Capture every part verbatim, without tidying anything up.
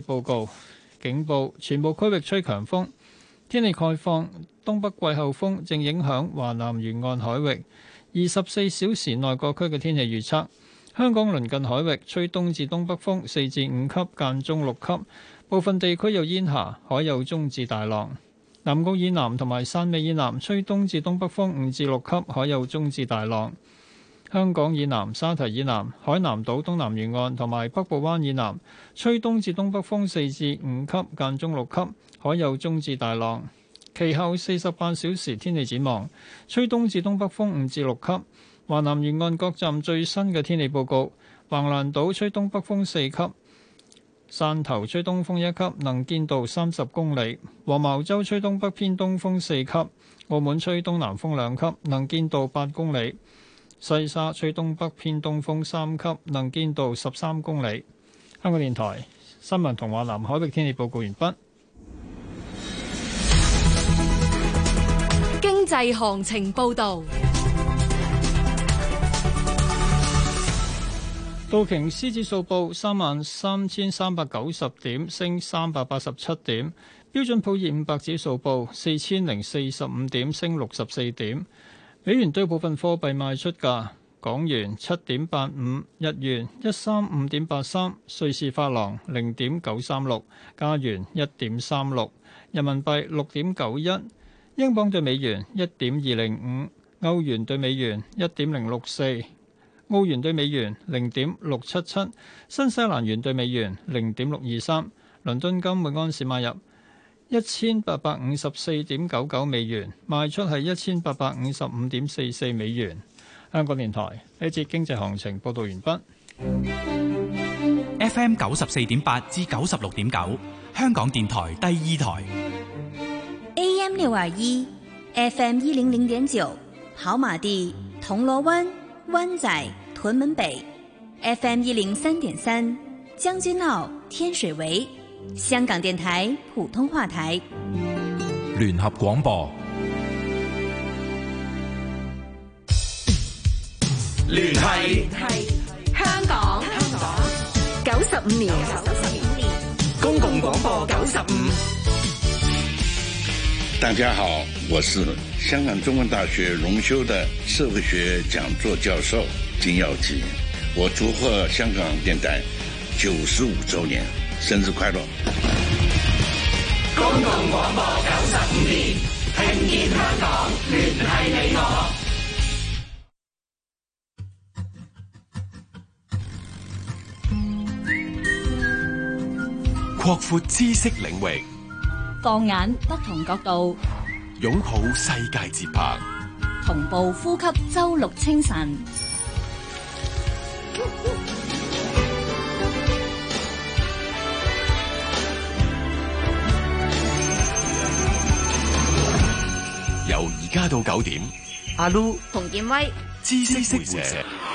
報告，警報全部區域吹強風。天氣概況，東北季候風正影響華南沿岸海域。二十四小時內各區嘅天氣預測：香港鄰近海域吹東至東北風四至五級，間中六級，部分地區有煙霞，海有中至大浪。南澳以南同埋汕尾以南吹東至東北風五至六級，海有中至大浪。香港以南、沙堤以南、海南島東南沿岸同埋北部灣以南吹東至東北風四至五級，間中六級，海有中至大浪。其後四十八小時天氣展望，吹東至東北風五至六級。華南沿岸各站最新嘅天氣報告：橫瀾島吹東北風四級，汕頭吹東風一級，能見度三十公里；黃茅洲吹東北偏東風四級，澳門吹東南風兩級，能見度八公里；西沙吹東北偏東風三級，能見度十三公里。香港電台新聞同華南海域天氣報告完畢。 經濟行情報導。 道瓊斯指數報三萬三千三百九十點，升三百八十七點。標準普爾五百指數報四千零四十五點，升六十四點。美元對部分貨幣賣出價：港元七點八五，日元一三五點八三，瑞士法郎零點九三六，加元一點三六，人民幣六點九一，英鎊對美元一點二零五，歐元對美元一點零六四。澳元對美元零點六七七，新西蘭元對美元零點六二三，倫敦金每安士買入一千八百五十四點九九美元，賣出係一千八百五十五點四四美元。香港電台呢節經濟行情報道完畢。 F M 九十四點八至九十六點九，香港電台第二台。 A M 六二一，F M 一零零點九，跑馬地、銅鑼灣、灣仔、屯門北 ，F M 一零三點三，將軍澳、天水圍，香港電台普通話台。 聯合廣播， 聯繫香港，香港九十五年，九十五年公共廣播九十五。 大家好，我是香港中文大學榮休的社會學講座教授金耀基，我祝賀香港電台九十五周年，生日快樂！ 公共廣播九十五年，聽見香港，聯繫你我。 擴闊知識領域， 放眼不同角度， 擁抱世界節拍， 同步呼吸周六清晨。 由而家到九點， 阿 Lu、 馮建威， 知識會社。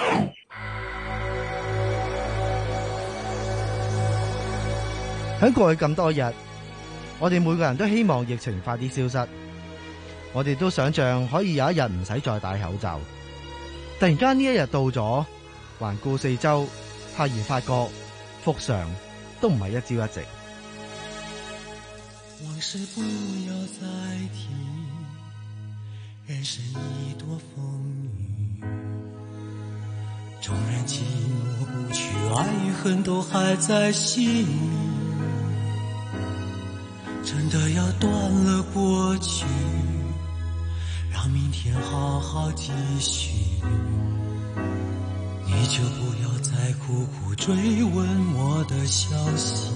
喺過去咁多日，我哋每個人都希望疫情快啲消失，我哋都想象可以有一日唔使再戴口罩。突然間呢一日到咗，環顧四周，突然發覺復常都唔係一朝一夕。 往事不要再提，人生已多風雨，縱然寂寞不去，愛與恨都還在心裏，真的要斷了過去，讓明天好好繼續，你就不要再苦苦追問我的消息。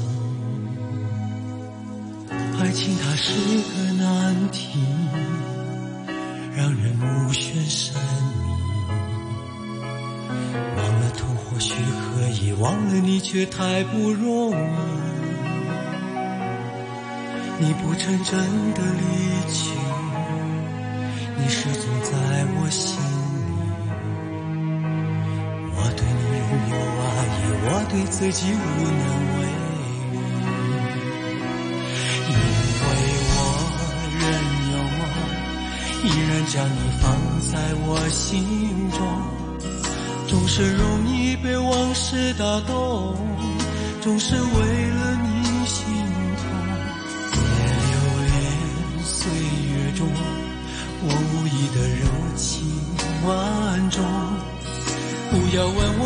愛情它是個難題，讓人目眩神迷，忘了痛或許可以，忘了你卻太不容易。你不曾真的離去，你始終在我心裡，我對你仍有愛意，我對自己無能為力。依然將你放在我心中，總是容易被往事打動，總是為了你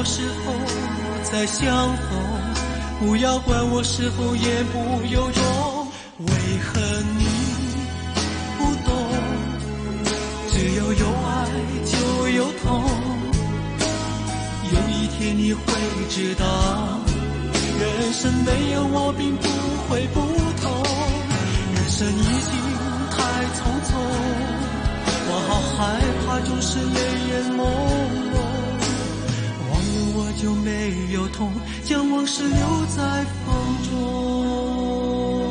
我是否再相逢，不要管我是否言不由衷，为何你不懂？只要有爱就有痛，有一天你会知道，人生没有我并不会不同，人生已经太匆匆，我好害怕总是泪眼朦胧，忘了我就没有痛，将往事留在风中。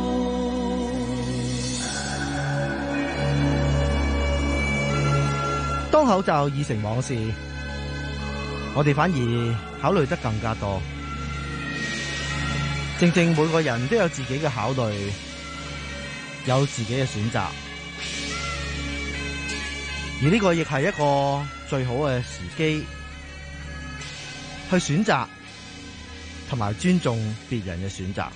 當口罩已成往事，我哋反而考慮得更加多。正正每個人都有自己嘅考慮，有自己嘅選擇，而呢個亦係一個最好嘅時機，去選擇同埋尊重別人嘅選擇。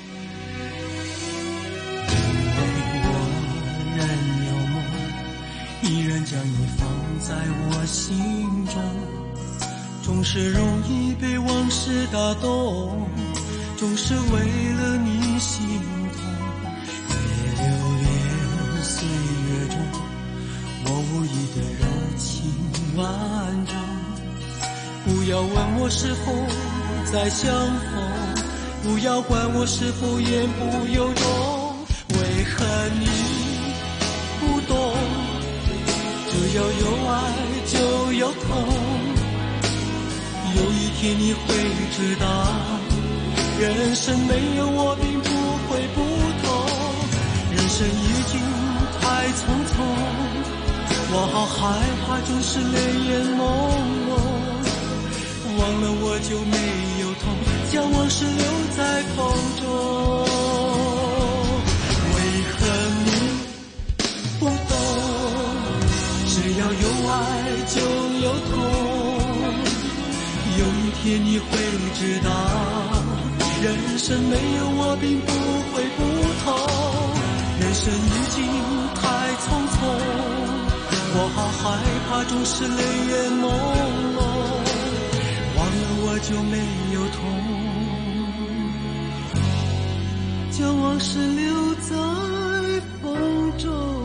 我仍有夢，依然將你放在我心中，總是容易被往事打動，總是為了你心痛，別留戀歲月中我無意的柔情萬種，不要問我是否再相逢，不要管我是否言不由衷，為何你不懂？只要有愛就有痛，有一天你會知道，人生沒有我並不會不同，人生已經太匆匆，我好害怕總是淚眼朦朧，忘了我就沒有痛，將往事留在風中，為何你不懂？只要有愛就有痛，有一天你會知道，人生沒有我並不會不同，人生已經太匆匆，我好害怕總是淚眼朦朧，忘了我就沒有痛，將往事留在風中。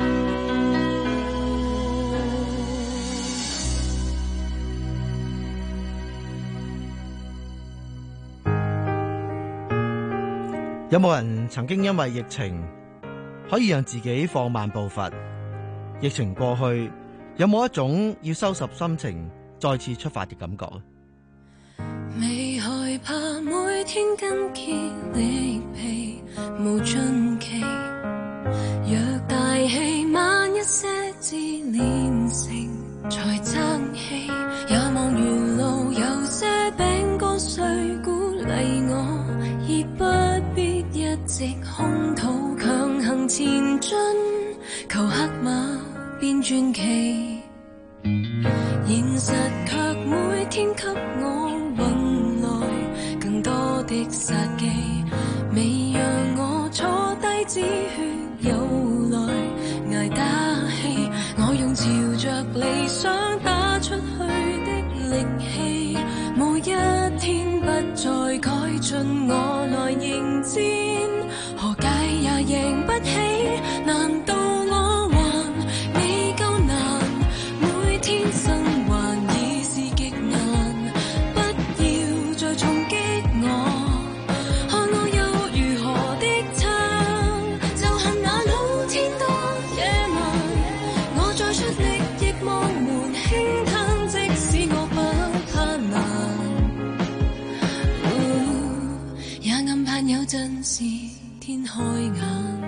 有冇人曾經因為疫情可以讓自己放慢步伐？疫情過去，有冇一種要收拾心情再次出發嘅感覺？ 未害怕每天筋竭力疲無盡期，若大氣慢一些至練成才爭氣，也望沿路有些餅乾碎鼓勵我，而不必一直空肚強行前進，求黑馬變傳奇，現實卻每天給我揾來更多的殺機，未讓我坐低止血有來捱打氣，我用朝着理想打出去的力氣，無一天不再改進我來迎戰，何解也贏不起？難道我還未夠難？每天生還已是極難，不要再重擊我，看我又如何的撐，就恨那老天多野蠻，我再出力亦望門輕嘆，即使我不怕難，哦，也暗盼有陣時天開眼。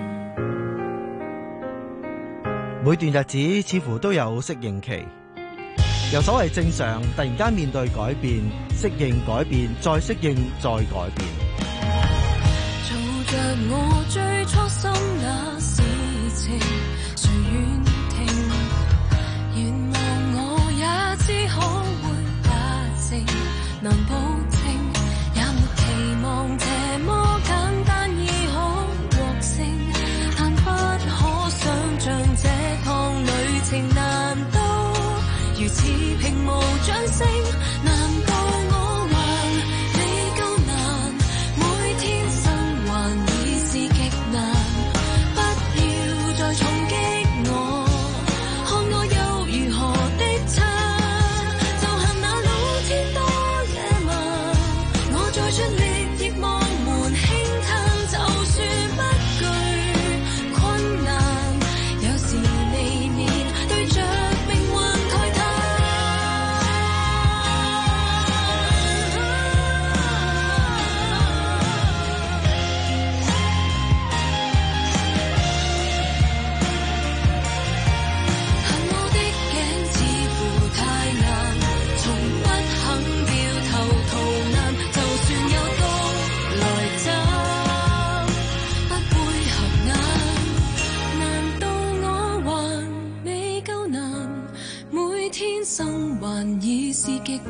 每段日子似乎都有適應期，由所謂正常突然間面對改變，適應改變再適應再改變， 做着我最初心那事情，誰願停？願望我也知可會達成，難保證，也沒期望這麼簡單已可獲勝，但不可想像這趟旅程難道如此平無掌聲？難道我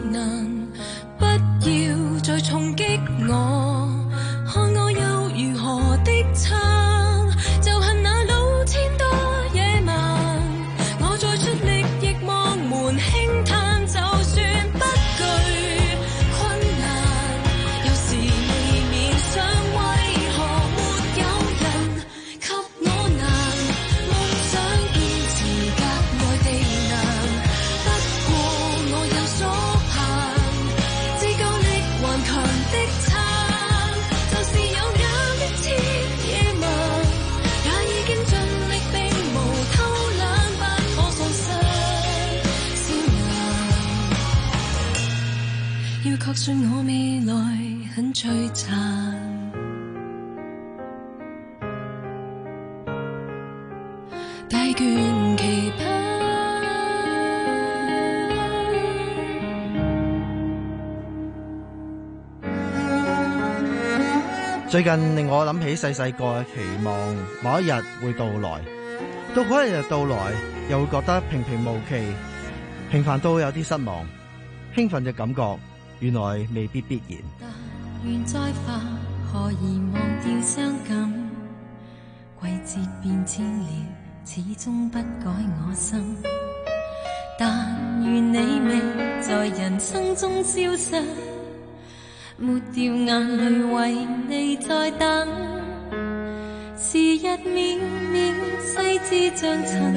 難，不要再衝擊我，看我又如何的撐，就恨那老天多野蠻，我再出力亦望門輕嘆，就算不懼困難，有時未免想為何沒有人給我難，夢想堅持格外地難，不過我有所限，自夠力頑強的撐，就是有那一天野蠻，也已經盡力並無偷懶，不可喪失善良，要確信我未來很璀璨。大倦期盼。 最近令我諗起細細個嘅期望，某一日會到來。到嗰一日到來，又會覺得平平無奇，平凡到有啲失望。興奮嘅感覺，原來未必必然。 但願再化，何以忘掉傷感？季節變遷了，始終不改我心。但願你未在人生中消失，抹掉眼淚為你再等。時日秒秒細緻像塵，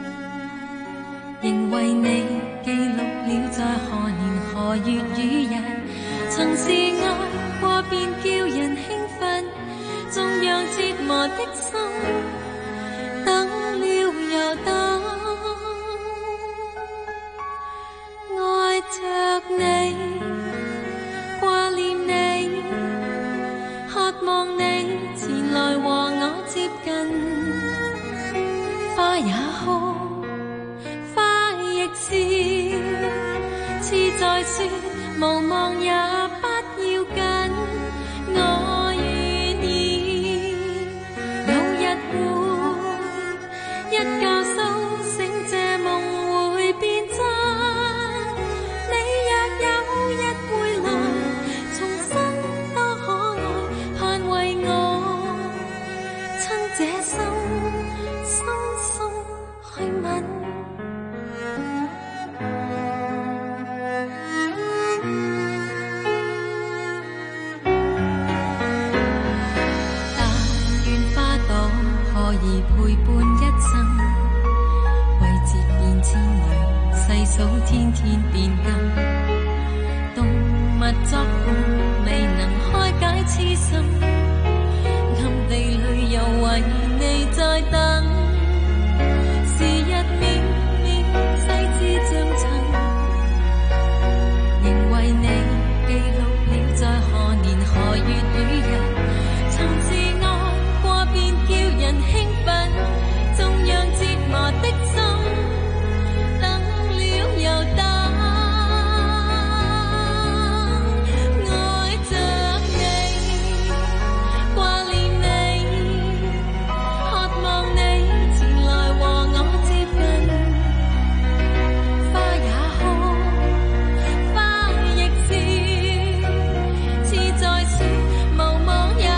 仍為你記錄了在何年何月與日。曾是愛過便叫人興奮，縱讓折磨的心等了又等，愛着你，掛念你，渴望你前來和我接近。花也哭，花亦笑，似在說無望也不要緊。我願意有日會一覺蘇醒，這夢會變真。你若有日會來重新多可愛，盼為我親這心深深去吻。陪伴一生，季節變遷裏，細數天天變更。動物作伴，未能開解痴心，暗地裏又為你在等。時日秒秒細緻像塵，仍為你記錄了在何年何月與日。曾是愛過便叫人興奮，縱讓折磨的心等了又等，愛着你，掛念你，渴望你前來和我接近。花也哭，花亦笑，似在說無望也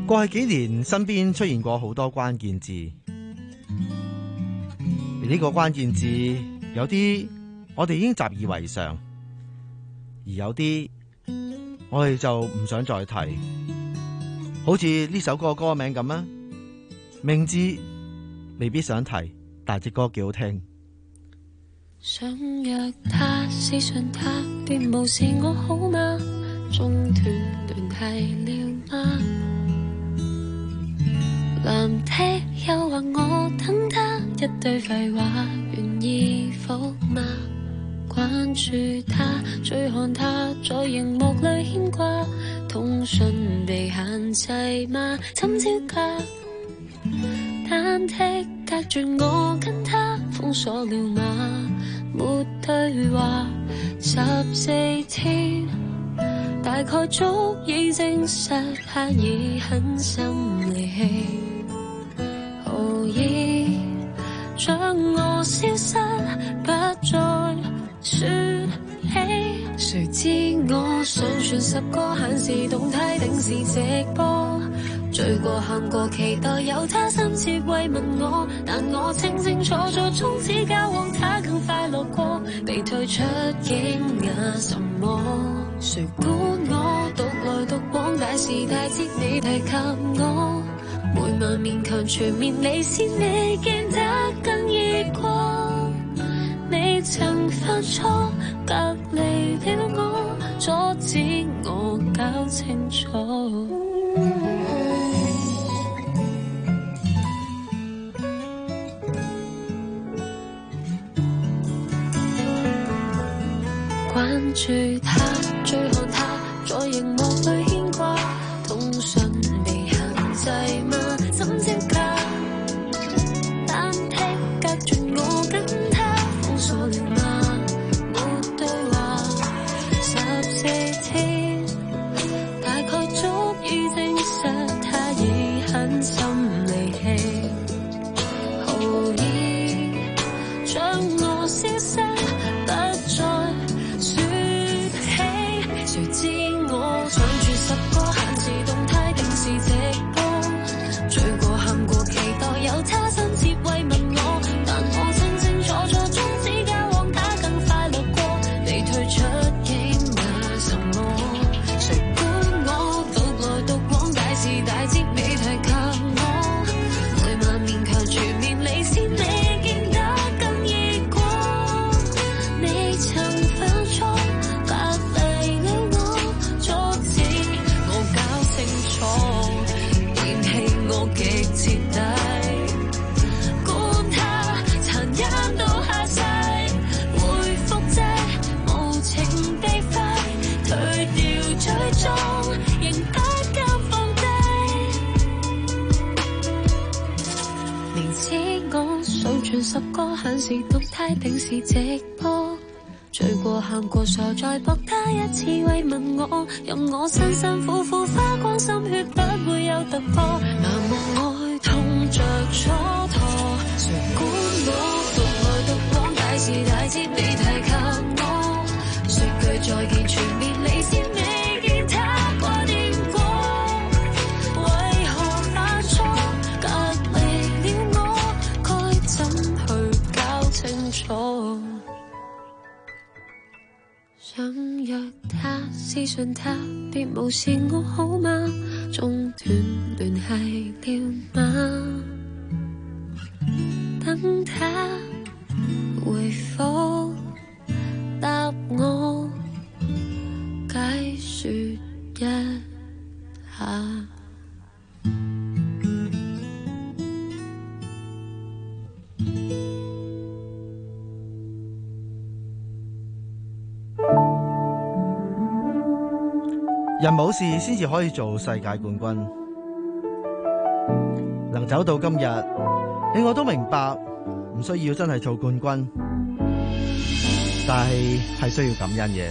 過去幾年，身邊出現過好多關鍵字，而呢個關鍵字有啲我哋已經習以為常，而有啲我哋就唔想再提。好似呢首歌歌名咁啊，名字未必想提，但隻歌幾好聽。 想約他，私信他，便無視我好嗎？中斷聯繫了嗎？藍剔又話我等他，一堆廢話願意否嗎？關注他，追看他，在熒幕裏牽掛，通訊被限制嗎？怎招架？單剔隔絕我跟他，封鎖了嗎？沒對話，十四天，大概足以證實他已狠心離棄。無意將我消失，不再説起。誰知我上傳十個限時動態，定時直播。醉過喊過期待有他深切慰問我，但我清清楚楚從此交往他更快樂過。被退出驚訝什麼？誰管我獨來獨往，大時大節你提及我，每晚勉強全面離線，你見得更易過。你曾犯錯隔離了我，阻止我搞清楚。關注他，追看他，在熒幕裏牽掛，通訊被限制嗎？怎招架？單剔隔絕我跟他，封鎖了嗎？沒對話，十四天，大概足以證實他已狠心離棄。無意將我消失，不再誰知我上住十個限時動態，定時直播。醉過喊過期待有他深切慰問我，但我清清楚楚終止交往他更快樂過。被退出驚訝什麼？誰管我獨來獨往，大時大節未提及我，每晚勉強全面離線，你見得更易過。你曾犯錯極徹底，管他殘忍到下世，回復這無情地揮，退掉追蹤，仍不敢放低。明知我上傳十個限時動態，定時直播。醉過喊過傻再搏他一次慰問我，任我辛辛苦苦花光心血，不會有突破。麻木愛痛着蹉跎，誰管我獨來獨往，大時大節未提及我，說句再見全面離線，未見他掛念過。為何犯錯隔離了我，該怎去搞清楚？想約他，私信他，別無視我好嗎？中斷聯繫了嗎？等他回覆答我，解說一下。 人冇事先至可以做世界冠軍，能走到今日，你我都明白，唔需要真係做冠軍，但係係需要感恩嘅。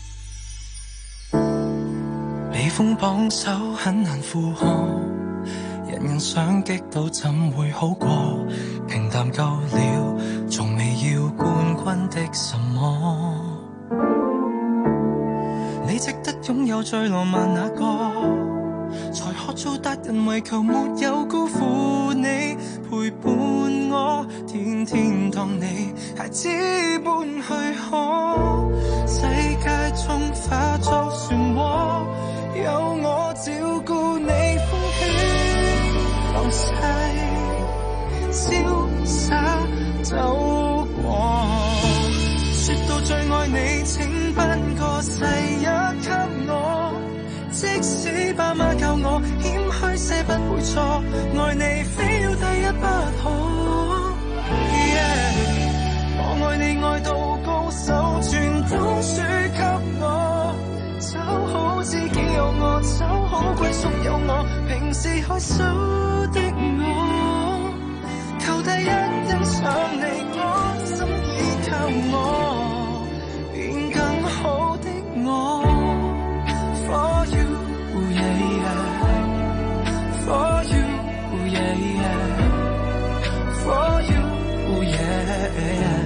被風綁手很難負荷，人人想擊倒怎會好過？平淡夠了，從未要冠軍的什麼。你值得擁有最浪漫那個，才可做達人為求沒有辜負你，陪伴我天天當你孩子般去看，世界中化作漩渦，有我照顧你，風輕浪細瀟灑走過，說到最愛你請頒個世一給我，即使爸媽教我謙虛些不會錯，愛你非要第一不可、yeah, 我愛你愛到高手全都輸給我，找好知己有我，找好歸宿有我，平時害羞的我，求第一欣賞你，我心依靠我，變更好的我。For you, yeah, yeah. For you, yeah, yeah. For you, yeah.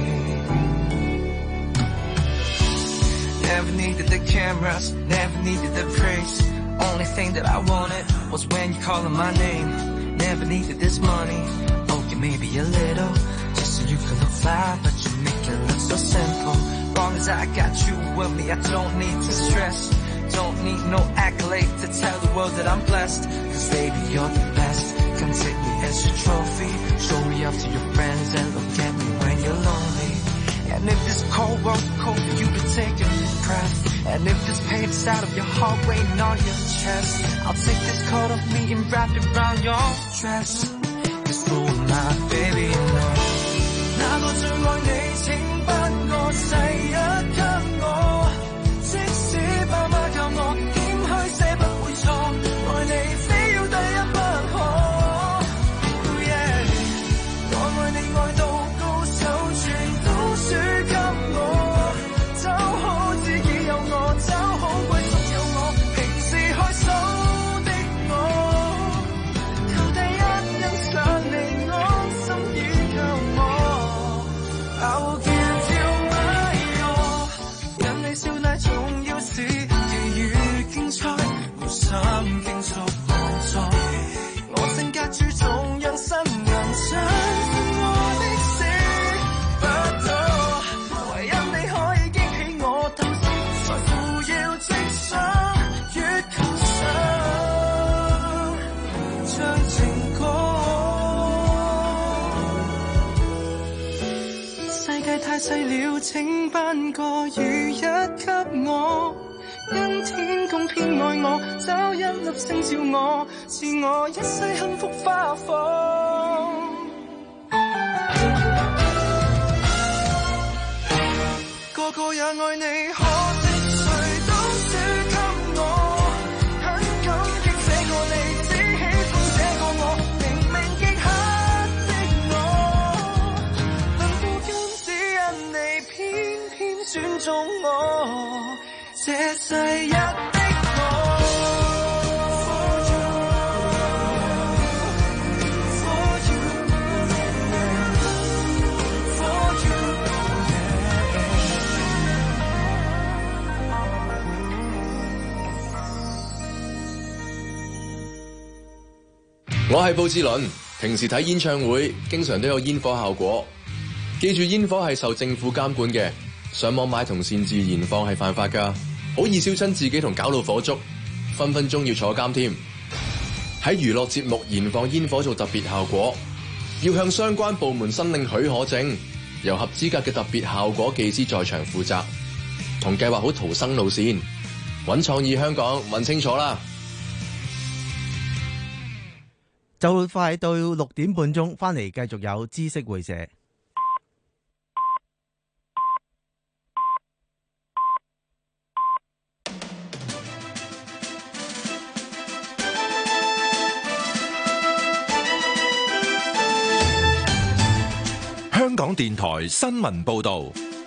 Never needed the cameras, never needed the praise. Only thing that I wanted was when you calling my name. Never needed this money, okay maybe a little, just so you can look fly, but you make it look so simple. Long as I got you with me, I don't need to stress. Don't need no accolade to tell the world that I'm blessed. Cause baby, you're the best. Come take me as your trophy. Show me off to your friends and look at me when you're lonely. And if this cold world's cold for you to take a deep breath, and if this pain's out of your heart waiting on your chest, I'll take this coat off me and wrap it around your dress. Cause who am I, baby, you know. 哪個最愛你請頒個世一給我，即使爸媽教我謙虛些不會錯，愛你非要第一不可、yeah, 我愛你愛到高手全都輸給我，找好知己有我，找好歸宿有我，平時害羞的我，求第一欣賞你，我心依靠我。I will give you my all， 因你笑奶重要是奇遇競賽，無心競逐動作，我性格注重讓新人相信我的事不多，唯因你可以激起我鬥志，財富要直上月球上唱情歌。世界太細了，請頒個雨一給我，因天公偏愛我，找一粒星照我，賜我一世幸福花放。個個也愛你，可惜誰都輸給我，很感激這個你，只喜歡這個我，明明極黑的我，能負今只因你偏偏選中我，這世一的我。 我係布志倫，平時睇演唱會經常都有煙火效果，記住煙火係受政府監管嘅，上網買同擅自燃放係犯法㗎，好易燒親自己同搞到火燭，分分鐘要坐監添。喺娛樂節目燃放煙火做特別效果，要向相關部門申領許可證，由合資格嘅特別效果技師在場負責，同計劃好逃生路線，揾創意香港問清楚啦。 就快到六點半鐘，翻嚟繼續有知識會社。 香港電台新聞報導，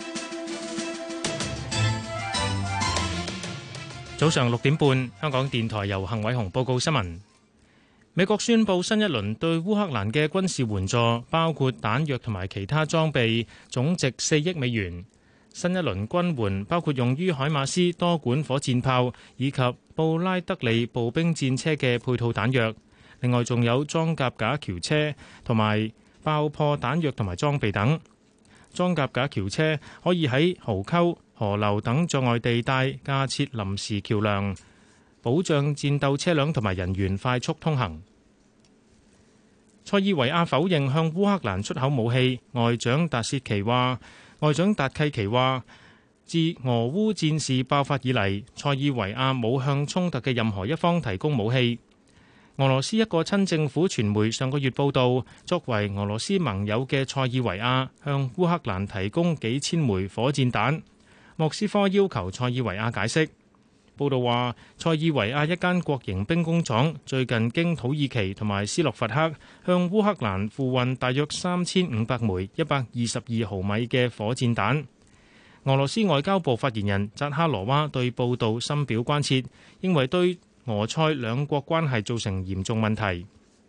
早上六點半，香港電台由幸偉雄報告新聞。美國宣布新一輪對烏克蘭嘅軍事援助，包括彈藥同埋其他裝備，總值四億美元。 新一輪軍援包括用於海馬斯多管火箭炮以及布拉德利步兵戰車嘅配套彈藥，另外仲有裝甲架橋車同埋爆破彈藥同埋裝備等。裝甲架橋車可以喺壕溝、河流等障礙地帶架設臨時橋梁，保障戰鬥車輛同埋人員快速通行。塞爾維亞否認向烏克蘭出口武器，外長達薛奇話。外長達契奇話，自俄烏戰事爆發以嚟，塞爾維亞冇向衝突嘅任何一方提供武器。俄羅斯一個親政府傳媒上個月報導，作為俄羅斯盟友嘅塞爾維亞向烏克蘭提供幾千枚火箭彈。莫斯科要求塞爾維亞解釋。報導話，塞爾維亞一間國營兵工廠最近經土耳其同埋斯洛伐克向烏克蘭付運大約三千五百枚一百二十二毫米嘅火箭彈。俄羅斯外交部發言人扎哈羅娃對報導深表關切，認為對俄塞兩國關係造成嚴重問題。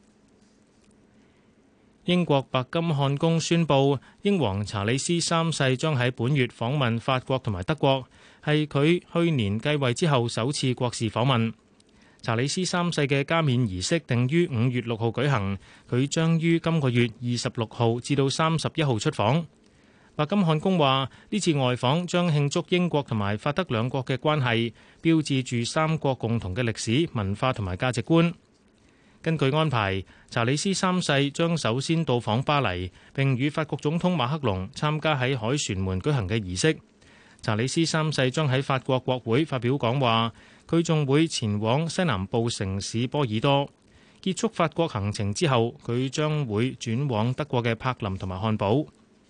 英國白金漢宮宣布，英皇查理斯三世將喺本月訪問法國同埋德國，係佢去年繼位之後首次國事訪問。查理斯三世嘅加冕儀式定於五月六號舉行，佢將於今個月二十六號至到三十一號出訪。白金漢宮話，呢次外訪將慶祝英國同埋法德兩國嘅關係，標誌住三國共同嘅歷史、文化同埋價值觀。根據安排，查理斯三世將首先到訪巴黎，並與法國總統馬克龍參加喺凱旋門舉行嘅儀式。查理斯三世將喺法國國會發表講話，佢仲會前往西南部城市波爾多。結束法國行程之後，佢將會轉往德國嘅柏林同埋漢堡。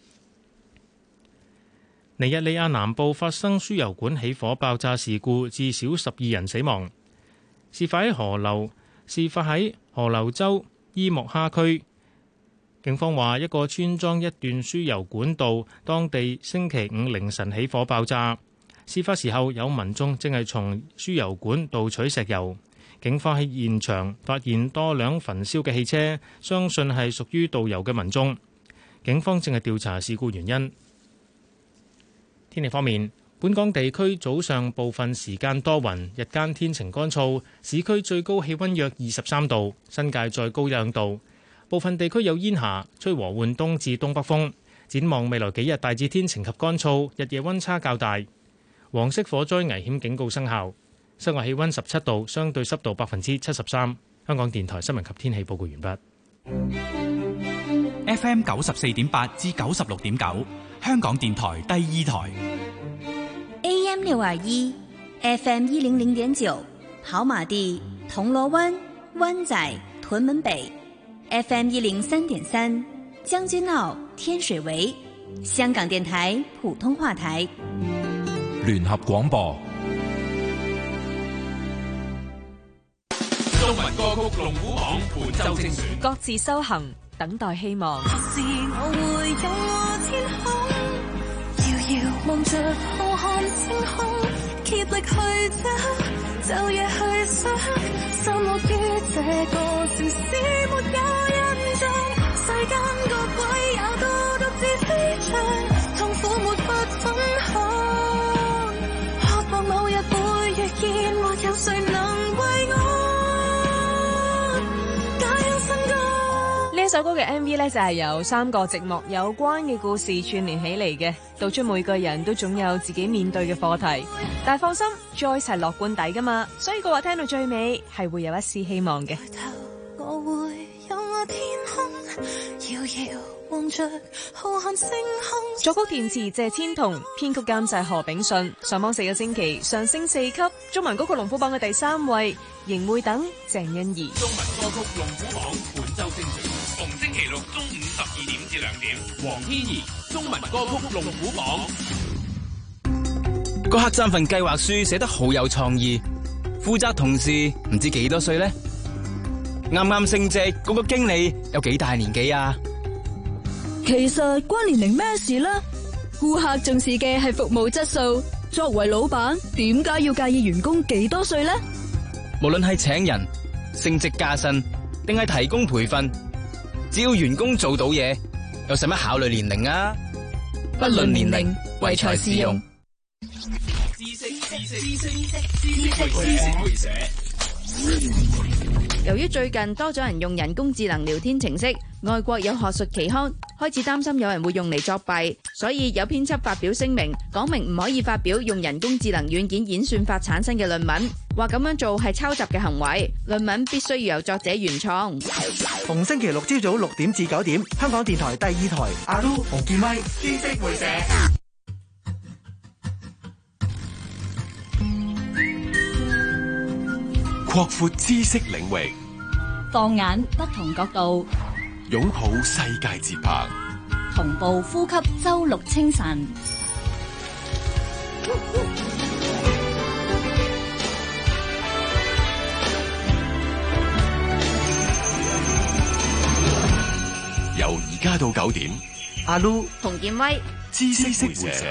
尼日利亞南部發生輸油管起火爆炸事故，至少十二人死亡。事發喺河流，事發喺河流州伊莫哈區。警方話，一個村莊一段輸油管道，當地星期五凌晨起火爆炸。事發時候有民眾正係從輸油管盜取石油。警方喺現場發現多輛焚燒嘅汽車，相信係屬於盜油嘅民眾。警方正係調查事故原因。天氣方面，本港地區早上部分時間多雲，日間天晴乾燥，市區最高氣溫約二十三度，新界再高兩度。部分地區有煙霞，吹和緩東至東北風。展望未來幾日大致天晴及乾燥，日夜溫差較大。黃色火災危險警告生效。室外氣溫十七度，相對濕度百分之七十三。香港電台新聞及天氣報告完畢。 F M 九十四點八至九十六點九，香港電台第二台。 A M 六二一 ，F M 一零零點九，跑馬地、銅鑼灣、灣仔、屯門北。F M 一零三點三，將軍澳、天水圍，香港電台普通話台。 聯合廣播。 中文歌曲龍虎榜本周精選， 各自修行，等待希望。 是我會有我天空，遙遙望着浩瀚星空，竭力去找，晝夜去想，散落於這個城市沒有印象，世間各位也都獨自飛翔，痛苦沒法分享，渴望某日會遇見，或有誰能為我解憂心歌。 呢首歌嘅 M V 呢，就係由三個寂寞有關嘅故事串聯起嚟嘅，道出每個人都總有自己面對嘅課題，但放心，再一齊樂觀底噶嘛，所以個話聽到最尾係會有一絲希望嘅。 我會有我天空，遙遙望着浩瀚星空。 作曲填詞謝千桐，編曲監製何炳順。上網四個星期上升四級，中文歌曲龍虎榜嘅第三位，仍會等鄭欣宜。 中文歌曲龍虎榜本周精選，逢星期六中午十二點至兩點，黃天怡中文歌曲龍虎榜。 個黑站份計劃書寫得好有創意，負責同事唔知幾多歲呢？啱啱升職嗰個經理有幾大年紀啊？ 其實關年齡咩事呢？顧客重視嘅係服務質素，作為老闆點解要介意員工幾多歲呢？ 無論係請人、升職加薪，定係提供培訓，只要員工做到嘢，有使乜考慮年齡啊？ 不論年齡，唯才是用。 知識知識知識知識會社。 由於最近多咗人用人工智能聊天程式，外國有學術期刊開始擔心有人會用嚟作弊，所以有編輯發表聲明，講明唔可以發表用人工智能軟件演算法產生嘅論文，話咁樣做係抄襲嘅行為，論文必須要由作者原創。 逢星期六朝早六點至九點，香港電台第二台，阿 Lu、洪建威，知識會社。 擴闊知識領域， 放眼不同角度， 擁抱世界節拍， 同步呼吸周六清晨。 由而家到九點， 阿 Lu、 洪建威， 知識會社。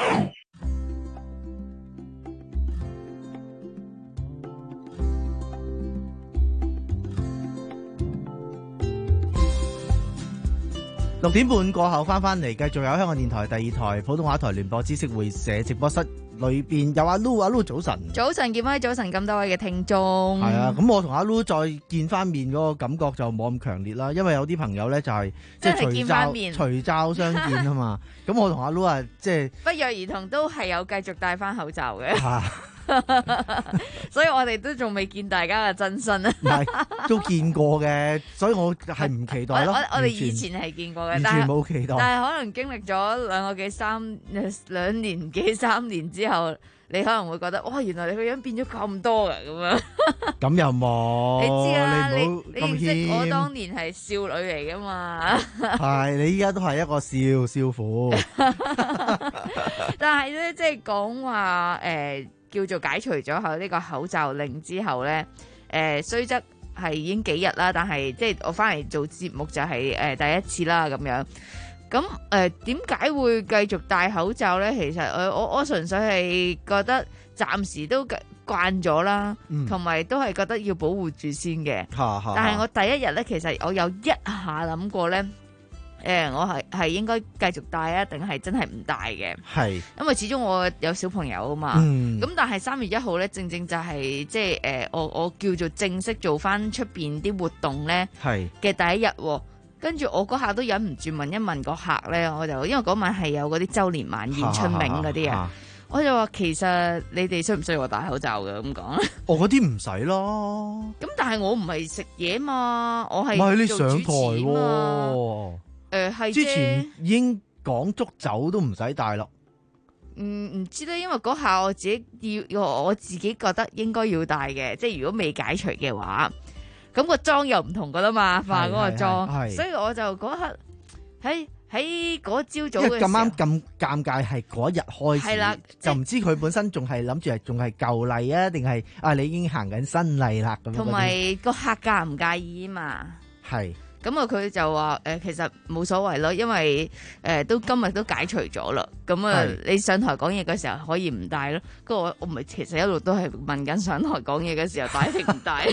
六點半過後翻翻嚟，繼續有香港電台第二台普通話台聯播知識會社直播室裏邊有阿 Lu， 阿 Lu 早晨， 早晨建威，早晨咁多位嘅聽眾。 係啊，咁我同阿 Lu 再見翻面嗰個感覺就冇咁強烈啦，因為有啲朋友咧就係即係除罩除罩相見啊嘛，咁我同阿 Lu 啊即係不約而同都係有繼續戴翻口罩嘅。所以我哋都仲未見大家嘅真身啊！ 唔係都見過嘅，所以我係唔期待咯。 我我哋以前係見過嘅， 完全冇期待。 但係可能經歷咗兩個幾三兩年幾三年之後，你可能會覺得哇，原來你個樣變咗咁多㗎咁樣。 咁又冇， 你知啦， 你你你認識我當年係少女嚟㗎嘛？ 係你依家都係一個少少婦。 但係咧，即係講話誒。叫做解除咗後呢個口罩令之後呢，誒、呃、雖則係已經幾日啦，但係即係我翻嚟做節目就係、是、誒、呃、第一次啦咁樣。咁誒點解會繼續戴口罩呢？其實我我我純粹係覺得暫時都慣咗啦，同埋、嗯、都係覺得要保護住先嘅。但係我第一日呢，其實我有一下諗過呢。誒、欸，我係係應該繼續戴啊，定係真係唔戴嘅？係，因為始終我有小朋友啊嘛。咁、嗯、但係三月一號咧，正正就係即係誒，我我叫做正式做翻出邊啲活動咧嘅第一日。跟住我嗰下都忍唔住問一問個客咧，我就因為嗰晚係有嗰啲周年晚宴春茗嗰啲啊，我就話其實你哋需唔需要我戴口罩嘅咁講咧？ 我嗰啲唔使咯。咁但係我唔係食嘢嘛，我係唔係你做上主持台嘛。誒係、呃、 之前已經講足走都唔使戴咯。 嗯，唔知咧，因為嗰下我自己要，我自己覺得應該要戴嘅，即係如果未解除嘅話，咁、個妝又唔同噶啦嘛，化嗰個妝，所以我就嗰刻喺喺嗰朝早嘅時候， 咁啱咁尷尬係嗰日開始，係啦，就唔知佢本身仲係諗住係仲係舊例啊，定係啊你已經行緊新例啦咁。 同埋個客介唔介意啊嘛？係。咁啊，佢就話誒，其實冇所謂咯，因為誒、呃、都今日都解除咗啦。咁啊，你上台講嘢嘅時候可以唔戴咯。跟住我我唔係其實一路都係問緊上台講嘢嘅時候戴定唔戴。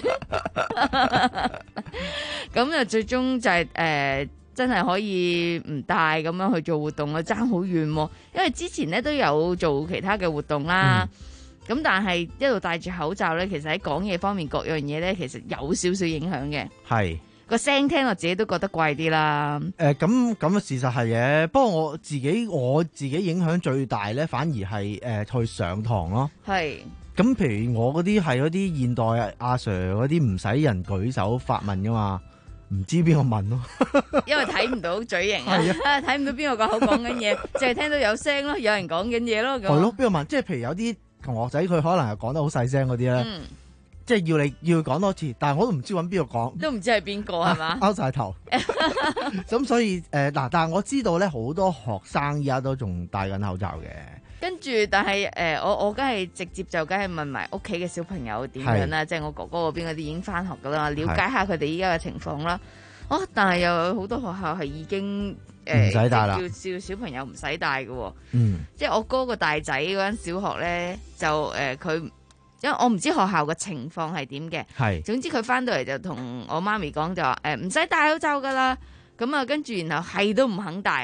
咁啊，最終就係、是、誒、呃、真係可以唔戴咁樣去做活動啊，爭好遠喎。因為之前咧都有做其他嘅活動啦。咁、嗯、但係一路戴住口罩咧，其實喺講嘢方面各樣嘢咧，其實有少少影響嘅。係。個聲聽我自己都覺得貴啲啦。誒、 呃，咁咁嘅事實係嘅，不過我自己我自己影響最大咧，反而係誒、呃、去上堂咯。係。咁譬如我嗰啲係嗰啲現代阿 Sir 嗰啲唔使人舉手發問噶嘛，唔知邊個問咯。 因為睇唔到嘴型啊，睇唔到邊個個口講緊嘢，淨係聽到有聲咯，有人講緊嘢咯。 係咯，邊個問？即係譬如有啲同學仔佢可能係講得好細聲嗰啲咧。嗯，即係要你要講多次，但係我都唔知揾邊個講， 都唔知係邊個係嘛？ 拗晒頭。咁所以誒嗱、呃，但係我知道咧，好多學生依家都仲戴緊口罩嘅。跟住， 但係誒、呃，我我梗係直接就梗係問埋屋企嘅小朋友點樣啦，即係我哥哥嗰邊嗰啲已經翻學噶啦，了解下佢哋依家嘅情況啦。哦，但係又有好多學校係已經誒， 唔使戴啦， 叫叫小朋友唔使戴嘅。嗯，即係我哥個大仔嗰間小學咧，就誒佢。呃因為我唔知學校嘅情況係點嘅，係總之佢翻到嚟就同我媽咪講就話誒唔使戴口罩噶啦，咁啊跟住然後係都唔肯戴，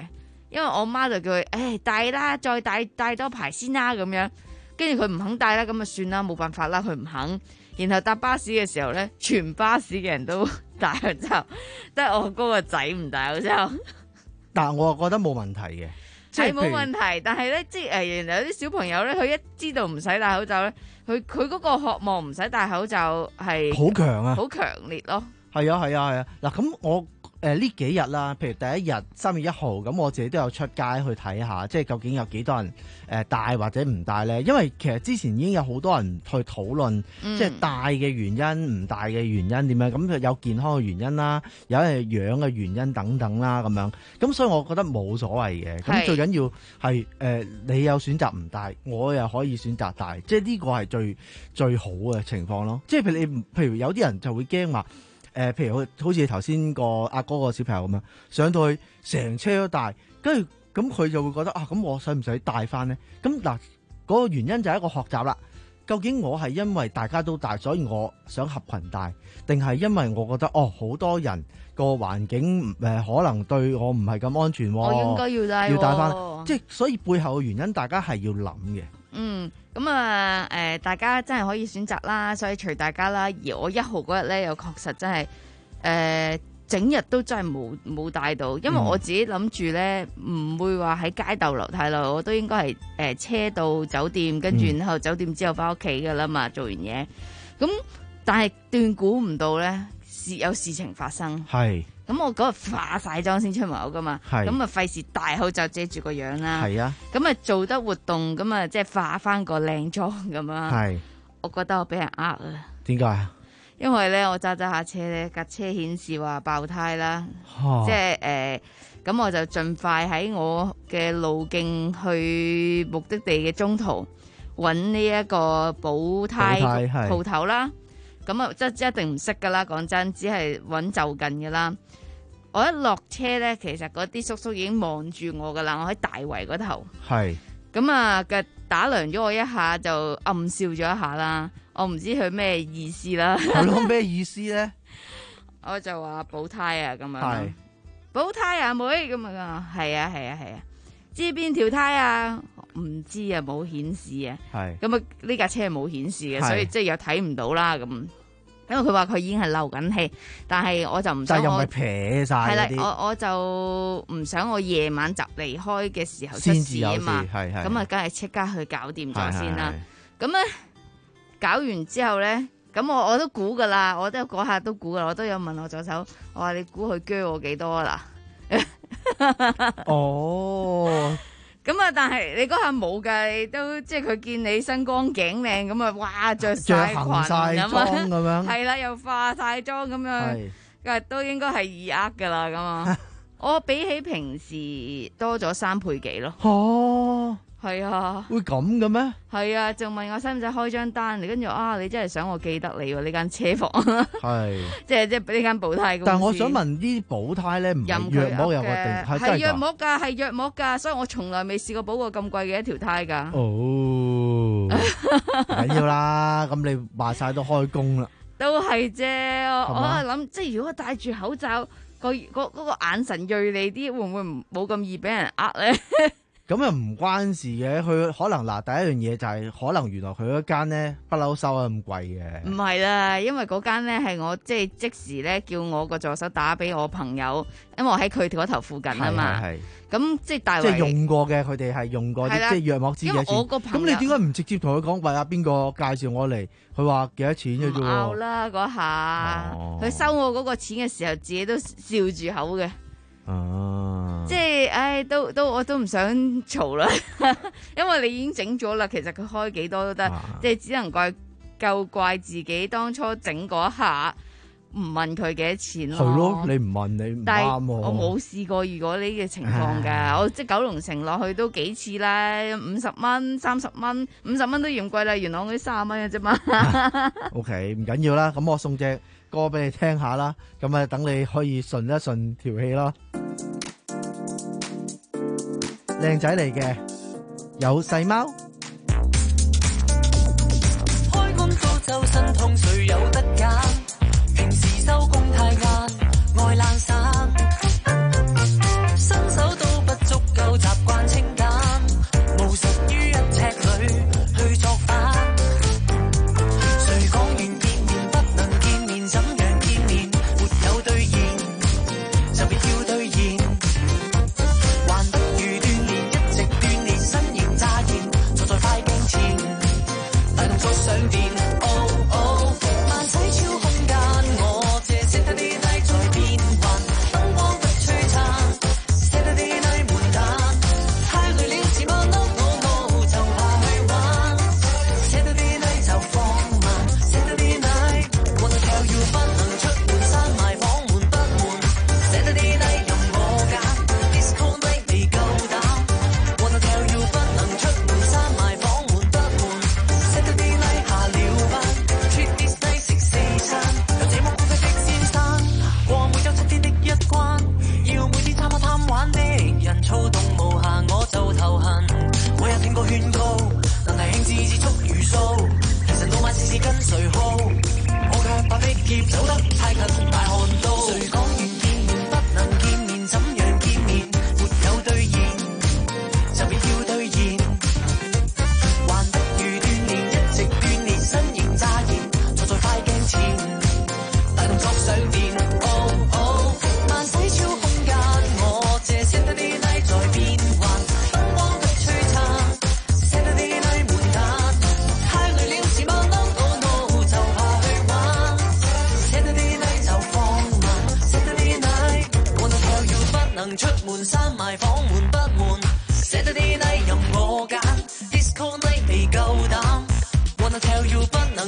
因為我媽就叫佢誒戴啦，再戴戴多排先啦咁樣。跟住佢唔肯戴啦，咁啊算啦，冇辦法啦，佢唔肯。然後搭巴士嘅時候咧，全巴士嘅人都戴口罩，得我嗰個仔唔戴口罩。 但係我又覺得冇問題嘅，即係冇問題。但係咧，即係誒，原來有啲小朋友咧，佢一知道唔使戴口罩咧，佢佢嗰個渴望唔使戴口罩係好強啊， 好強烈咯。 係啊係啊係啊！嗱咁我。誒呢、呃、幾日啦，譬如第一日三月一號，咁我自己都有出街去睇下，即係究竟有幾多人誒、呃、戴或者唔戴咧？因為其實之前已經有好多人去討論， 嗯、 即係戴嘅原因、唔戴嘅原因點樣，咁有健康嘅原因啦，有係養嘅原因等等啦，咁樣。咁所以我覺得冇所謂嘅。咁最緊要係誒、呃、你有選擇唔戴，我又可以選擇戴，即係呢個係最最好嘅情況咯。即係譬如你，譬如有啲人就會驚話。誒、呃，譬如好好似頭先個阿哥個小朋友咁樣，上到去成車都戴，跟住咁佢就會覺得啊，咁我使唔使戴翻呢？咁嗱，嗰、那個原因就係一個學習啦。究竟我係因為大家都戴，所以我想合群戴，定係因為我覺得哦，好多人個環境誒、呃、可能對我唔係咁安全， 我應該要戴、哦， 要戴翻。即係所以背後嘅原因，大家係要諗嘅。 嗯，咁啊，誒、呃，大家真係可以選擇啦，所以隨大家啦。而我一號嗰日咧，又確實真係，誒、呃，整日都真係冇冇帶到，因為我自己諗住咧，唔會話喺街逗留太耐，我都應該係誒車到酒店，跟住然後酒店之後翻屋企噶啦嘛，做完嘢。咁但係斷估唔到咧，事有事情發生。係。咁我嗰日化晒妝先出門口噶嘛，咁啊費事戴口罩遮住個樣啦。係啊，咁啊做得活動，咁啊即係化翻個靚妝咁啊。係，我覺得我俾人呃啊。點解啊？因為咧我揸揸下車咧，架車顯示話爆胎啦，啊、即係誒，咁、呃、我就盡快喺我嘅路徑去目的地嘅中途揾呢一個補胎鋪頭啦。咁啊，即係一定唔識噶啦，講真，只係揾就近噶啦。我一落車咧，其實嗰啲叔叔已經望住我噶啦，我喺大圍嗰頭。係。咁啊，嘅打量咗我一下，就暗笑咗一下啦。我唔知佢咩意思啦。係咯，咩意思咧？我就話補胎啊，咁樣。係。補胎啊，妹，咁啊，係啊，係啊，係啊。知邊條胎啊？唔知啊，冇顯示啊。係。咁啊，呢架車係冇顯示嘅，所以即係又睇唔到啦咁。因為佢話佢已經係漏緊氣，但係我就唔想我，但又唔係撇晒嗰啲。係啦，我我就唔想我夜晚就離開嘅時候出事啊嘛。係係。咁啊，梗係即刻去搞掂咗先啦。咁咧搞完之後咧，咁我我都估噶啦，我都嗰下都估噶啦，我都有問我助手，我話你估佢鋸我幾多啊嗱？哦。咁啊！但係你嗰下冇㗎，你都即係佢見你身光頸靚咁啊！哇，着晒裙咁樣，係啦，又化晒妝咁樣，咁都應該係易呃㗎啦咁啊！我比起平時多咗三倍幾咯。哦，係啊，會咁嘅咩？係啊，仲問我使唔使開張單嚟，跟住啊，你真係想我記得你喎呢間車房。係，即係即係呢間補胎公司。但係我想問呢啲補胎咧，唔係藥膜有個定係係藥膜㗎，係藥膜㗎，所以我從來未試過補過咁貴嘅一條胎㗎。哦，唔緊要啦，咁你話晒都開工啦。都係啫，我我係諗，即係如果戴住口罩，個嗰嗰個眼神銳利啲，會唔會唔冇咁易俾人呃咧？咁又唔關事嘅，佢可能嗱第一樣嘢就係、是、可能原來佢嗰間咧不嬲收得咁貴嘅。唔係啦，因為嗰間咧係我即係即時咧叫我個助手打俾我朋友，因為我喺佢嗰頭附近啊嘛。係咁即係大圍。即係用過嘅，佢哋係用過啲即係藥膜知幾錢。咁你點解唔直接同佢講，喂啊邊個介紹我嚟？佢話幾多錢嘅啫喎。拗啦嗰下，佢、哦、收我嗰個錢嘅時候，自己都笑住口嘅。哦，即係，唉，都都我都唔想嘈啦，因為你已經整咗啦。其實佢開幾多都得，啊、即係只能怪夠怪自己當初整嗰下唔問佢幾多錢咯。係咯，你唔問你唔啱喎。但係我冇試過遇過呢個情況㗎。唉我即係九龍城落去都幾次啦，五十蚊、三十蚊、五十蚊都嫌貴啦。元朗嗰啲三十蚊嘅啫嘛。O K， 唔緊要啦，咁我送隻歌俾你聽下啦，咁啊等你可以順一順條氣咯。靚仔嚟嘅，有細貓。開工早周身痛，誰有得揀？平時收工太晏，愛懶散，身手都不足夠。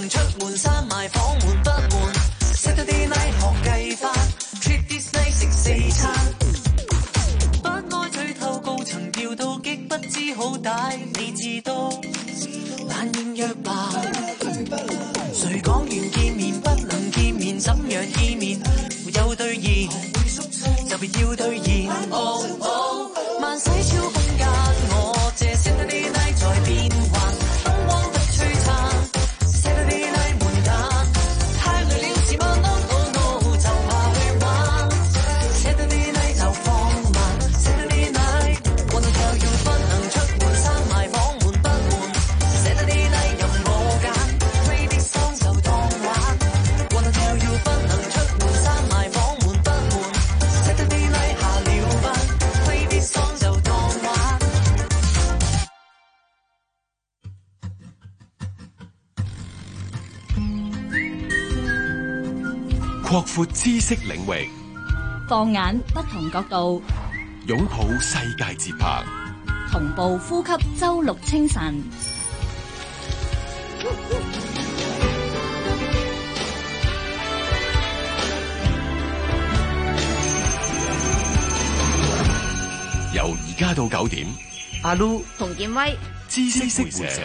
能出門，閂埋房門不悶。Saturday night 學計翻 treat this night 食四餐。不愛醉透高層調到極不知好歹，你知道懶應約吧。誰講完見面不能見面，怎樣見面沒有兌現，就別要兌現。哦哦，慢駛超空間，我這 Saturday night 在變幻，燈光不璀璨 ，Saturday night 悶蛋，太累了是嗎 ？No no no， 就怕去玩 ，Saturday night 就放慢 ，Saturday night，wanna tell you 不能出門，閂埋房門不悶 ，Saturday night 任我揀 ，play啲 song 就當玩 ，wanna tell you 不能出門，閂埋房門不悶 ，Saturday night 下了班 ，play 啲 song 就當玩。 擴闊知識領域， 放眼不同角度， 擁抱世界節拍， 同步呼吸周六清晨。 由而家到九點， 阿 Lu 洪建威， 知識會社。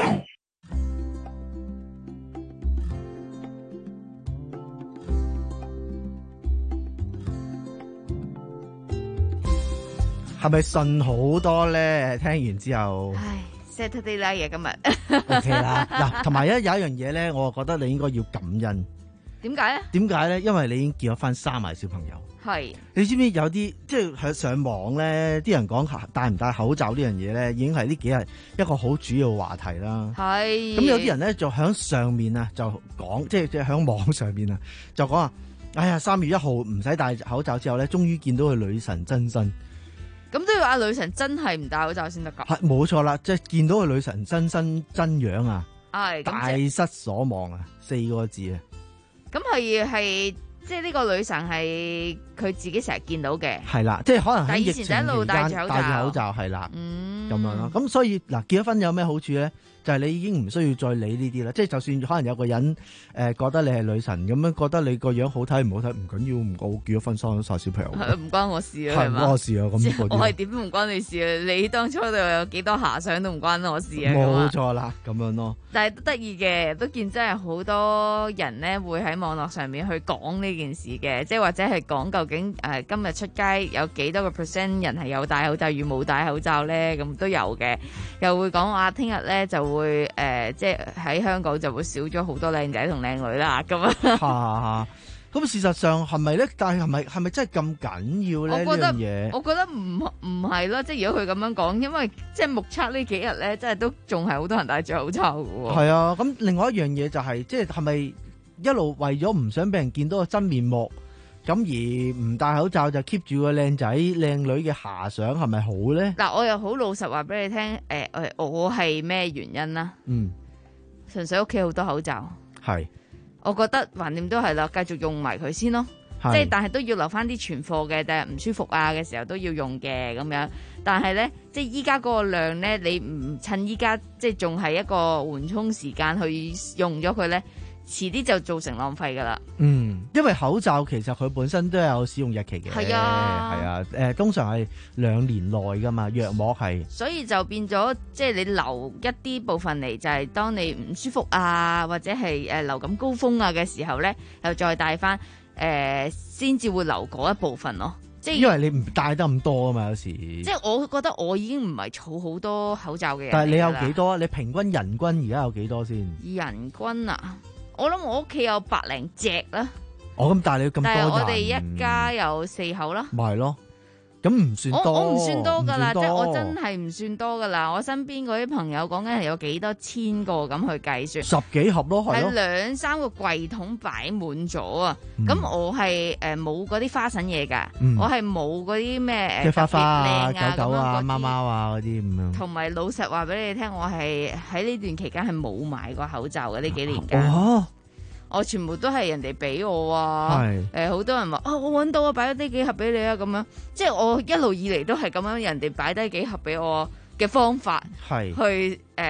係咪順好多咧？聽完之後， 唉 Saturday night 今日 OK 啦。嗱，同埋咧有一樣嘢咧，我覺得你應該要感恩。 點解咧？ 點解咧？因為你已經結咗婚，生埋小朋友。 係。 你知唔知有啲即係喺上網咧，啲人講戴唔戴口罩呢樣嘢咧，已經係呢幾日一個好主要嘅話題啦。 係。 咁有啲人咧就喺上面啊，就講即係即係喺網上面啊，就講啊，哎呀，三月一號唔使戴口罩之後咧，終於見到佢女神真身。 咁都要阿女神真係唔戴口罩先得㗎。 係冇錯啦，即係見到個女神真身真樣啊， 係大失所望啊，四個字啊。 咁係係即係呢個女神係佢自己成日見到嘅。 係啦，即係可能喺疫情期間但以前就一路戴住口罩戴住口罩係啦， 嗯， 咁樣咯。咁所以嗱，結咗婚有咩好處咧？就係你已經唔需要再理呢啲啦，即係就算可能有個人誒、呃、覺得你係女神咁樣，覺得你個樣好睇唔好睇唔緊要，唔我結咗婚生咗晒小朋友， 唔關我事啊， 係唔關我事啊，咁我係點都唔關你事啊，你當初度有幾多遐想都唔關我事啊， 冇錯啦，咁樣咯。 但係都得意嘅，都見真係好多人咧會喺網絡上面去講呢件事嘅，即係或者係講究竟誒、呃、今日出街有幾多個 percent 人係有戴口罩與冇戴口罩咧，咁都有嘅，又會講話聽日咧就會誒。呃即係喺香港就會少咗好多靚仔同靚女啦，咁啊。 咁事實上係咪咧？但係係咪係咪真係咁緊要咧？ 我覺得呢樣嘢， 我覺得唔唔係咯，即係如果佢咁樣講，因為即係目測呢幾日咧，真係都仲係好多人戴住口罩嘅喎。 係啊，咁另外一樣嘢就係、是，即係係咪一路為咗唔想俾人見到個真面目，咁而唔戴口罩就 keep 住個靚仔靚女嘅遐想，係咪好咧？ 嗱，我又好老實話俾你聽，誒、呃、誒，我係咩原因啦？ 嗯。 純粹屋企好多口罩， 係， 我覺得橫掂都係啦，繼續用埋佢先咯。即係但係都要留翻啲存貨嘅，第日唔舒服啊嘅時候都要用嘅咁樣。但係咧，即係依家嗰個量咧，你唔趁依家即係仲係一個緩衝時間去用咗佢咧，遲啲就造成浪費噶啦。 嗯，因為口罩其實佢本身都有使用日期嘅。 係啊， 係啊，誒、呃，通常係兩年內噶嘛，藥膜係。所以就變咗，即係你留一啲部分嚟，就係當你唔舒服啊，或者係誒流感高峰啊嘅時候咧，又再戴翻，誒先至會留嗰一部分咯。即係因為你唔戴得咁多啊嘛，有時。 即係我覺得我已經唔係儲好多口罩嘅人。 但係你有幾多？你平均人均而家有幾多先？ 人均啊，我諗我屋企有百零隻啦。 哦，咁但係你咁多人， 但係我哋一家有四口啦。 咪係咯。咁唔算多， 我我唔算多噶啦，即係我真係係唔算多噶啦。我身邊嗰啲朋友講緊係有幾多千個咁去計算， 十幾盒咯，係咯， 係兩三個櫃桶擺滿咗啊！咁、嗯、我係誒冇嗰啲花神嘢噶，嗯、我係冇嗰啲咩誒花花啊、 特別靚啊、 狗狗啊、貓貓貓啊嗰啲咁樣。同埋老實話俾你聽，我係喺呢段期間係冇買過口罩嘅呢幾年間。 哦我全部都係人哋俾我啊！誒，好、呃、多人話啊，我揾到啊，擺咗呢幾盒俾你啊，咁樣，即係我一路以嚟都係咁樣，人哋擺低幾盒俾我嘅方法，係去誒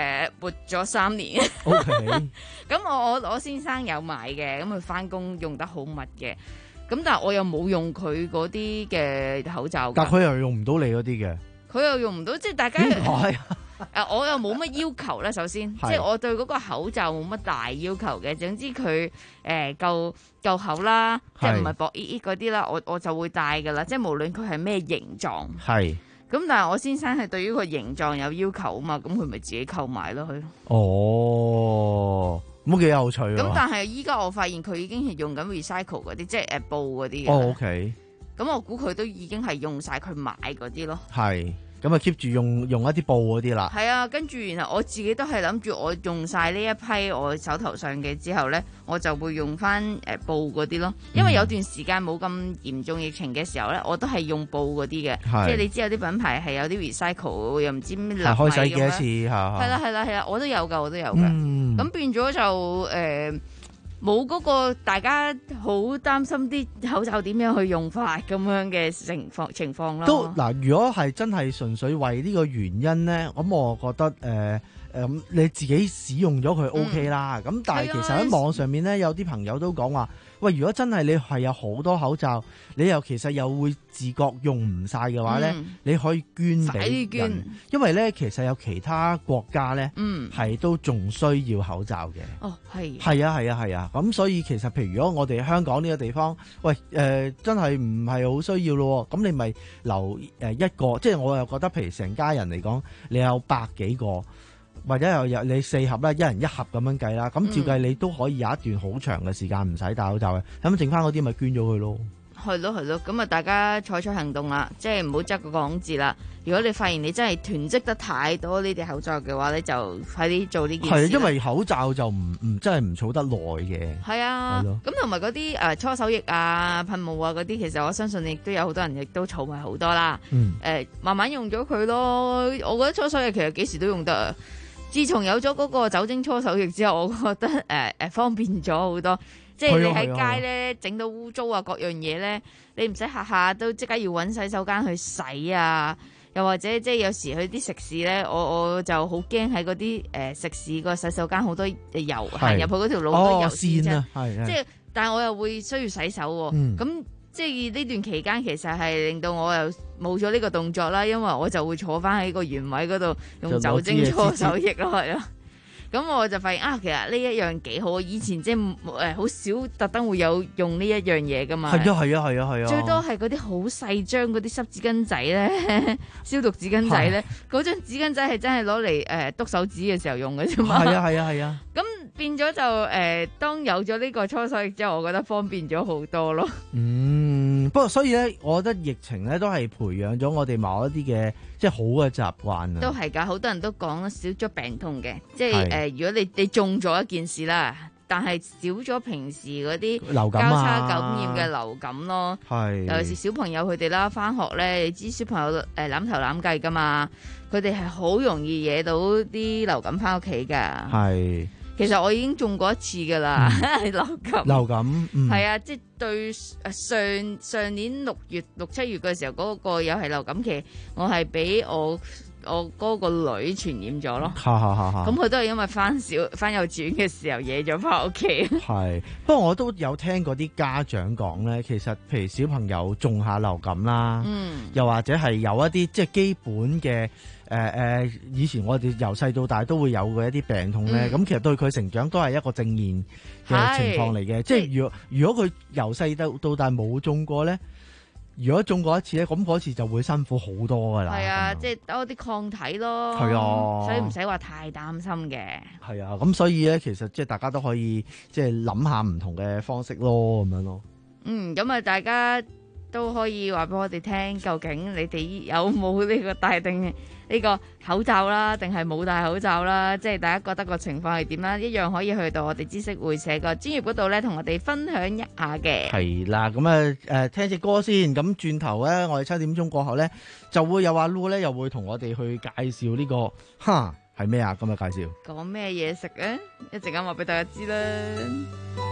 撥咗三年。 OK， 咁我我我先生有買嘅，咁佢翻工用得好密嘅。咁但係我又冇用佢嗰啲嘅口罩㗎。 但佢又用唔到你嗰啲嘅。 佢又用唔到，即係大家點解誒，我又冇乜要求咧。首先，即係我對嗰個口罩冇乜大要求嘅。總之佢誒夠夠厚啦，即係唔係薄依依嗰啲啦，我我就會戴㗎啦。即係無論佢係咩形狀。 係。 咁但係我先生係對於個形狀有要求啊嘛，咁佢咪自己購買咯佢。 哦，咁幾有趣喎。 咁但係依家我發現佢已經係用緊 recycle 嗰啲，即係誒布嗰啲嘅。 哦，OK。 咁我估佢都已經係用晒佢買嗰啲咯。 係。咁啊 keep 住用用一啲布嗰啲啦。 係啊，跟住然後我自己都係諗住我用晒呢一批我手頭上嘅之後呢，我就會用翻誒布嗰啲咯。因為有段時間冇咁嚴重疫情嘅時候呢，我都係用布嗰啲嘅。即係你知有啲品牌係有啲 recycle 又唔知咩粒米咁樣。開洗幾多次係啦係啦係啦，我都有㗎，我都有㗎。咁、嗯、變咗就誒。呃冇嗰個大家好擔心啲口罩點樣去用法咁樣嘅情況情況咯。 都嗱，如果係真係純粹為呢個原因咧，咁我覺得誒誒、呃呃，你自己使用咗佢 O K 啦。咁、嗯、但係其實喺網上面咧，有啲朋友都講話，喂，如果真係你係有好多口罩，你又其實又會自覺用唔晒嘅話咧、嗯，你可以捐俾人，因為咧其實有其他國家咧，係、嗯、都仲需要口罩嘅。 哦，係。 係啊，係啊，係啊。咁所以其實譬如如果我哋香港呢個地方，喂，誒、呃、真係唔係好需要咯，咁你咪留誒一個，即係我又覺得譬如成家人嚟講，你有百幾個。或者又有你四盒啦，一人一盒咁樣計啦，咁照計你都可以有一段好長嘅時間唔使戴口罩嘅，咁剩翻嗰啲咪捐咗佢咯。 係咯係咯，咁啊大家採取行動啦，即係唔好執個講字啦。如果你發現你真係囤積得太多呢啲口罩嘅話咧，就快啲做呢件事。 係，因為口罩就唔唔真係唔儲得耐嘅。 係啊，咁同埋嗰啲誒搓手液啊、噴霧啊嗰啲，其實我相信亦都有好多人亦都儲埋好多啦。嗯。誒、呃，慢慢用咗佢咯。我覺得搓手液其實幾時都用得啊。自從有咗嗰個酒精搓手液之後，我覺得誒誒、呃、方便咗好多。即係你喺街咧整到污糟啊，各樣嘢咧，你唔使下下都即刻要揾洗手間去洗啊。又或者即係有時去啲食肆咧，我我就好驚喺嗰啲誒食肆個洗手間好多油行入去嗰條路都油線啫。係即係，但係我又會需要洗手喎、啊。咁、嗯、即係呢段期間其實係令到我又冇咗呢個動作啦，因為我就會坐翻喺個原位嗰度用酒精搓手液咯，係咯。咁我就發現啊，其實呢一樣幾好。以前即係誒好少特登會有用呢一樣嘢噶嘛。係啊係啊係啊係啊。最多係嗰啲好細張嗰啲濕紙巾仔咧，消毒紙巾仔咧，嗰張紙巾仔係真係攞嚟誒篤手指嘅時候用嘅啫嘛。係啊係啊係啊。咁變咗就誒、呃，當有咗呢個搓手液之後，我覺得方便咗好多咯。 嗯，不過所以咧，我覺得疫情咧都係培養咗我哋某一啲嘅即係好嘅習慣啊。都係㗎，好多人都講少咗病痛嘅，即係誒、呃，如果你你中咗一件事啦，但係少咗平時嗰啲交叉感染嘅流感咯。係、啊，尤其是小朋友佢哋啦，返學咧，你知小朋友誒攬頭攬計㗎嘛，佢哋係好容易惹到啲流感返屋企㗎。係。其實我已經中過一次噶啦，係、嗯、流感。流感，係、嗯、啊，即係對上上年六月六七月嘅時候，嗰、那個又係流感期，我係俾我我嗰個女傳染咗咯。咁佢都係因為翻小翻幼稚園嘅時候惹咗翻屋企。係，不過我都有聽過啲家長講咧，其實譬如小朋友中下流感啦，嗯，又或者係有一啲即係基本嘅。誒、呃、誒，以前我哋由細到大都會有嘅一啲病痛咧，咁、嗯、其實對佢成長都係一個正面嘅情況嚟嘅。即係如果如果佢由細到到大冇中過咧，如果中過一次咧，咁嗰次就會辛苦好多噶啦。係啊，即係多啲抗體咯。係啊，所以唔使話太擔心嘅。係啊，咁所以咧，其實即係大家都可以即係諗下唔同嘅方式咯，咁樣咯。嗯，咁啊，大家都可以話俾我哋聽，究竟你哋有冇呢個戴定呢個口罩啦，定係冇戴口罩啦？即係大家覺得個情況係點啦？一樣可以去到我哋知識會社個專業嗰度咧，同我哋分享一下嘅。係啦，咁啊誒聽隻歌先，咁轉頭咧，我哋七點鐘過後咧，就會有阿 Lu 咧，又會同我哋去介紹呢個哈係咩啊？今日介紹講咩嘢食啊？一陣間話俾大家知啦。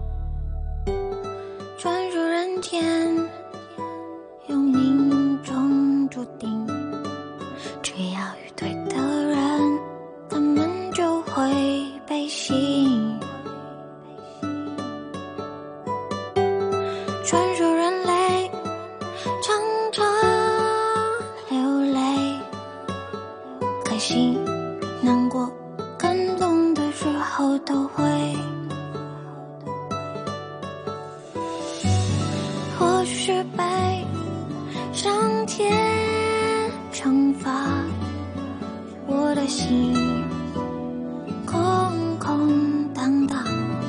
天，用凝重心，难过感动的时候都会。或许失败上天惩罚我的心空空荡荡，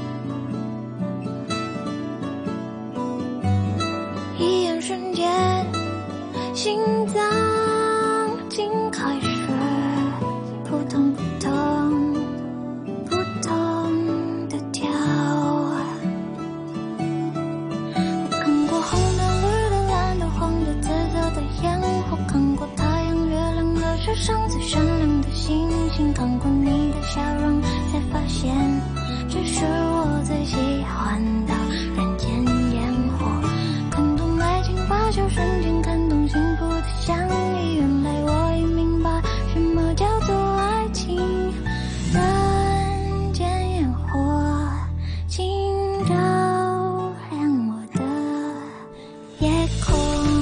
一眼瞬间心脏竟开始扑通扑通扑通的跳。我看过红的绿的蓝的黄的紫色的烟火，看过太阳月亮和世上最闪亮的星星，看过你的笑容，才发现这是我最喜欢的人间烟火。看懂爱情把酒瞬间看懂幸福的相依，原来我已明白什么叫做爱情。人间烟火请照亮我的夜空。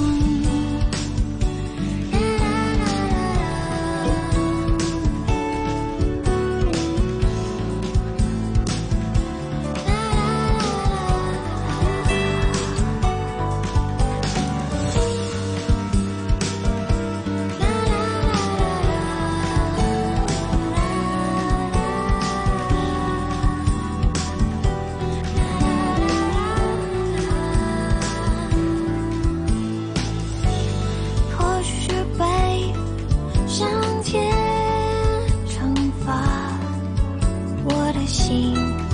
或许是被上天惩罚我的心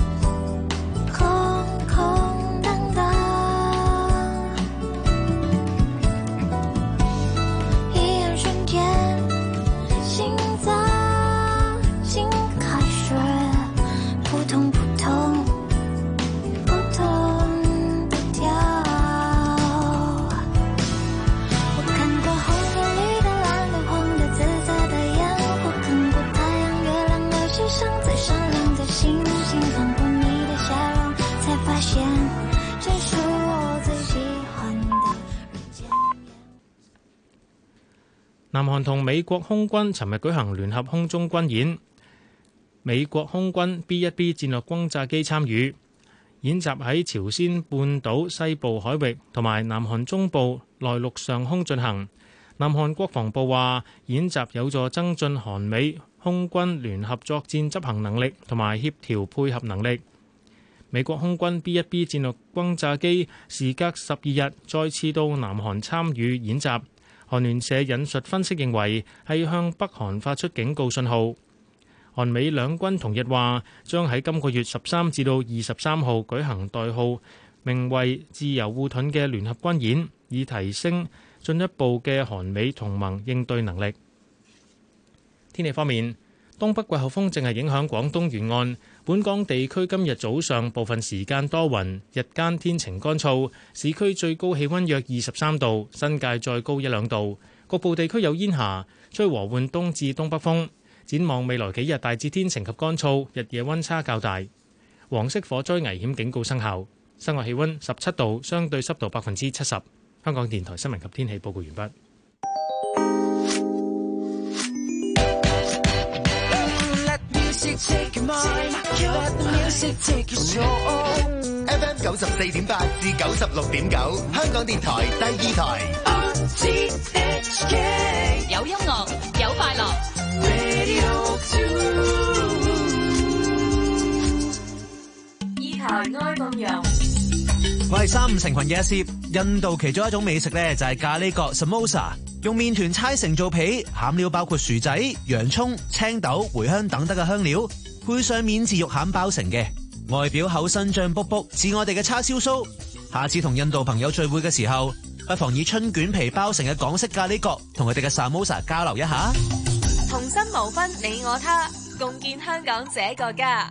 空空荡荡，一眼瞬间心脏竟开始扑通扑通扑通的跳。我看过红的绿的蓝的黄的紫色的烟火，看过太阳月亮和世上最闪亮的星星，看过你的笑容，才发现这是我最喜欢的人间。 南韓同美國空軍尋日舉行聯合空中軍演，美國空軍 B 一 B 戰略轟炸機參與演習，喺朝鮮半島西部海域同埋南韓中部內陸上空進行。南韓國防部話，演習有助增進韓美空軍聯合作戰執行能力同埋協調配合能力。美國空軍 B 一 B 戰略轟炸機時隔十二日再次到南韓參與演習。韓聯社引述分析認為係向北韓發出警告信號。韓美兩軍同日話將喺今個月十三至到二十三號舉行代號名為自由護盾嘅聯合軍演，以提升進一步嘅韓美同盟應對能力。天氣方面，東北季候風正係影響廣東沿岸，本港地區今日早上部分時間多雲，日間天晴乾燥，市區最高氣溫約二十三度，新界再高一兩度，局部地區有煙霞，吹和緩東至東北風。展望未來幾日大致天晴及乾燥，日夜溫差較大。黃色火災危險警告生效，室外氣溫十七度，相對濕度百分之七十。香港電台新聞及天氣報告完畢。 F M 九十四點八至九十六點九，香港電台第二台。 有音樂，有快樂。二台愛夢遊。 我係三五成群嘅一攝，印度其中一種美食咧就係咖喱角 samosa， 用麵團搓成做皮，餡料包括薯仔、洋葱、青豆、茴香等等嘅香料，配上免治肉餡包成嘅，外表厚身脹卜卜，似我哋嘅叉燒酥。下次同印度朋友聚會嘅時候，不妨以春卷皮包成嘅港式咖喱角，同佢哋嘅 samosa 交流一下。 同心無分你我他，共建香港這個家。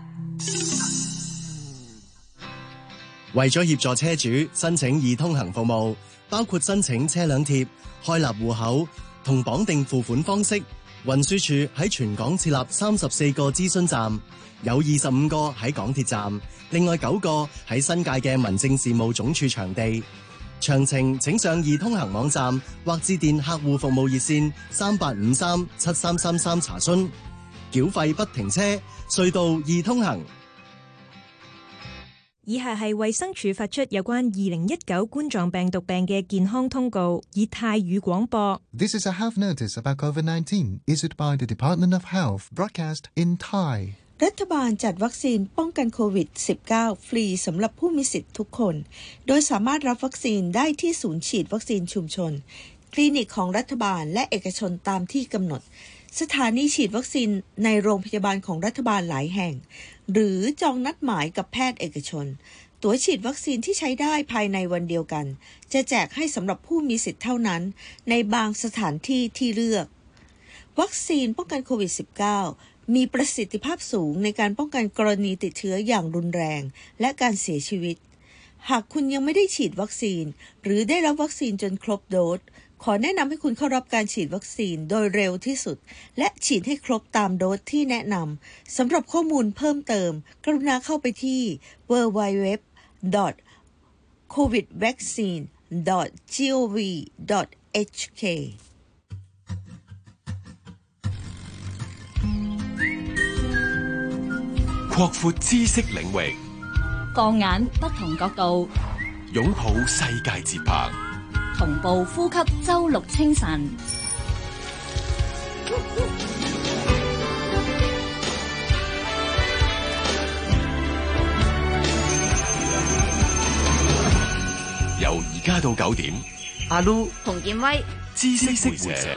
為咗協助車主申請易通行服務，包括申請車輛貼、開立戶口同綁定付款方式，運輸署喺全港設立三十四個諮詢站，有二十五個喺港鐵站，另外九個喺新界嘅民政事務總署場地。 詳情請上易通行網站或致電客戶服務熱線三八五三七三三三查詢。繳費不停車，隧道易通行。 以下係衛生署發出有關二零一九冠狀病毒病嘅健康通告，以泰語廣播。 This is a health notice about COVID nineteen issued by the Department of Health, broadcast in Thai. รัฐบาลจัดวัคซีนป้องกันโควิด สิบเก้า ฟรีสำหรับผู้มีสิทธิ์ทุกคนโดยสามารถรับวัคซีนได้ที่ศูนย์ฉีดวัคซีนชุมชนคลินิกของรัฐบาลและเอกชนตามที่กำหนดสถานีฉีดวัคซีนในโรงพยาบาลของรัฐบาลหลายแห่งหรือจองนัดหมายกับแพทย์เอกชนตั๋วฉีดวัคซีนที่ใช้ได้ภายในวันเดียวกันจะแจกให้สำหรับผู้มีสิทธิ์เท่านั้นในบางสถานที่ที่เลือกวัคซีนป้องกันโควิด สิบเก้า มีประสิทธิภาพสูงในการป้องกันกรณีติดเชื้ออย่างรุนแรงและการเสียชีวิตหากคุณยังไม่ได้ฉีดวัคซีนหรือได้รับวัคซีนจนครบโดสขอแนะนำให้คุณเข้ารับการฉีดวัคซีนโดยเร็วที่สุดและฉีดให้ครบตามโดสที่แนะนำสำหรับข้อมูลเพิ่มเติมกรุณาเข้าไปที่ ดับเบิลยู ดับเบิลยู ดับเบิลยู ดอท โควิดวัคซีน ดอท จี โอ วี ดอท เอช เค擴闊知識領域， 放眼不同角度， 擁抱世界節拍， 同步呼吸周六清晨。 由而家到九點， 阿 Lu 洪建威， 知識會社。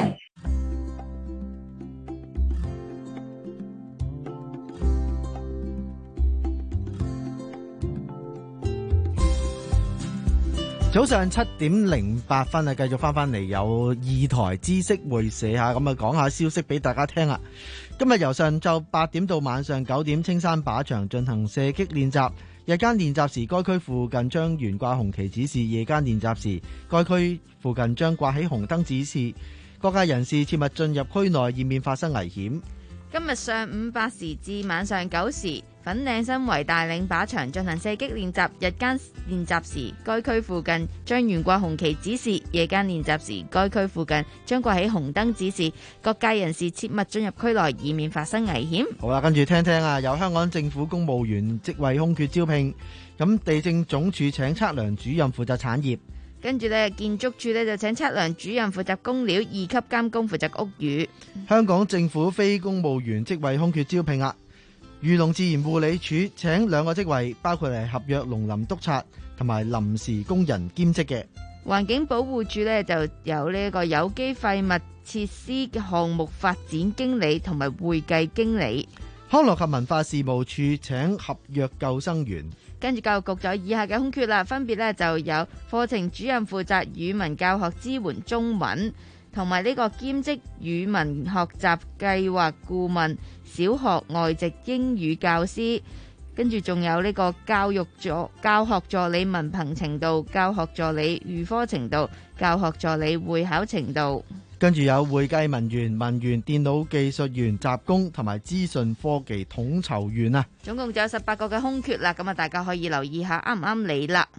早上七點零八分啊，繼續翻翻嚟有二台知識會社下，咁啊講下消息俾大家聽啊。今日由上晝八點到晚上九點，青山靶場進行射擊練習。日間練習時，該區附近將懸掛紅旗指示；夜間練習時，該區附近將掛起紅燈指示。各界人士切勿進入區內，以免發生危險。 今日上午八時至晚上九時，粉嶺新圍大嶺靶場進行射擊練習。日間練習時，該區附近將懸掛紅旗指示；夜間練習時，該區附近將掛起紅燈指示。各界人士切勿進入區內，以免發生危險。 好啦，跟住聽聽啊，有香港政府公務員職位空缺招聘，咁地政總署請測量主任負責產業。 跟住咧，建築署咧就請測量主任負責工料，二級監工負責屋宇。 香港政府非公務員職位空缺招聘啊！漁農自然護理署請兩個職位，包括係合約農林督察同埋臨時工人兼職嘅。 環境保護署咧就有呢個有機廢物設施項目發展經理同埋會計經理。 康樂及文化事務署請合約救生員。 跟住教育局就有以下嘅空缺啦，分別咧就有課程主任負責語文教學支援中文，同埋呢個兼職語文學習計劃顧問、小學外籍英語教師，跟住仲有呢個教育助教學助理文憑程度、教學助理預科程度、教學助理會考程度。 跟住有會計文員、文員、電腦技術員、雜工同埋資訊科技統籌員啊！ 總共就有十八個嘅空缺啦，咁啊大家可以留意下啱唔啱你啦。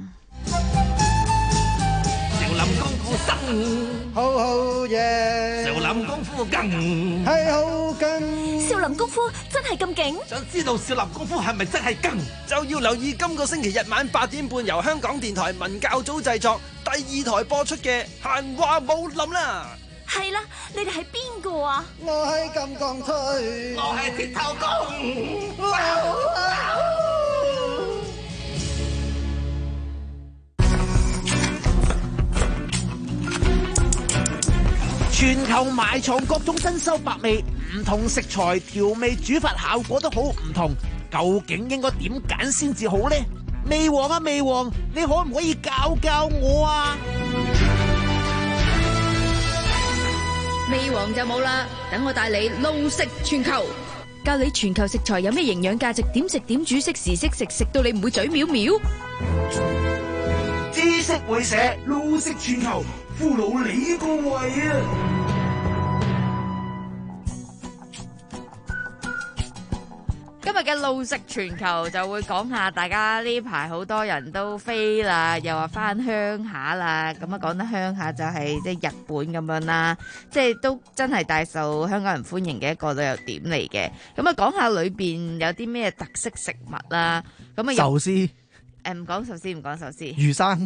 少林功夫生， 好好嘢！ 少林功夫更係好更。 少林功夫真係咁勁？ 想知道少林功夫係咪真係更？ 就要留意今個星期日晚八點半由香港電台文教組製作、第二台播出嘅《閒話武林》啦。 係啦，你哋係邊個啊？ 我係金剛推， 我係鐵頭功。 全球埋藏各種珍饈百味，唔同食材調味煮法效果都好唔同，究竟應該點揀先至好呢？味王啊味王，你可唔可以教教我啊？ 味王就冇啦，等我帶你路食全球，教你全球食材有咩營養價值，點食點煮，識時識食，食到你唔會嘴藐藐。 知識會社路食全球，俘虜你個胃啊！ 今日嘅嘅路食全球就會講下，大家呢排好多人都飛啦，又話翻鄉下啦。咁啊講得鄉下就係即係日本咁樣啦，即係都真係大受香港人歡迎嘅一個旅遊點嚟嘅。咁啊講下裏邊有啲咩特色食物啦。咁啊壽司， 誒唔講壽司，唔講壽司。 魚生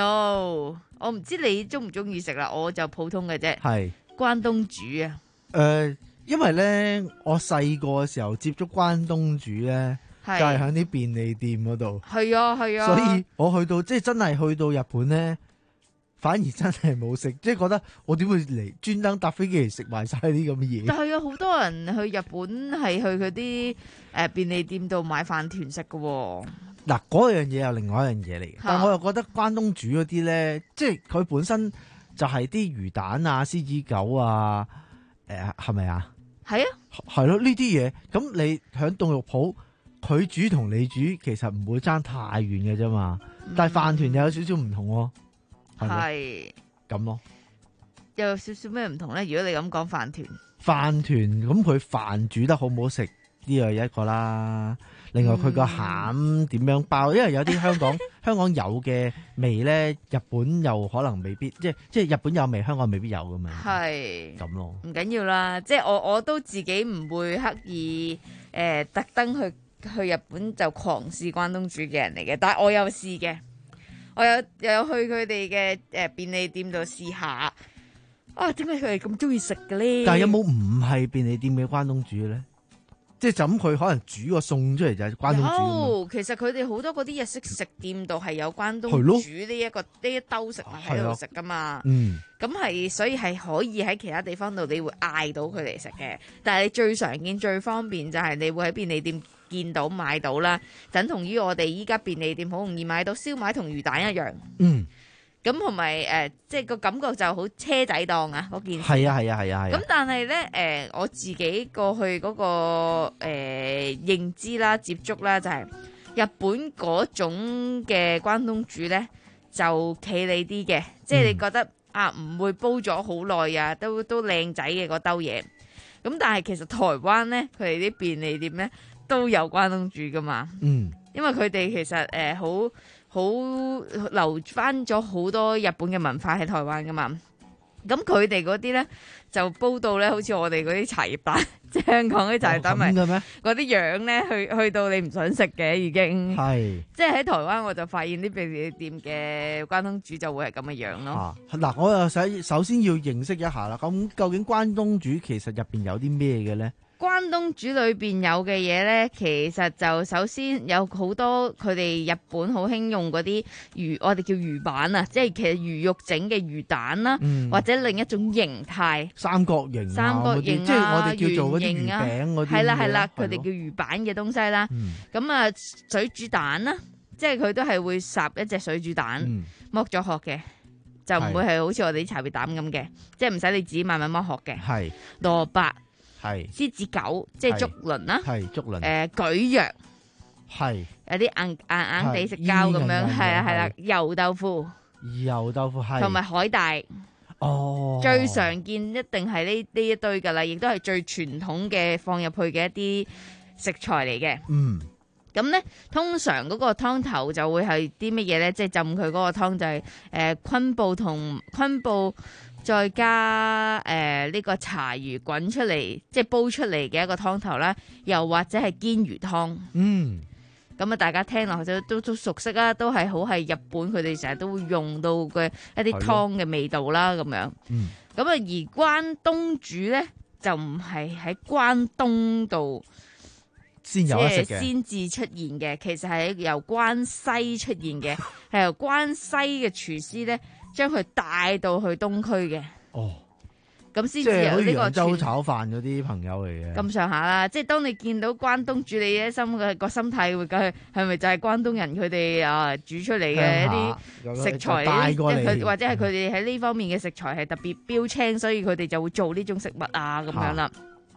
，no，我唔知你中唔中意食啦，我就普通嘅啫。 係關東煮啊。 誒、呃，因為咧，我細個嘅時候接觸關東煮咧，就係喺啲便利店嗰度。 係啊，係啊。 所以我去到即係真係去到日本咧，反而真係冇食，即係覺得我點會嚟專登搭飛機嚟食埋晒啲咁嘅嘢？ 但係有好多人去日本係去佢啲誒便利店度買飯團食嘅喎。 嗱，嗰樣嘢又另外一樣嘢嚟嘅，但我又覺得關東煮嗰啲咧，即係佢本身就係啲魚蛋啊、獅子狗啊，誒係咪啊？ 係啊， 係咯，呢啲嘢咁你響凍肉鋪，佢煮同你煮其實唔會爭太遠嘅啫嘛。嗯、但係飯團又有少少唔同喎，係咁咯。 又有少少咩唔同咧？如果你咁講飯團， 飯團咁佢飯煮得好唔好食呢？又一個啦。另外佢個餡點樣包？因為有啲香港香港有嘅味咧，日本又可能未必，即係即係日本有味，香港未必有咁樣。係咁咯， 唔緊要啦。即係我我都自己唔會刻意誒、呃、特登去去日本就狂試關東煮嘅人嚟嘅，但係我有試嘅，我有又有去佢哋嘅誒便利店度試下。啊，點解佢哋咁中意食嘅咧？ 但係有冇唔係便利店嘅關東煮咧？即係就咁，佢可能煮個餸出嚟就係關東煮。 有，其實佢哋好多嗰啲日式食店度係有關東煮呢一個呢一兜食物喺度食噶嘛。嗯，咁係所以係可以喺其他地方度你會嗌到佢哋食嘅。但係你最常見最方便就係你會喺便利店見到買到啦，等同於我哋依家便利店好容易買到燒賣同魚蛋一樣。嗯。咁同埋誒，即係個感覺就好車仔檔啊！嗰件事係啊係啊係啊係。 咁但係咧誒，我自己過去嗰、嗰個誒、呃、認知啦、接觸啦，就係、係、日本嗰種嘅關東煮咧，就企理啲嘅，即係你覺得、嗯、啊唔會煲咗好耐啊，都都靚仔嘅嗰兜嘢。咁但係其實台灣咧，佢哋啲便利店咧都有關東煮噶嘛。嗯，因為佢哋其實誒好。呃好留翻咗好多日本嘅文化喺台灣噶嘛，咁佢哋嗰啲咧就煲到咧，好似我哋嗰啲茶葉蛋，即係香港啲茶葉蛋咪嗰啲樣咧，去去到你唔想食嘅已經。係，即係喺台灣我就發現啲便利店嘅關東煮就會係咁嘅樣咯。 嗱、啊，我又想首先要認識一下啦，咁究竟關東煮其實入邊有啲咩嘅咧？ 關東煮裏邊有嘅嘢呢，其實就首先有好多佢哋日本好興用嗰啲魚，我哋叫魚板啊，即係其實魚肉整嘅魚蛋啦，嗯、或者另一種形態， 三角形、啊、 三角形啊， 即係我哋叫做嗰啲魚餅嗰啲， 係啦係啦，佢哋叫魚板嘅東西啦。咁、嗯、啊，水煮蛋啦，即係佢都係會烚一隻水煮蛋，剝咗殼嘅，就唔會係好似我哋啲茶葉蛋咁嘅，即係唔使你自己慢慢剝殼嘅。係蘿蔔。係獅子狗，即係竹輪啦，係竹輪，誒蒟蒻，係有啲硬硬硬地食膠咁樣，係啊係啦，油豆腐， 油豆腐係， 同埋海帶，哦，最常見一定係呢呢一堆噶啦，亦都係最傳統嘅放入去嘅一啲食材嚟嘅。嗯，咁咧通常嗰個湯頭就會係啲乜嘢咧？即係浸佢嗰個湯就係誒昆布同昆布。再加誒呢、呃這個茶魚滾出嚟，即係煲出嚟嘅一個湯頭啦，又或者係煎魚湯。嗯，咁啊，大家聽落去都都都熟悉啦，都係好係日本佢哋成日都會用到嘅一啲湯嘅味道啦，咁樣。嗯，咁啊，而關東煮咧就唔係喺關東度先有得食嘅， 先至出現嘅，其實係由關西出現嘅，係由關西嘅廚師咧。將佢帶到去東區嘅，哦，咁先至有呢個揚州炒飯嗰啲朋友嚟嘅， 咁上下啦。即係當你見到關東煮，你嘅心嘅個心態會梗係係咪就係關東人佢哋啊煮出嚟嘅一啲食材，帶過嚟，或者係佢哋喺呢方面嘅食材係特別標青，所以佢哋就會做呢種食物啊咁樣啦。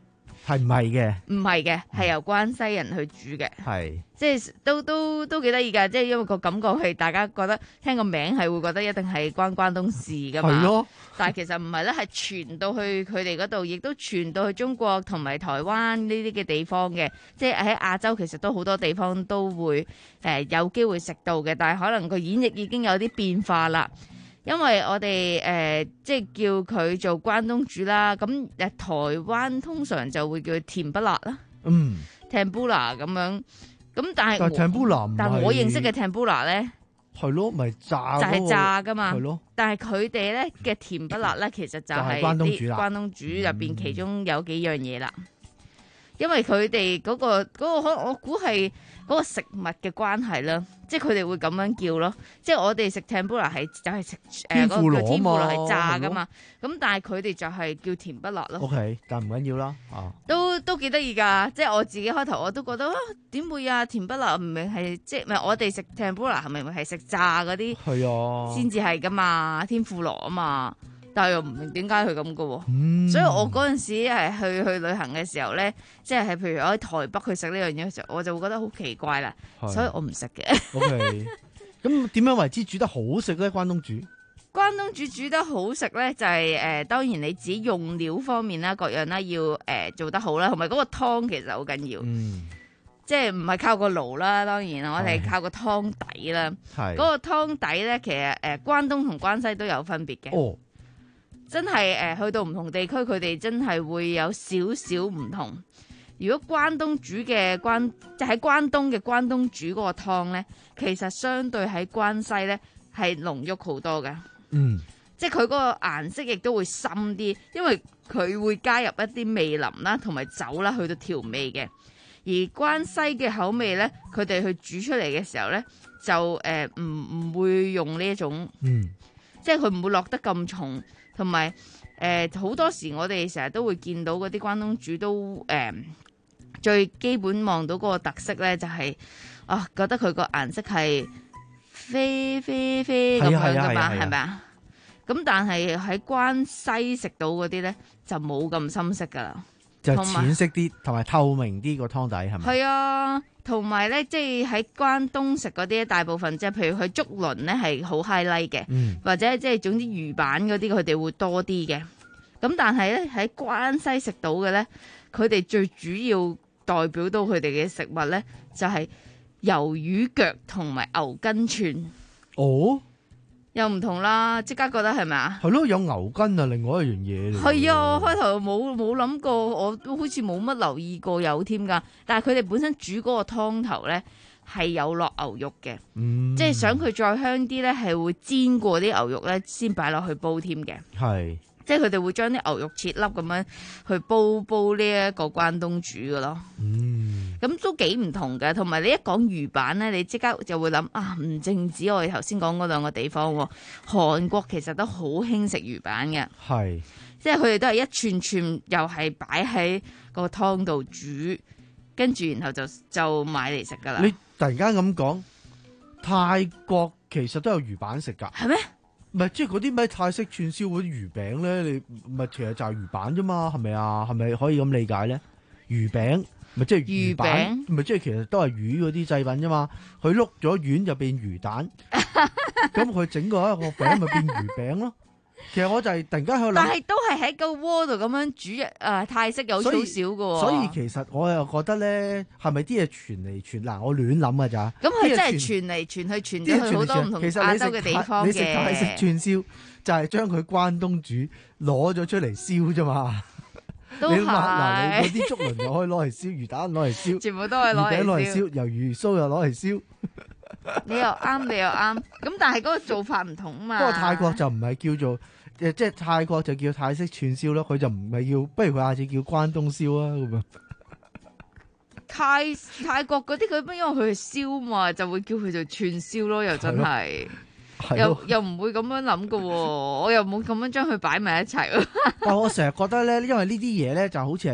係唔係嘅？ 唔係嘅，係由關西人去煮嘅。 係。 即係都都都幾得意㗎，即係因為個感覺係大家覺得聽個名係會覺得一定係關關東事㗎嘛。 係咯。 但係其實唔係咧，係傳到去佢哋嗰度，亦都傳到去中國同埋台灣呢啲嘅地方嘅。即係喺亞洲其實都好多地方都會誒、呃、有機會食到嘅，但係可能個演繹已經有啲變化啦。因為我哋誒、呃、即係叫佢做關東煮啦，咁誒台灣通常就會叫佢甜不辣啦。 嗯。 Tempura 咁樣。咁但係， 但係 tempura 唔係， 但係我認識嘅 tempura 咧， 係咯，咪炸就係炸噶嘛， 係咯。 但係佢哋咧嘅甜不辣咧，其實就係關東煮啦。 關東煮入邊其中有幾樣嘢啦，因為佢哋嗰個嗰個可能我估係嗰個食物嘅關係啦，即係佢哋會咁樣叫咯。即係我哋食 tempura 係就係食誒嗰個天婦羅係炸噶嘛，咁但係佢哋就係叫甜不辣咯。 O K，但唔緊要啦，啊， 都都幾得意㗎，即係我自己開頭我都覺得啊點會啊甜不辣唔明係即係唔係我哋食 tempura 係咪係食炸嗰啲係啊先至係㗎嘛，天婦羅啊嘛。但係又唔明點解佢咁嘅喎， 嗯、 所以我嗰陣時係去去旅行嘅時候咧，即係係譬如我喺台北去食呢樣嘢嘅時候，我就會覺得好奇怪啦，所以我唔食嘅。 O K， 咁點樣為之煮得好食咧？關東煮， 關東煮煮得好食咧，就係、是、誒、呃、當然你自己用料方面啦，各樣啦要誒、呃、做得好啦，同埋嗰個湯其實好緊要， 嗯、 即係唔係靠個爐啦，當然我哋係靠個湯底啦。嗰個湯底咧，其實誒、呃、關東同關西都有分別嘅。哦。真係誒、呃，去到唔同地區，佢哋真係會有少少唔同。如果關東煮嘅關，即係喺關東嘅關東煮嗰個湯咧，其實相對喺關西咧係濃郁好多嘅。 嗯， 即係佢嗰個顏色亦都會深啲，因為佢會加入一啲味淋啦，同埋酒啦，去到調味嘅。而關西嘅口味咧，佢哋去煮出嚟嘅時候咧，就誒唔唔會用呢一種， 嗯， 即係佢唔會落得咁重。同埋誒好多時，我哋成日都會見到嗰啲關東煮都誒、呃、最基本望到嗰個特色咧，就係、是、啊覺得佢個顏色係啡啡啡咁樣噶嘛，係咪啊？咁但係喺關西食到嗰啲咧就冇咁深色噶啦， 就淺色啲同埋透明啲個湯底係咪？ 係啊。同埋咧，即係喺關東食嗰啲，大部分即係譬如佢竹輪咧係好 highlight 嘅，嗯、或者即係總之魚板嗰啲佢哋會多啲嘅。咁但係咧喺關西食到嘅咧，佢哋最主要代表到佢哋嘅食物咧，就係、是、魷魚腳同埋牛筋串。 哦， 又唔同啦，即刻覺得係咪啊？ 係咯，有牛筋啊，另外一樣嘢嚟。 係啊，我開頭冇冇諗過，我都好似冇乜留意過有添㗎。但係佢哋本身煮嗰個湯頭咧係有落牛肉嘅，嗯、即係想佢再香啲咧，係會煎過啲牛肉咧先擺落去煲添嘅。 係， 即係佢哋會將啲牛肉切粒咁樣去煲煲呢一個關東煮㗎咯。嗯。咁都幾唔同嘅，同埋你一講魚板咧，你即刻就會諗啊，唔淨止我哋頭先講嗰兩個地方喎，韓國其實都好興食魚板嘅， 係， 即係佢哋都係一串串，又係擺喺個湯度煮，跟住然後就就買嚟食噶啦。 你突然間咁講，泰國其實都有魚板食㗎， 係咩？ 唔係，即係嗰啲咩泰式串燒嗰啲魚餅咧，你咪其實就係魚板啫嘛，係咪啊？係咪可以咁理解咧？魚餅。咪即係魚板，咪即係其實都係魚嗰啲製品啫嘛。佢碌咗丸就變魚蛋，咁佢整個一個餅咪變魚餅咯。其實我就係突然間喺度諗， 但係都係喺個鍋度咁樣煮，誒、呃、泰式有少少嘅喎。 所以其實我又覺得咧，係咪啲嘢傳嚟傳嗱？我亂諗㗎咋。 咁佢真係傳嚟傳去，傳咗去好多唔同亞洲嘅地方嘅。 你食泰式串燒就係將佢關東煮攞咗出嚟燒啫嘛。 都係嗱，你嗰啲竹輪又可以攞嚟燒，魚蛋攞嚟燒， 全部都係攞嚟燒， 魷魚鬚又攞嚟燒。 你又啱，你又啱。咁但係嗰個做法唔同嘛。 不過泰國就唔係叫做誒，即係泰國就叫泰式串燒咯，佢就唔係叫，不如佢下次叫關東燒啊咁啊。 泰泰國嗰啲佢因為佢係燒嘛，就會叫佢做串燒咯，又真係。又又唔會咁樣諗㗎喎，我又冇咁樣將佢擺埋一齊。 但我成日覺得咧，因為呢啲嘢咧就好似係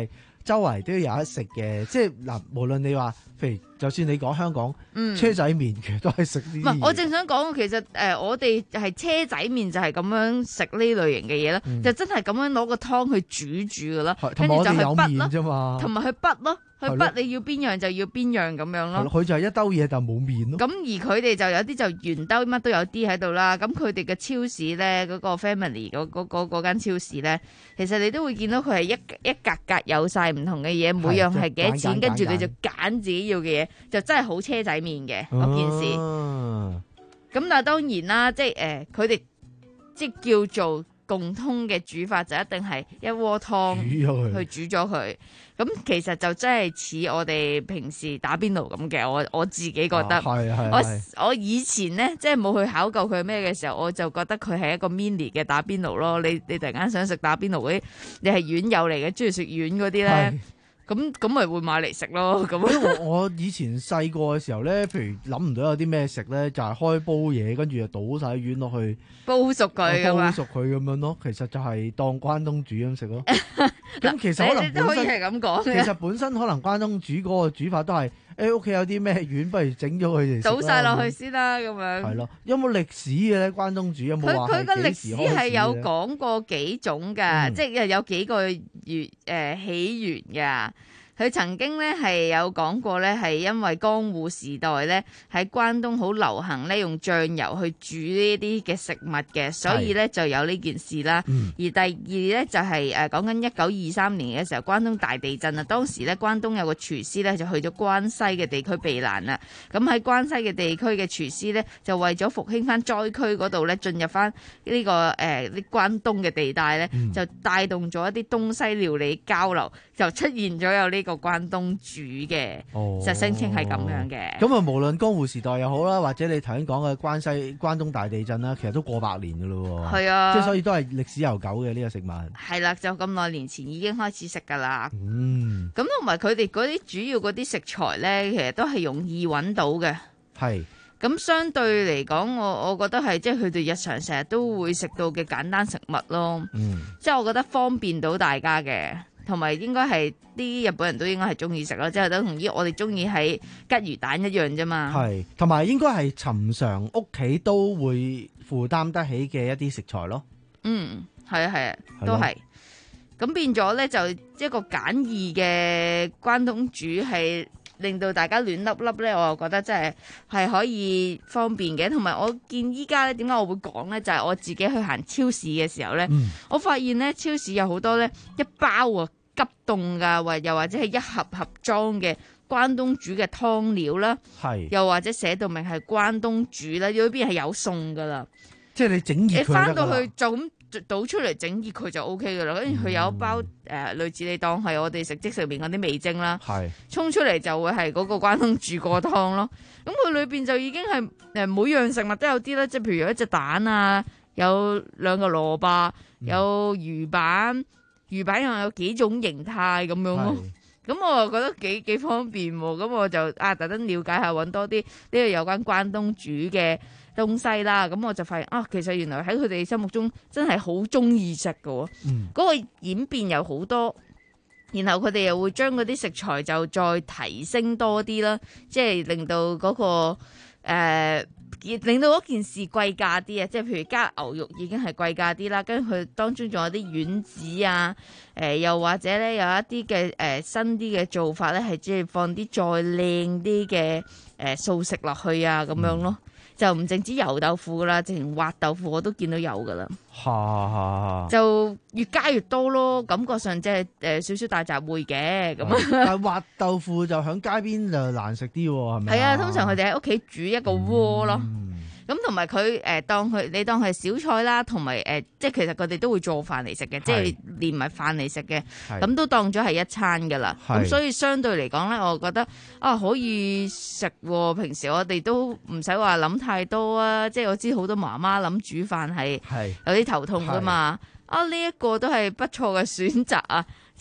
周圍都有得食嘅，即係嗱，無論你話，譬如就算你講香港、 嗯、 車仔麵，其實都係食呢啲嘢。 唔係，我正想講，其實誒、呃，我哋係車仔麵就係咁樣食呢類型嘅嘢啦， 嗯、 就真係咁樣攞個湯去煮煮噶啦， 同埋我哋有麵啫跟住就去嘛， 同埋去筆咯。佢筆你要邊樣就要邊樣咁樣咯， 佢就係一兜嘢，但冇面咯。 咁而佢哋就有啲就圓兜乜都有啲喺度啦。咁佢哋嘅超市咧，嗰、嗰個 family 嗰嗰嗰嗰間超市咧，其實你都會見到佢係一一格格有晒唔同嘅嘢，每樣係幾多錢，跟住你就揀自己要嘅嘢，就真係好車仔麵嘅嗰件事。咁、啊、但係當然啦，即係誒，佢哋即係叫做共通嘅煮法，就一定係一鍋湯去煮咗佢。咁其實就真係似我哋平時打邊爐咁嘅，我我自己覺得。係係、啊、我我以前咧，即係冇去考究佢係咩嘅時候，我就覺得佢係一個 mini 嘅打邊爐咯。你你突然間想食打邊爐嗰啲，你係院友嚟嘅，中意食丸嗰啲咧。咁咁咪會買嚟食咯。咁我我以前細個嘅時候咧，譬如諗唔到有啲咩食咧，就係、是、開煲嘢，跟住就倒晒丸落去， 煲熟佢咁煲熟佢咁樣咯。其實就係當關東煮咁食咯。咁其實可能都可以係咁講。 其實本身可能關東煮嗰個煮法都係，誒屋企有啲咩丸，不如整咗佢哋倒晒落去先啦，咁樣。係咯，有冇歷史嘅咧？關東煮有冇話佢佢個歷史係有講講過幾種㗎，嗯、即係有幾個月誒、呃、起源㗎。佢曾經咧係有講過咧，係因為江戶時代咧喺關東好流行咧用醬油去煮呢啲嘅食物嘅，所以咧就有呢件事啦。嗯、而第二咧就係誒講緊一九二三年嘅時候，關東大地震啊，當時咧關東有個廚師咧就去咗關西嘅地區避難啦。咁喺關西嘅地區嘅廚師咧就為咗復興翻災區嗰度咧進入翻呢個誒啲關東嘅地帶咧，嗯、就帶動咗一啲東西料理交流，就出現咗有呢個關東煮嘅，就聲稱係咁樣嘅。 咁啊，無論江戶時代又好啦，或者你頭先講嘅關西、關東大地震啦，其實都過百年噶咯。係啊，即係所以都係歷史悠久嘅呢個食物。係啦，就咁耐年前已經開始食噶啦。嗯，咁同埋佢哋嗰啲主要嗰啲食材咧，其實都係容易揾到嘅。係。咁相對嚟講，我我覺得係即係佢哋日常成日都會食到嘅簡單食物咯。嗯，即係我覺得方便到大家嘅。同埋應該係啲日本人都應該係中意食咯，即係等同於我哋中意喺吉魚蛋一樣啫嘛。係，同埋應該係尋常屋企都會負擔得起嘅一啲食材咯。嗯，係啊，係啊，都係。咁變咗咧，就一個簡易嘅關東煮係令到大家暖粒粒咧，我又覺得真係係可以方便嘅。同埋我見依家咧，點解我會講咧？就係、是、我自己去行超市嘅時候咧，嗯、我發現咧超市有好多咧一包啊急凍噶，或又或者係一盒盒裝嘅關東煮嘅湯料啦，係又或者寫到明係關東煮啦，裏邊係有餸噶啦。即係你整熱佢，你翻到去就咁倒出嚟整熱佢就 O K 噶啦。跟住佢有一包誒、呃、類似你當係我哋食即食麵嗰啲味精啦，係沖出嚟就會係嗰個關東煮個湯咯。咁佢裏邊就已經係誒每樣食物都有啲啦，即係譬如有一隻蛋啊，有兩個蘿蔔，有魚板，魚板又有幾種形態咁樣咯。咁我又覺得幾幾方便喎。咁我就啊特登了解下，揾多啲呢個有關關東煮嘅東西啦。咁我就發現啊，其實原來喺佢哋心目中真係好中意食㗎喎。嗯，嗰個演變有好多，然後佢哋又會將嗰啲食材就再提升多啲啦，即係令到嗰個誒令到嗰件事貴價啲啊！即係譬如加牛肉已經係貴價啲啦，跟住佢當中仲有啲丸子啊，誒、呃、又或者咧有一啲嘅誒新啲嘅做法咧，係即係放啲再靚啲嘅誒素食落去啊咁樣咯，嗯、就唔淨止油豆腐噶啦，直情滑豆腐我都見到有噶啦。哈哈，就越加越多咯，感覺上即係誒少少大集會嘅咁。但係滑豆腐就響街邊就難食啲喎，係咪？係啊，通常佢哋喺屋企煮一個鍋咯。咁同埋佢誒當佢你當佢係小菜啦，同埋誒即係其實佢哋都會做飯嚟食嘅，即係連埋飯嚟食嘅，咁都當咗係一餐噶啦。咁所以相對嚟講咧，我覺得啊可以食喎。平時我哋都唔使話諗太多啊，即係我知好多媽媽諗煮飯係有啲頭痛噶嘛。啊呢一個都係不錯嘅選擇啊！即係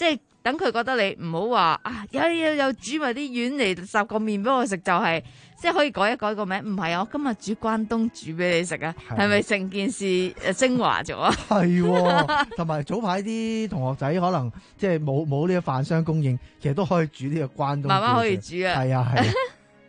等佢覺得你唔好話啊，有有有煮埋啲丸嚟烚個麵俾我食，就係、是、即係可以改一改個名。唔係啊，我今日煮關東煮俾你食啊，係咪成件事誒升華咗啊？ 係，同埋早排啲同學仔可能即係冇冇呢個飯商供應，其實都可以煮呢個關東煮。 慢慢可以煮啊！ 係啊係啊。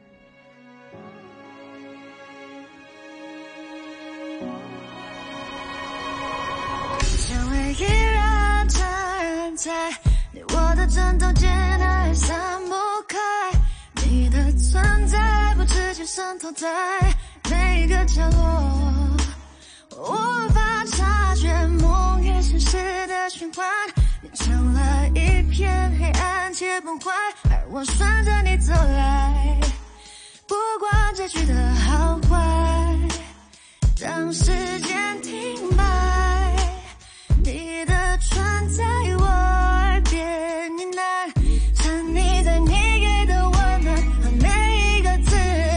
依然站在你我的枕头间，爱散不开。你的存在不直接渗透在每个角落，我无法察觉梦与现实的循环，变成了一片黑暗且崩坏，而我顺着你走来，不管结局的好坏，当时间停摆，你的存在我耳边呢喃，沉溺在你给的温暖和每一个姿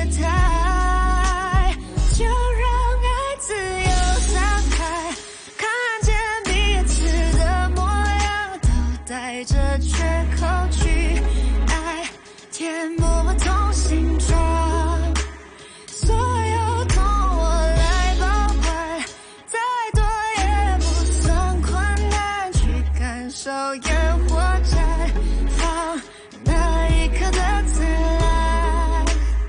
态，就让爱自由散开，看见彼此的模样，都带着缺口去爱，填补不同形状，所有痛我来保管，再多也不算困难，去感受烟火绽放那一刻的自然。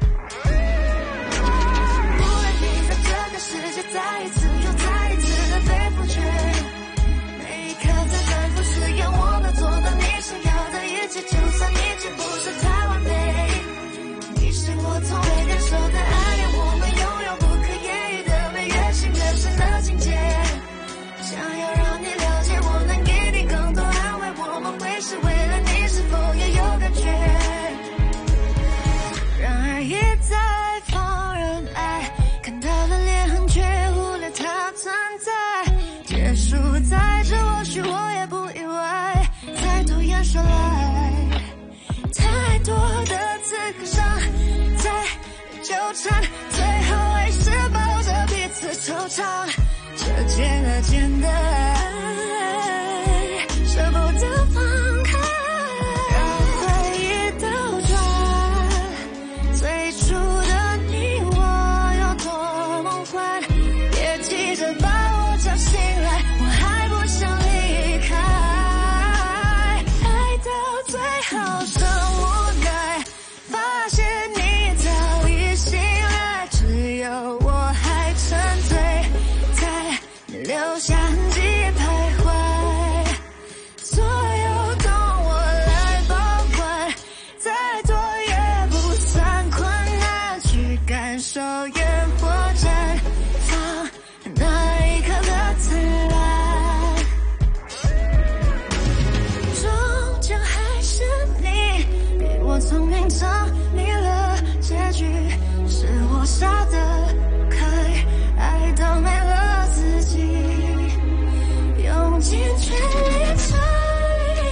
无论你在这个世界再一次又再一次的被否决，每一刻在反复试验，我能做到你想要的一切，就算一切不是太完美，你是我从未感受的爱恋，我们拥有不可言喻的美，越陷越深的情节，想要让你了解，我能给你更多安慰，我们会是为了你，是否也有感觉？然而一再放任爱，看到了裂痕却忽略它存在，结束在这或许我也不意外，再多言说来，太多的刺客伤在纠缠，最后还是抱着彼此惆怅，这渐而渐的爱，舍不得放开，让回忆倒转，最初的你我有多梦幻，别急着把我叫醒来，我还不想离开，爱到最后剩无奈，发现你早已醒来，只有我还沉醉在你留下痕迹徘徊，所有痛我来保管，再多也不算困难，去感受烟火绽放那一刻的自然，终究还是你比我聪明，整理了结局，是我傻得可以爱到没了自己，用尽全力撑离，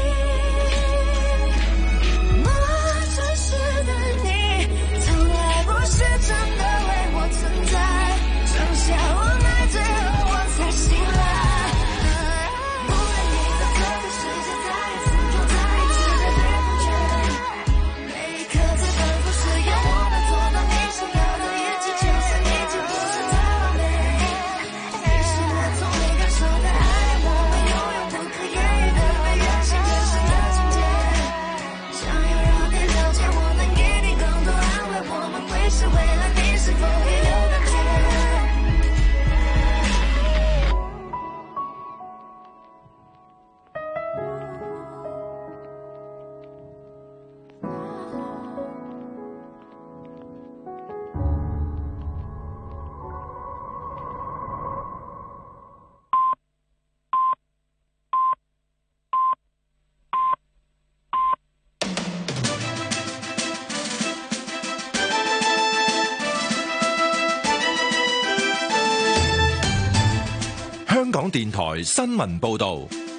我真实的你从来不是真的为我存在，剩下我爱最后我才醒来，无论你在这个世界再一次又再一次的被否决，每一刻在反复试验，我能做到你想要的一切，就算一切不是太完美，你是我从未感受的爱恋，我们拥有不可言喻的美，越陷越深的情节，想要让你了解，我能给你更多安慰，我们会是为了你，是否也有感觉？ 香港電台新聞報道。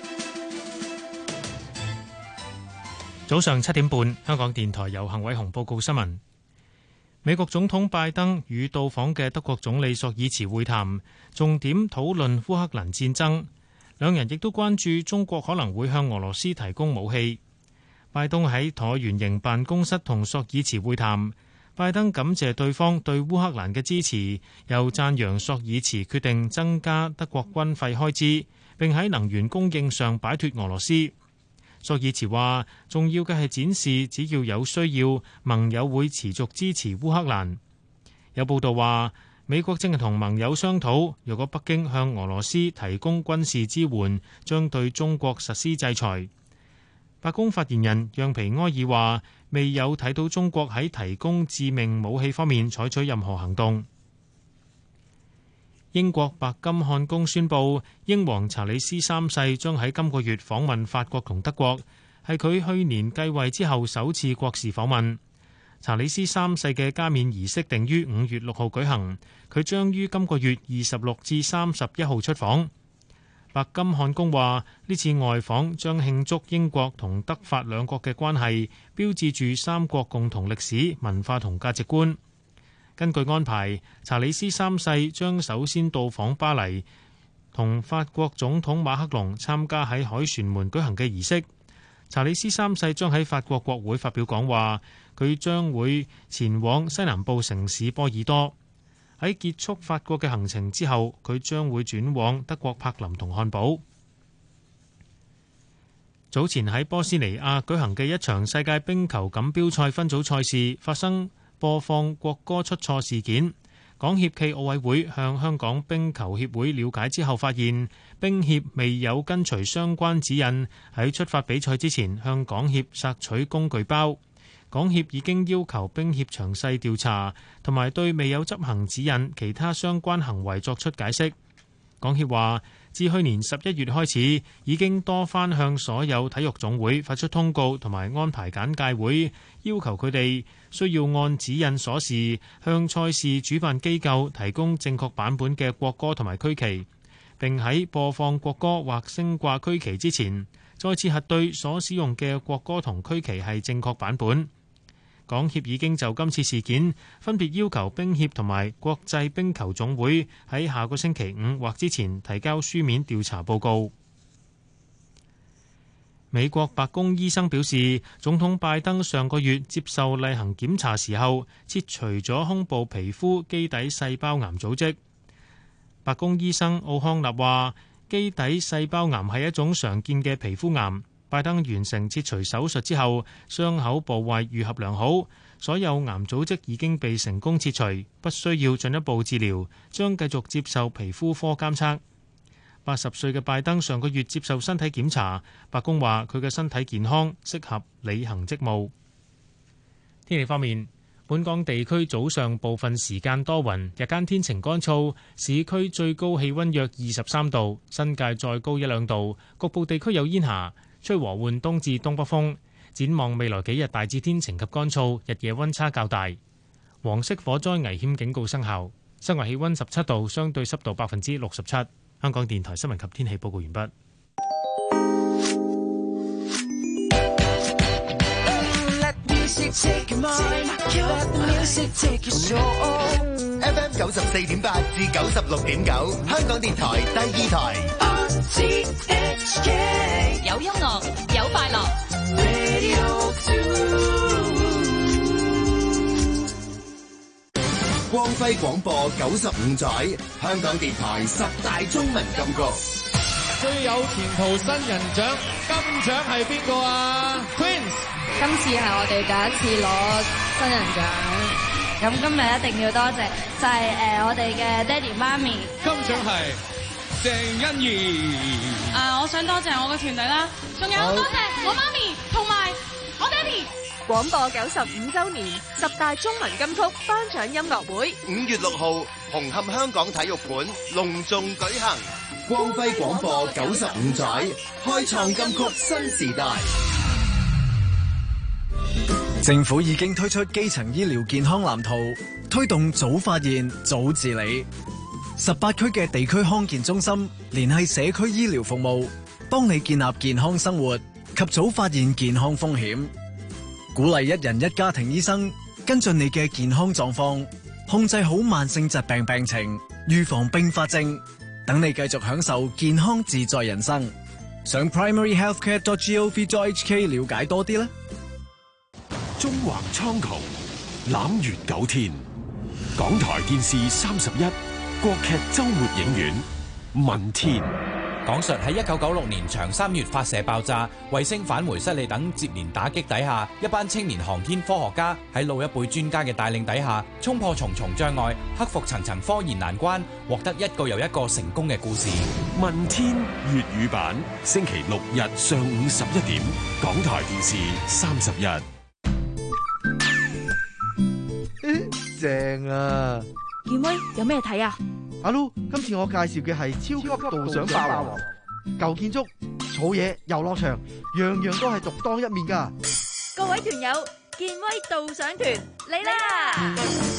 早上七點半，香港電台由幸偉雄報告新聞。美國總統拜登與到訪嘅德國總理朔爾茨會談，重點討論烏克蘭戰爭。 兩人亦都關注中國可能會向俄羅斯提供武器。拜登喺橢圓形辦公室同朔爾茨會談，拜登感謝對方對烏克蘭嘅支持，又讚揚朔爾茨決定增加德國軍費開支，並喺能源供應上擺脫俄羅斯。朔爾茨話：重要嘅係展示，只要有需要，盟友會持續支持烏克蘭。有報道話，美國正係同盟友商討，若果北京向俄羅斯提供軍事支援，將對中國實施制裁。白宮發言人讓皮埃爾話：未有睇到中國喺提供致命武器方面採取任何行動。英國白金漢宮宣布，英皇查理斯三世將喺今個月訪問法國同德國，係佢去年繼位之後首次國事訪問。查理斯三世嘅加冕儀式定於五月六號舉行，佢將於今個月二十六至三十一號出訪。白金漢宮話：呢次外訪將慶祝英國同德法兩國嘅關係，標誌住三國共同歷史、文化同價值觀。根據安排，查理斯三世將首先到訪巴黎，同法國總統馬克龍參加喺凱旋門舉行嘅儀式。查理斯三世將喺法國國會發表講話，佢將會前往西南部城市波爾多。喺結束法國嘅行程之後，佢將會轉往德國柏林同漢堡。早前喺波斯尼亞舉行嘅一場世界冰球錦標賽分組賽事發生播放國歌出錯事件，港協暨奧委會向香港冰球協會了解之後發現，冰協未有跟隨相關指引，喺出發比賽之前向港協索取工具包。港協已經要求冰協詳細調查，同埋對未有執行指引其他相關行為作出解釋。港協話，自去年十一月開始，已經多番向所有體育總會發出通告同埋安排簡介會，要求佢哋需要按指引所示，向賽事主辦機構提供正確版本嘅國歌同埋區旗，並喺播放國歌或升掛區旗之前，再次核對所使用嘅國歌同區旗係正確版本。港協已經就今次事件分別要求冰協同埋國際冰球總會喺下個星期五或之前提交書面調查報告。美國白宮醫生表示，總統拜登上個月接受例行檢查時候，切除咗胸部皮膚基底細胞癌組織。白宮醫生奧康納話，基底細胞癌係一種常見嘅皮膚癌。拜登完成切除手術之後，傷口部位愈合良好，所有癌組織已經被成功切除，不需要進一步治療，將繼續接受皮膚科監測。八十歲嘅拜登上個月接受身體檢查，白宮話佢嘅身體健康，適合履行職務。天氣方面，本港地區早上部分時間多雲，日間天晴乾燥，市區最高氣溫約二十三度，新界再高一兩度，局部地區有煙霞。吹和緩東至東北風，展望未來幾日大致天晴及乾燥，日夜溫差較大。黃色火災危險警告生效，室外氣溫十七度，相對濕度百分之六十七。香港電台新聞及天氣報告完畢。 F M 九十四點八至九十六點九，香港電台第二台。 有音樂，有快樂。 光輝廣播九十五載，香港電台十大中文金曲。 最有前途新人獎，金獎係邊個啊 ？Twins， 今次係我哋第一次攞新人獎。咁今日一定要多謝，就係、是、誒、呃、我哋嘅爹哋媽咪。 金獎係鄭欣宜。 啊，我想多謝我嘅團隊啦，仲有多謝我媽咪同埋我爹哋。 廣播九十五週年十大中文金曲頒獎音樂會， 五月六號紅磡香港體育館隆重舉行。光輝廣播九十五載，開創金曲新時代。 政府已經推出基層醫療健康藍圖，推動早發現、早治理。十八區嘅地區康健中心聯繫社區醫療服務，幫你建立健康生活及早發現健康風險。鼓勵一人一家庭醫生跟進你嘅健康狀況，控制好慢性疾病病情，預防併發症， 等你繼續享受健康自在人生。上 primary healthcare dot gov dot h k 了解多啲啦。 縱橫蒼穹，攬月九天。港台電視三十一，國劇周末影院《問天》。 講述喺一九九六年長三月發射爆炸、衛星返回失利等接連打擊底下，一班青年航天科學家喺老一輩專家嘅帶領底下，衝破重重障礙，克服層層科研難關，獲得一個又一個成功嘅故事。 《問天》粵語版，星期六日上午十一點，港台電視三十一。 正啊！ 健威有咩睇啊？ 阿 Lu， 今次我介紹嘅係超級導賞霸王，舊建築、草野、遊樂場，樣樣都係獨當一面噶。 各位團友，健威導賞團嚟啦！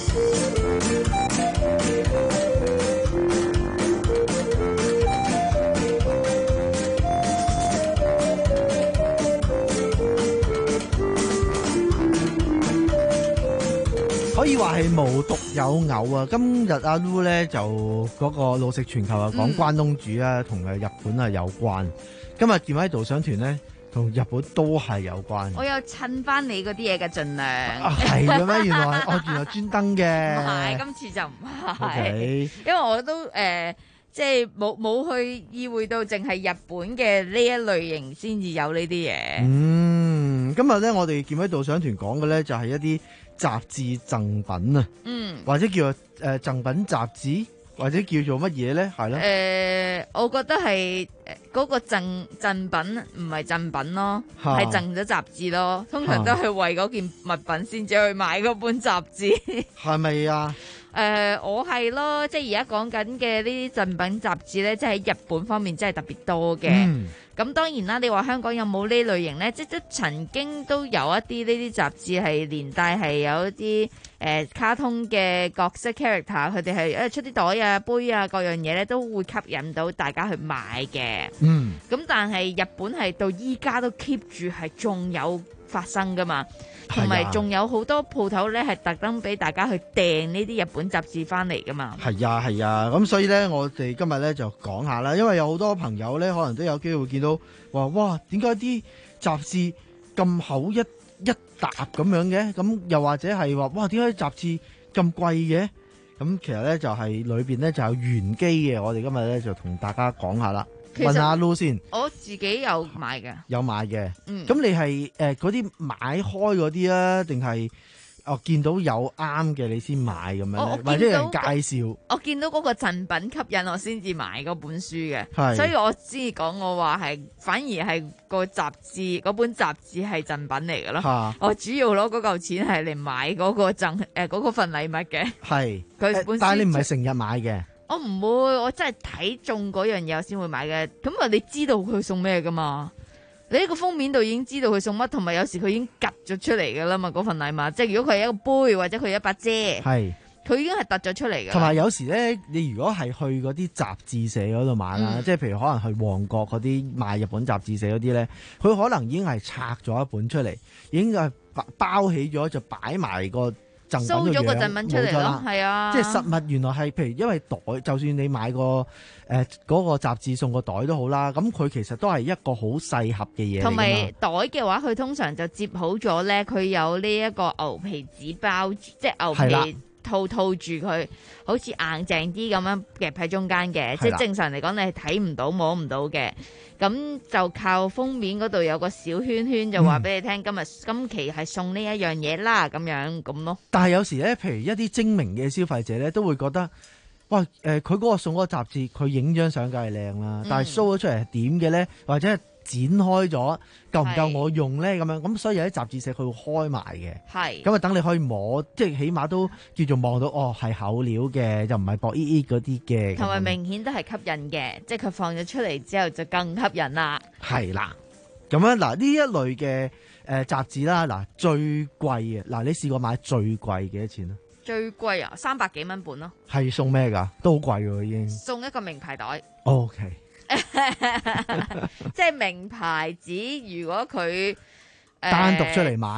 可以話係無獨有偶啊！今日阿 Lu 咧就嗰個老食全球啊，講關東煮啊，同誒日本啊有關。今日健威導賞團咧，同日本都係有關。 我有襯翻你嗰啲嘢嘅盡量。 係嘅咩？原來哦，原來專登嘅。 唔係，今次就唔係。 Okay. 因為我都誒、呃，即係冇冇去意會到，淨係日本嘅呢一類型先至有呢啲嘢。 嗯，今日咧我哋健威導賞團講嘅咧就係一啲雜誌贈品啊， 嗯， 或者叫做誒贈品雜誌，或者叫做乜嘢咧？係咯。 誒、呃，我覺得係嗰個贈贈品唔係贈品咯，係贈咗雜誌咯。通常都係為嗰件物品先至去買嗰本雜誌。 係咪啊？ 誒、呃，我係咯，即係而家講緊嘅呢啲贈品雜誌咧，即係喺日本方面真係特別多嘅。咁、嗯、當然啦，你話香港有冇呢類型咧？即係曾經都有一啲呢啲雜誌係連帶係有一啲誒、呃、卡通嘅角色 character，佢哋係誒出啲袋啊、杯啊各樣嘢咧，都會吸引到大家去買嘅。 嗯。咁但係日本係到依家都 keep 住係仲有發生噶嘛？同埋仲有好多鋪頭咧，係特登俾大家去訂呢啲日本雜誌翻嚟噶嘛。 係啊，係啊，咁所以咧，我哋今日咧就講下啦。因為有好多朋友咧，可能都有機會見到話，哇，點解啲雜誌咁厚一一沓咁樣嘅？咁又或者係話，哇，點解雜誌咁貴嘅？咁其實咧就係裏邊咧就有玄機嘅。我哋今日咧就同大家講下啦。問下阿 Lu 先， 我自己有買嘅， 有買嘅。 嗯， 咁你係誒嗰啲買開嗰啲啊，定係哦見到有啱嘅你先買咁樣咧，或者有人介紹？ 我見到嗰個贈品吸引我先至買嗰本書嘅， 係，所以我先講我話係反而係個雜誌嗰本雜誌係贈品嚟嘅咯。我主要攞嗰嚿錢係嚟買嗰個贈誒嗰個份禮物嘅。係，佢本書， 但係你唔係成日買嘅。 我唔會，我真係睇中嗰樣嘢我先會買嘅。咁啊，你知道佢送咩噶嘛？你呢個封面度已經知道佢送乜，同埋有時佢已經夾咗出嚟噶啦嘛。嗰份禮物，即係如果佢係一個杯或者佢係一把遮，係佢已經係突咗出嚟嘅。同埋有時咧，你如果係去嗰啲雜誌社嗰度買啦，嗯、即係譬如可能去旺角嗰啲賣日本雜誌社嗰啲咧，佢可能已經係拆咗一本出嚟，已經係包起咗就擺埋個。收咗個贈品出嚟咯，係啊，即係實物原來係，譬如因為袋，就算你買個誒嗰、呃嗰個雜誌送個袋都好啦，咁佢其實都係一個好細盒嘅嘢。同埋袋嘅話，佢通常就接好咗咧，佢有呢一個牛皮紙包，即係牛皮套套住佢，好似硬淨啲咁樣夾喺中間嘅，即係正常嚟講你係睇唔到摸唔到嘅。咁就靠封面嗰度有個小圈圈，就話俾你聽、嗯，今日今期係送呢一樣嘢啦，咁樣咁咯。但係有時咧，譬如一啲精明嘅消費者咧，都會覺得，哇，誒、呃，佢嗰個送嗰個雜誌，佢影張相梗係靚啦，但係 show 咗出嚟係點嘅咧，或者係剪開咗夠唔夠我用咧？咁樣咁，所以有啲雜誌社佢會開埋嘅。係咁啊，等你可以摸，即係起碼都叫做望到，哦，係厚料嘅，就唔係薄依依嗰啲嘅。同埋明顯都係吸引嘅，即係佢放咗出嚟之後就更吸引啦。係啦，咁樣嗱呢一類嘅誒雜誌啦，嗱最貴嘅嗱，你試過買最貴幾多錢啊？最貴啊，三百幾蚊本咯。係送咩㗎？都好貴喎，已經。送一個名牌袋。O K。即係名牌子，如果佢、呃、單獨出嚟買，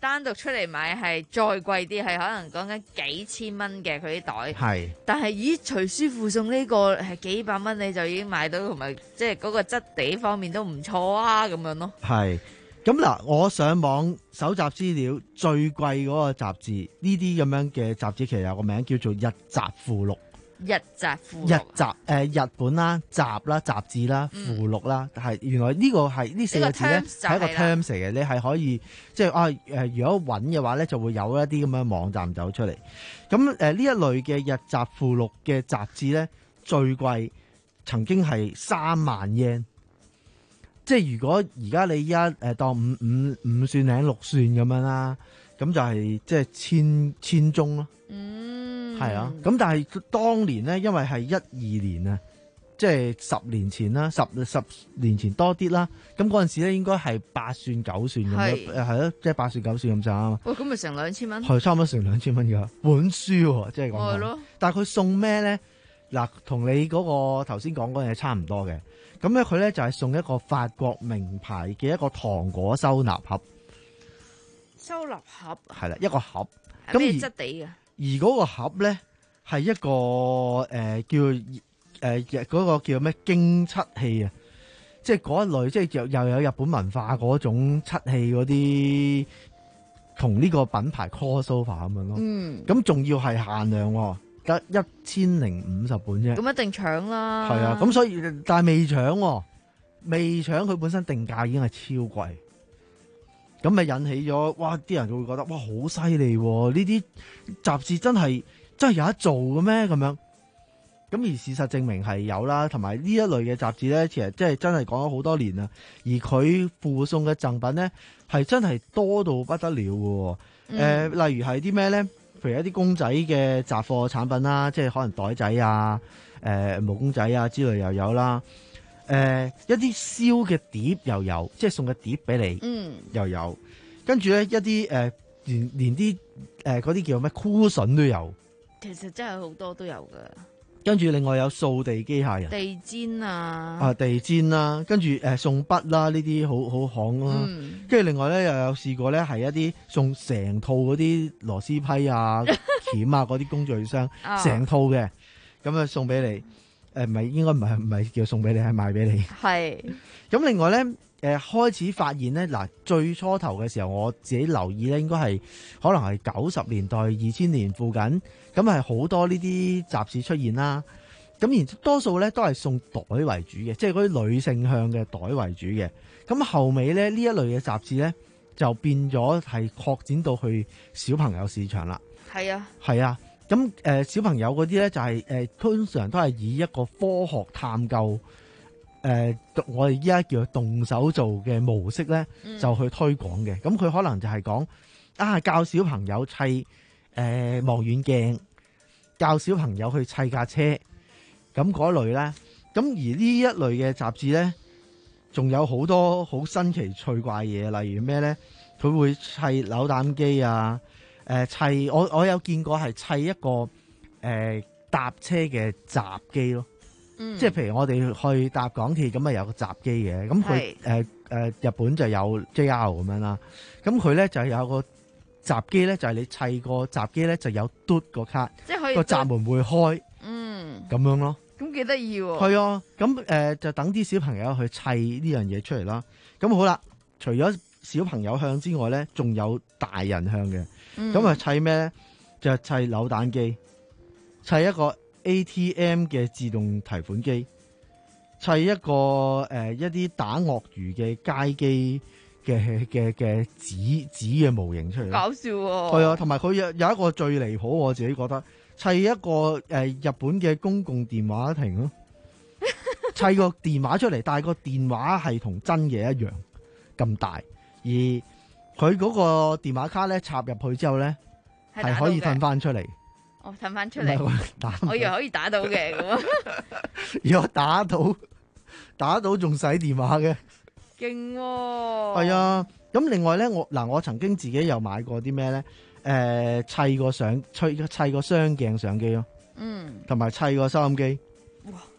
單獨出嚟買係再貴啲，係可能講緊幾千蚊嘅佢啲袋。 係， 但係咦隨書附送呢個係幾百蚊你就已經買到，同埋即係嗰個質地方面都唔錯啊咁樣咯。 係。咁嗱，我上網搜集資料，最貴嗰個雜誌，呢啲咁樣嘅雜誌其實有個名叫做《日雜附錄》。 日雜附錄。 日雜誒、呃、日本啦，雜啦，雜誌啦，附錄啦，係、嗯、原來呢個係呢四個字咧係一個 terms 嚟嘅，你係可以即係啊誒，如果揾嘅話咧，就會有一啲咁樣網站走出嚟。咁誒呢一類嘅日雜附錄嘅雜誌咧，最貴曾經係三萬 yen。即係如果而家你依家誒當五五五算零六算咁樣啦，咁就係即係千千宗咯。嗯，係啊。咁但係當年咧，因為係一二年啊，即係十年前啦，十十年前多啲啦。咁嗰陣時咧，應該係八算九算咁樣，誒係咯，即係八算九算咁咋啊。 喂，咁咪成兩千蚊？ 係差唔多成兩千蚊㗎本書喎，即係講。係咯。但係佢送咩咧？嗱，同你嗰個頭先講嗰樣嘢差唔多嘅。咁咧，佢咧就係送一個法國名牌嘅一個糖果收納盒， 收納盒係啦，一個盒。 係咩質地嘅？ 而嗰個盒咧係一個誒、呃、叫誒嗰、呃嗰個叫咩經漆器啊，即係嗰一類，即係又又有日本文化嗰種漆器嗰啲，同呢個品牌 crossover 咁樣咯。嗯，咁仲要係限量喎。得一千零五十本啫， 咁一定搶啦。 係啊，咁所以但係未搶喎，未搶佢本身定價已經係超貴，咁咪引起咗哇啲人就會覺得哇好犀利喎！呢啲雜誌真係真係有得做嘅咩咁樣？咁而事實證明係有啦，同埋呢一類嘅雜誌咧，其實即係真係講咗好多年啦。而佢附送嘅贈品咧，係真係多到不得了嘅。誒、嗯呃，例如係啲咩咧？譬如一啲公仔嘅雜貨產品啦，即係可能袋仔啊、誒、呃、毛公仔啊之類又有啦。誒、呃、一啲燒嘅碟又有，即係送嘅碟俾你，嗯，又有。跟住咧一啲誒、呃、連連啲誒嗰啲叫咩箍筍都有。 其實真係好多都有㗎。 跟住另外有掃地機械人、 地氈啊， 啊地氈啦，跟住誒、呃、送筆啦，呢啲好好行啦。跟住、嗯、另外咧又有試過咧係一啲送成套嗰啲螺絲批啊、鉗啊嗰啲工具箱，成、哦、套嘅，咁啊送俾你。誒唔係應該唔係唔係叫送俾你，係賣俾你。係。咁另外咧誒、呃、開始發現咧嗱，最初頭嘅時候我自己留意咧，應該係可能係九十年代、二千年附近。咁係好多呢啲雜誌出現啦，咁然多數咧都係送袋為主嘅，即係嗰啲女性向嘅袋為主嘅。咁後尾咧呢一類嘅雜誌咧就變咗係擴展到去小朋友市場啦。係啊，係啊。咁誒、呃、小朋友嗰啲咧就係、是、誒、呃、通常都係以一個科學探究誒、呃，我哋依家叫動手做嘅模式咧，就去推廣嘅。咁佢可能就係講啊教小朋友砌。誒、呃、望遠鏡，教小朋友去砌架車，咁嗰類咧，咁而呢一類嘅雜誌咧，仲有好多好新奇趣怪嘢，例如咩咧？佢會砌扭蛋機啊，誒、呃、砌我我有見過係砌一個誒、呃、搭車嘅閘機咯，嗯、即係譬如我哋去搭港鐵咁啊，有個閘機嘅，咁佢誒誒日本就有 J R 咁樣啦，咁佢咧就有個。閘機咧就係、是、你砌個閘機咧就有嘟個卡，即係可以個閘門會開，嗯，咁樣咯。咁幾得意喎。係啊，咁誒、呃、就等啲小朋友去砌呢樣嘢出嚟啦。咁好啦，除咗小朋友向之外咧，仲有大人向嘅。咁啊、嗯、砌咩咧？就係、砌扭蛋機，砌一個 A T M 嘅自動提款機，砌一個誒、呃、一啲打鱷魚嘅街機。嘅嘅嘅紙紙嘅模型出嚟，搞笑喎！係啊，同埋佢有有一個最離譜，我自己覺得砌一個誒、呃、日本嘅公共電話亭咯，砌個電話出嚟，但係個電話係同真嘅一樣咁大，而佢嗰個電話卡咧插入去之後咧係可以褪翻出嚟。 哦，褪翻出嚟，我以為可以打到嘅咁。 如果打到打到仲使電話嘅？ 勁喎， 係啊！咁另外咧，我嗱我曾經自己又買過啲咩咧？誒、呃，砌個相，砌砌個雙鏡相機咯，嗯，同埋砌個收音機。哇！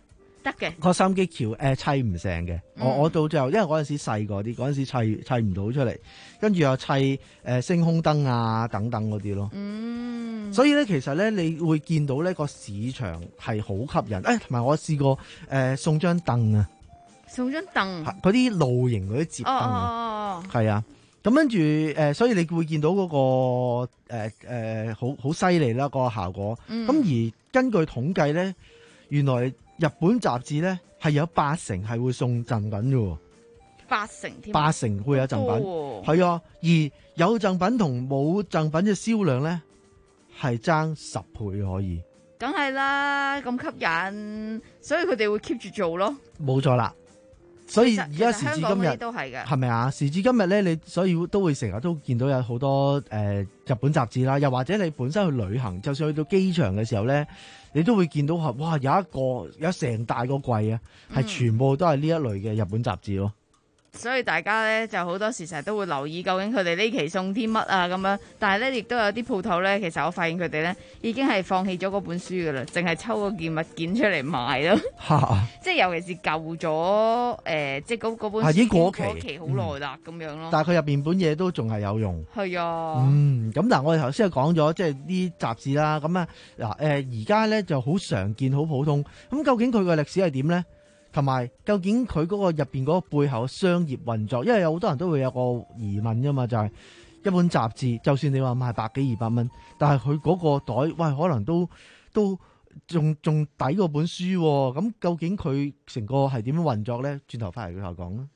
得嘅個收音機橋誒砌唔成嘅。 嗯、 我我到最後，因為嗰陣時細個啲，嗰陣時砌砌唔到出嚟，跟住又砌誒、呃、星空燈啊等等嗰啲咯。 嗯， 所以咧，其實咧，你會見到呢個市場係好吸引。誒、哎，同埋我試過誒、呃、送張凳啊， 送張凳， 嗰啲露營嗰啲摺凳啊，係、哦、啊。咁跟住誒，所以你會見到嗰、那個誒誒好好犀利啦，嗰個效果。咁、嗯、而根據統計咧，原來日本雜誌咧係有八成係會送贈品嘅， 八成添， 八成會有贈品，係、哦、啊。而有贈品同冇贈品嘅銷量咧係爭十倍可以。 梗係啦，咁吸引，所以佢哋會 keep 住做咯。 冇錯啦。所以而家時至今日都係嘅， 係咪啊？時至今日咧，你所以都會成日都見到有好多誒、呃、日本雜誌啦，又或者你本身去旅行，就算去到機場嘅時候咧，你都會見到哇，有一個有成大個櫃啊，係、嗯、全部都係呢一類嘅日本雜誌咯。 所以大家咧就好多時成日都會留意究竟佢哋呢期送啲乜啊咁樣，但係咧亦都有啲鋪頭咧，其實我發現佢哋咧已經係放棄咗嗰本書噶啦，淨係抽嗰件物件出嚟賣咯。即係尤其是舊咗誒、呃，即係嗰嗰本書已經過期好耐啦咁樣咯。 但係佢入邊本嘢都仲係有用。係啊。 嗯，咁嗱，我哋頭先講咗即係啲雜誌啦，咁啊嗱誒，而家咧就好常見、好普通。咁究竟佢個歷史係點咧？同埋，究竟佢嗰個入邊嗰個背後嘅商業運作，因為有好多人都會有個疑問㗎嘛，就係、是、一本雜誌，就算你話賣百幾二百蚊，但係佢嗰個袋，喂，可能都都仲仲抵過本書喎、哦。咁究竟佢成個係點樣運作咧？轉頭翻嚟佢頭講啦。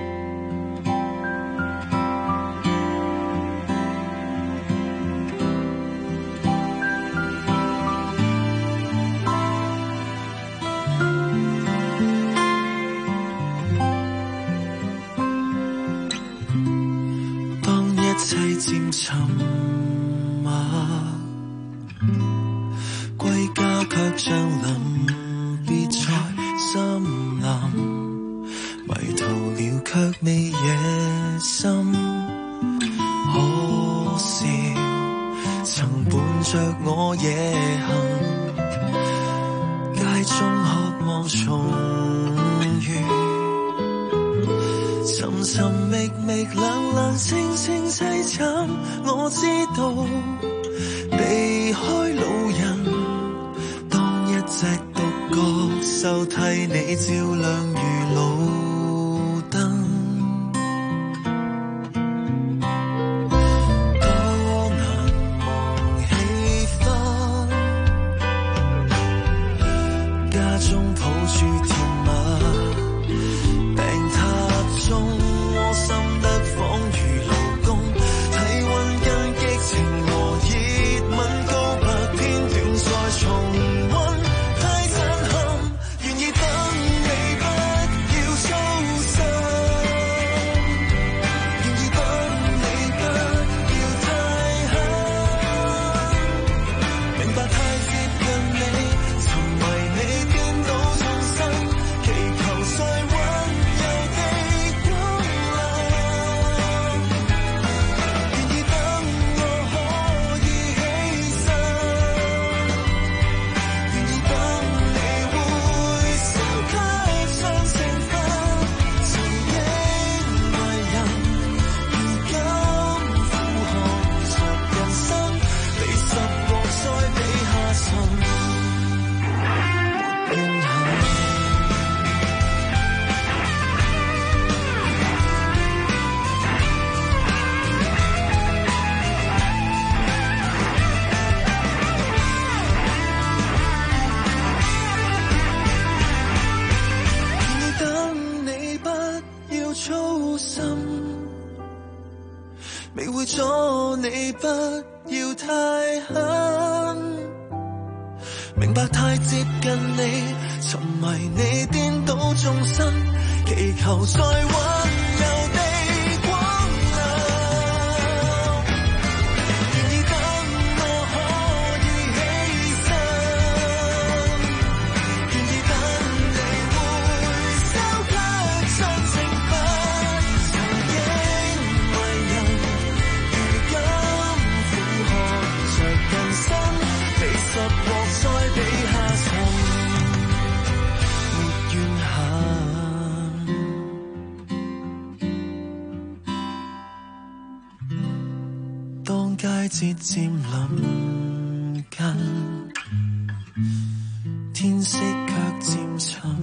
漸沉默，歸家卻像臨別在森林，迷途了卻未野心，可笑曾伴着我夜行，街中渴望重遇。尋尋覓覓，冷冷清清凄慘，我知道避開路人，當一隻獨角獸替你照亮如路燈。多難忘氣氛，家中抱住甜蜜，病榻中我心得仿如勞工，體溫跟激情和熱吻告白片段再重溫，太震撼，願意等你不要操心，願意等你不要太狠，明白太接近你，沉迷你顛倒眾生，祈求再溫柔地光臨，願意等我可以犧牲，願意等你會收給雙情分，曾經為人，如今負荷着人生，你十獲再比下沉，沒怨恨。願意等你不要操心，未會阻你不要太狠，明白太接近你，沉迷你顛倒眾生，祈求再溫柔地光臨，願意等我可以犧牲，願意等你會收給真情不曾經為人，如今負荷着人生，你十獲再比下沉，沒佳節漸臨近，天色卻漸沉。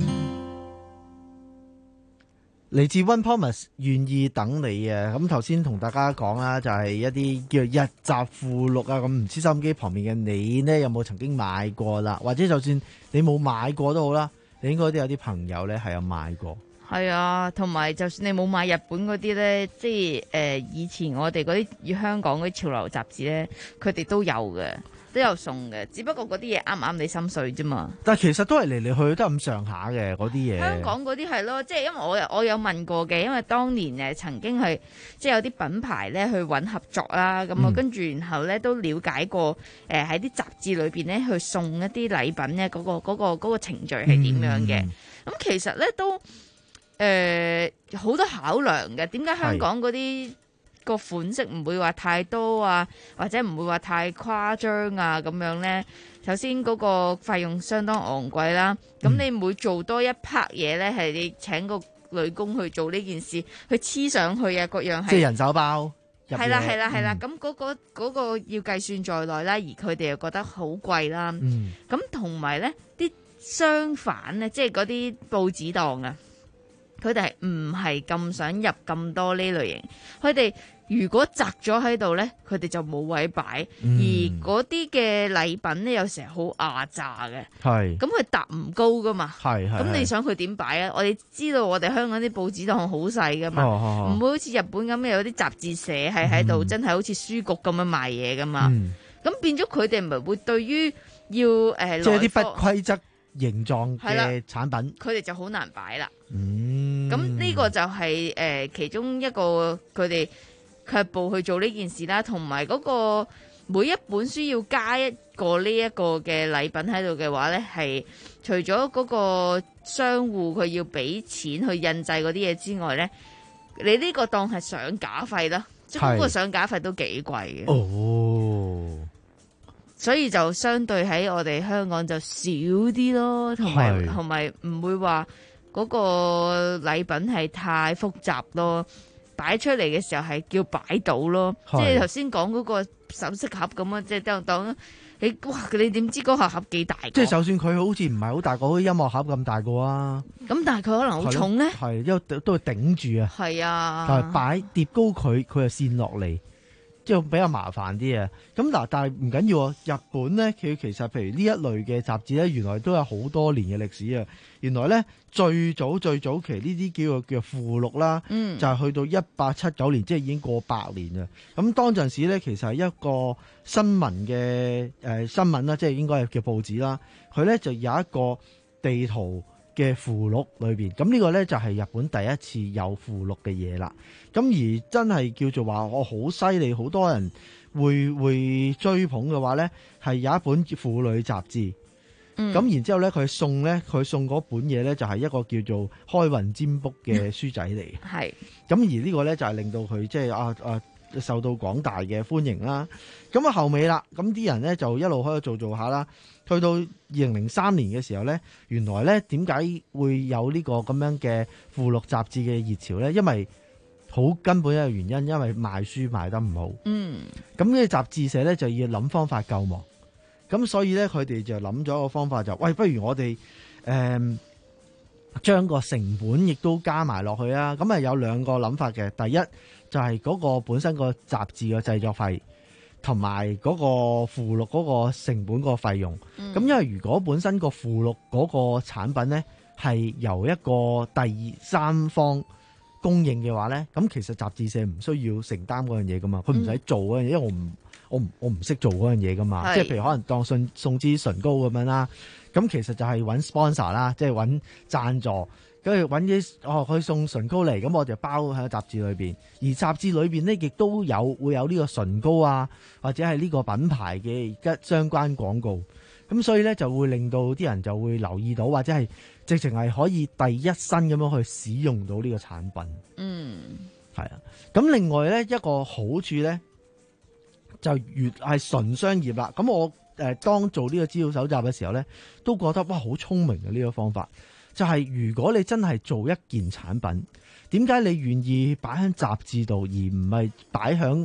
嚟自 One Promise 願意等你啊！咁頭先同大家講啦，就係一啲叫日雜附錄啊。咁唔知收音機旁邊嘅你呢，有冇曾經買過啦？或者就算你冇買過都好啦，你應該都有啲朋友呢係有買過。 係啊，同埋就算你冇買日本嗰啲呢，即係誒、呃、以前我哋嗰啲與香港嗰啲潮流雜誌呢，佢哋都有嘅。都有送嘅，只不過嗰啲嘢啱唔啱你心水啫嘛。 但係其實都係嚟嚟去去都係咁上下嘅嗰啲嘢。 香港嗰啲係咯，即係因為我我有問過嘅，因為當年誒曾經係即係有啲品牌咧去揾合作啦，咁啊跟住然後咧都了解過誒喺啲雜誌裏邊咧去送一啲禮品咧嗰個嗰個嗰個程序係點樣嘅。咁其實咧都誒好多考量嘅。點解香港嗰啲個款式唔會話太多啊，或者唔會話太誇張啊咁樣呢？首先嗰個費用相當昂貴啦，咁、嗯、你每做多一 part 嘢呢，係你請個女工去做呢件事，去黐上去啊，各樣係。即係人手包。 係啦係啦係啦，咁嗰、嗰個嗰個要計算在內啦，而佢哋又覺得好貴啦。咁同埋呢啲商販呢，即係嗰啲報紙檔啊，佢哋係唔係咁想入咁多呢類型？佢哋如果擲咗喺度呢，佢哋就冇位擺，嗯、而嗰啲嘅禮品呢，有時係好壓榨嘅。係，咁佢搭唔高噶嘛。係係。咁你想佢點擺啊？我哋知道我哋香港啲報紙檔好細噶嘛，唔、哦、會好似日本咁有啲雜誌社係喺度，真係好似書局咁樣賣嘢噶嘛。咁、嗯、變咗佢哋唔係會對於要誒、呃， 即係啲不規則形狀嘅產品， 佢哋就好難擺啦。嗯，咁呢個就係、是、誒、呃、其中一個佢哋卻步去做呢件事啦，同埋嗰個每一本書要加一個呢一個嘅禮品喺度嘅話呢，係除咗嗰個商戶佢要俾錢去印製嗰啲嘢之外呢，你呢個當係上架費啦，即係嗰個上架費都幾貴嘅。哦，所以就相對喺我哋香港就少啲咯，同埋同埋唔會話嗰個禮品係太複雜咯。擺出嚟嘅時候係叫擺到咯，即係頭先講嗰個首飾盒咁啊，即係當當你哇，你點知嗰個盒幾大個？即係就算佢好似唔係好大個，好似音樂盒咁大個啊！咁但係佢可能好重咧，係因為都會頂住啊。係啊，但係擺疊高佢，佢又跣落嚟，即係比較麻煩啲啊。咁嗱，但係唔緊要啊。日本咧，佢其實譬如呢一類嘅雜誌咧，原來都有好多年嘅歷史啊。原來咧最早最早期呢啲叫做叫附錄啦，嗯、就係、是、去到一八七九年，即係已經過百年啦。咁當陣時咧，其實係一個新聞嘅誒、呃、新聞啦，即係應該係叫報紙啦。佢咧就有一個地圖嘅附錄裏邊，咁呢個咧就係日本第一次有附錄嘅嘢啦。咁而真係叫做話我好犀利，好多人會會追捧嘅話咧，係有一本婦女雜誌。咁、嗯、然之後咧，佢送咧，佢送嗰本嘢咧，就係一個叫做開運占卜嘅書仔嚟。係、嗯。咁而呢個咧就係令到佢即係啊啊受到廣大嘅歡迎啦。咁啊後尾啦，咁啲人咧就一路開始做做下啦。去到二零零三年嘅時候咧，原來咧點解會有呢個咁樣嘅附錄雜誌嘅熱潮咧？因為好根本一個原因，因為賣書賣得唔好。嗯。咁呢個雜誌社咧就要諗方法救亡。咁所以咧，佢哋就諗咗一個方法，就喂，不如我哋誒將個成本亦都加埋落去啊！咁啊有兩個諗法嘅，第一就係、是、嗰個本身個雜誌嘅製作費，同埋嗰個附錄嗰個成本個費用。咁、嗯、因為如果本身個附錄嗰個產品咧係由一個第三方供應嘅話咧，咁其實雜誌社唔需要承擔嗰樣嘢噶嘛，佢唔使做嗰樣嘢，因為我唔。我唔我唔識做嗰樣嘢噶嘛，即係譬如可能當送送支唇膏咁樣啦，咁其實就係揾 sponsor 啦，即係揾贊助，跟住揾啲哦佢送唇膏嚟，咁我就包喺雜誌裏邊，而雜誌裏邊呢，亦都有會有呢個唇膏啊，或者係呢個品牌嘅一相關廣告，咁所以咧就會令到啲人就會留意到，或者係直情係可以第一身咁樣去使用到呢個產品。嗯，係啊，咁另外咧一個好處咧。就越係純商業啦，咁我誒、呃、當做呢個資料搜集嘅時候咧，都覺得哇好聰明嘅呢個方法。就係、是、如果你真係做一件產品，點解你願意擺喺雜誌度，而唔係擺喺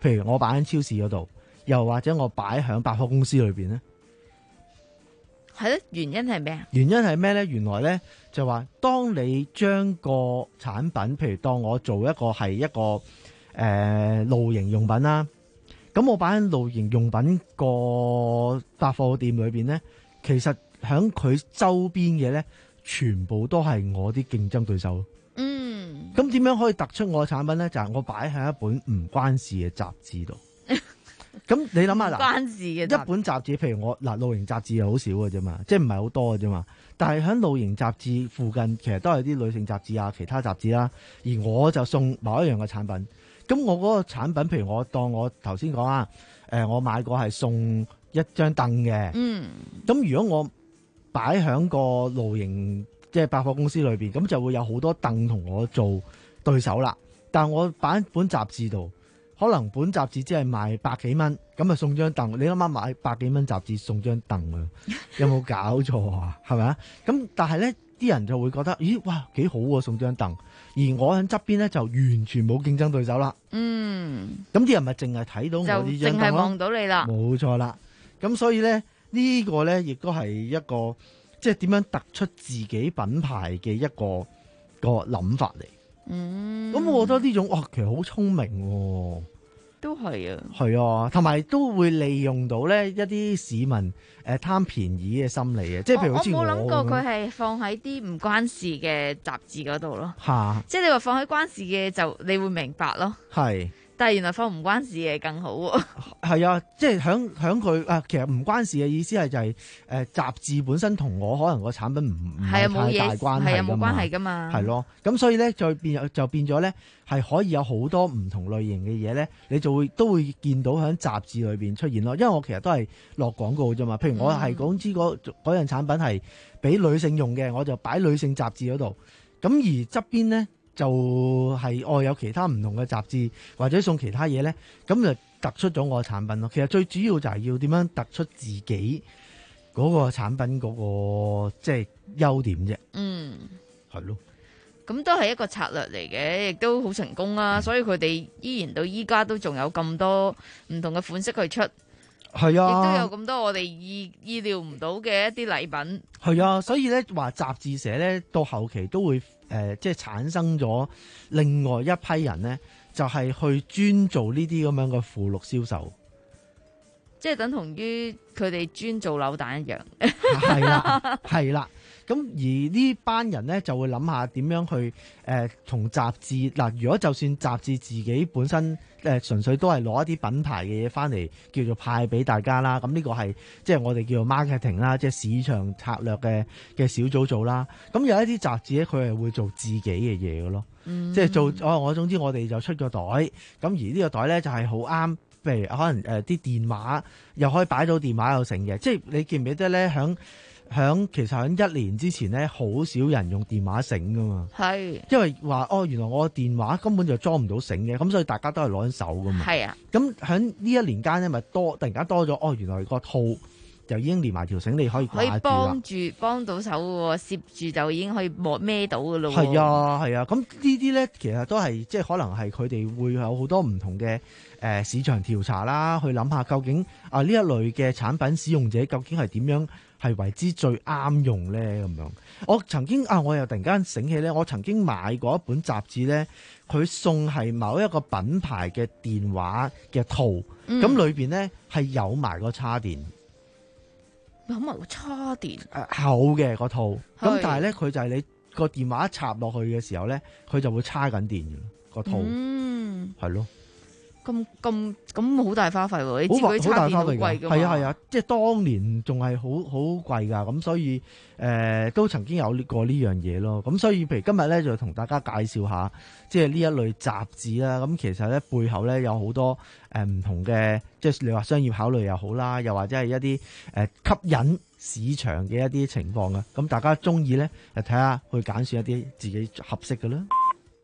譬如我擺喺超市嗰度，又或者我擺喺百貨公司裏邊咧？ 係咯，原因係咩啊？ 原因係咩咧？原來咧就話，當你將個產品，譬如當我做一個係一個誒、呃、露營用品啦，咁我擺喺露營用品個百貨店裏邊咧，其實喺佢周邊嘅咧，全部都係我啲競爭對手。 嗯， 咁點樣可以突出我嘅產品咧？就係、是、我擺喺一本唔關事嘅雜誌度。咁你諗下嗱， 關事嘅一本雜誌，譬如我嗱露營雜誌又好少嘅啫嘛，即係唔係好多嘅啫嘛。但係喺露營雜誌附近，其實都係啲女性雜誌啊、其他雜誌啦。而我就送某一樣嘅產品，咁我嗰個產品，譬如我當我頭先講啊，誒、呃，我買過係送一張凳嘅。嗯。咁如果我擺喺個露營即係百貨公司裏邊，咁就會有好多凳同我做對手啦。但係我擺喺本雜誌度。可能本雜誌只係賣百幾蚊，咁啊送張凳。你諗下買百幾蚊雜誌送張凳啊，有冇搞錯啊？係咪啊？咁但係咧，啲人就會覺得，咦，哇，幾好喎，送張凳。而我喺側邊咧就完全冇競爭對手啦。嗯。咁啲人咪淨係睇到我呢張凳咯。就淨係望到你啦。冇錯啦。咁所以咧呢個咧亦都係一個即係點樣突出自己品牌嘅一個個諗法嚟。嗯。咁我覺得呢種哇，其實好聰明喎。 都係啊， 係啊，同埋都會利用到咧一啲市民誒貪便宜嘅心理嘅，即係譬如好似我， 我冇諗過佢係放喺啲唔關事嘅雜誌嗰度咯。 嚇！ 即係你話放喺關事嘅就你會明白咯。係。但係原來放唔關事嘅更好喎。 係啊，即係響響佢啊，其實唔關事嘅意思係就係、是、誒、呃、雜誌本身同我可能個產品唔唔係太大關係㗎嘛。係啊，冇關係㗎嘛。係咯，咁所以咧就變就變咗咧係可以有好多唔同類型嘅嘢咧，你就會都會見到喺雜誌裏邊出現咯。因為我其實都係落廣告啫嘛。譬如我係講知嗰嗰樣產品係俾女性用嘅，我就擺女性雜誌嗰度。咁而側邊咧。就係、是、哦，有其他唔同嘅雜誌或者送其他嘢咧，咁就突出咗我嘅產品咯。其實最主要就係要點樣突出自己嗰個產品嗰、那個即係優點啫。嗯，係咯。 咁都係一個策略嚟嘅，亦都好成功啦、啊。所以佢哋依然到依家都仲有咁多唔同嘅款式去出。係啊，亦都有咁多我哋意意料唔到嘅一啲禮品。 係啊，所以咧話雜誌社咧到後期都會誒、呃，即係產生咗另外一批人咧，就係、是、去專做呢啲咁樣嘅附錄銷售， 即係等同於佢哋專做扭蛋一樣。 係啦，係啦。咁而呢班人咧就會諗下點樣去誒同、呃、雜誌嗱，如果就算雜誌自己本身誒、呃、純粹都係攞一啲品牌嘅嘢翻嚟叫做派俾大家啦，咁呢個係即係我哋叫做 marketing 啦，即係市場策略嘅嘅小組做啦。咁有一啲雜誌咧，佢係會做自己嘅嘢嘅咯，嗯、即係做哦。我總之我哋就出個袋，咁而呢個袋咧就係好啱，譬如可能誒啲、呃、電話又可以擺到電話又成嘅，即係你記唔記得咧響？響其實響一年之前咧，好少人用電話繩噶嘛。係，因為話哦，原來我個電話根本就裝唔到繩嘅，咁所以大家都係攞緊手噶嘛。係啊，咁響呢一年間咧，咪多突然間多咗哦，原來個套就已經連埋條繩，你可以掛住啦。可以幫住幫到手喎，攝住就已經可以摸孭到噶咯。係啊，係啊，咁呢啲咧其實都係即係可能係佢哋會有好多唔同嘅誒、呃、市場調查啦，去諗下究竟啊呢一類嘅產品使用者究竟係點樣？係為之最啱用咧咁樣。我曾經啊，我又突然間醒起咧，我曾經買過一本雜誌咧，佢送係某一個品牌嘅電話嘅套，咁、嗯、裏邊咧係有埋個叉電， 有埋個叉電， 呃、厚嘅個套。咁但係咧，佢就係你個電話一插落去嘅時候咧，佢就會叉緊電嘅個套，嗯，係咯。 咁咁咁好大花費喎！你知佢叉電好貴㗎嘛？ 係啊係啊，即係當年仲係好好貴㗎，咁所以誒、呃、都曾經有過呢樣嘢咯。咁所以譬如今日咧就同大家介紹下，即係呢一類雜誌啦。咁其實咧背後咧有好多誒唔同嘅，即係你話商業考慮又好啦，又或者係一啲誒吸引市場嘅一啲情況啊。咁大家中意咧，就睇下去揀選一啲自己合適嘅啦。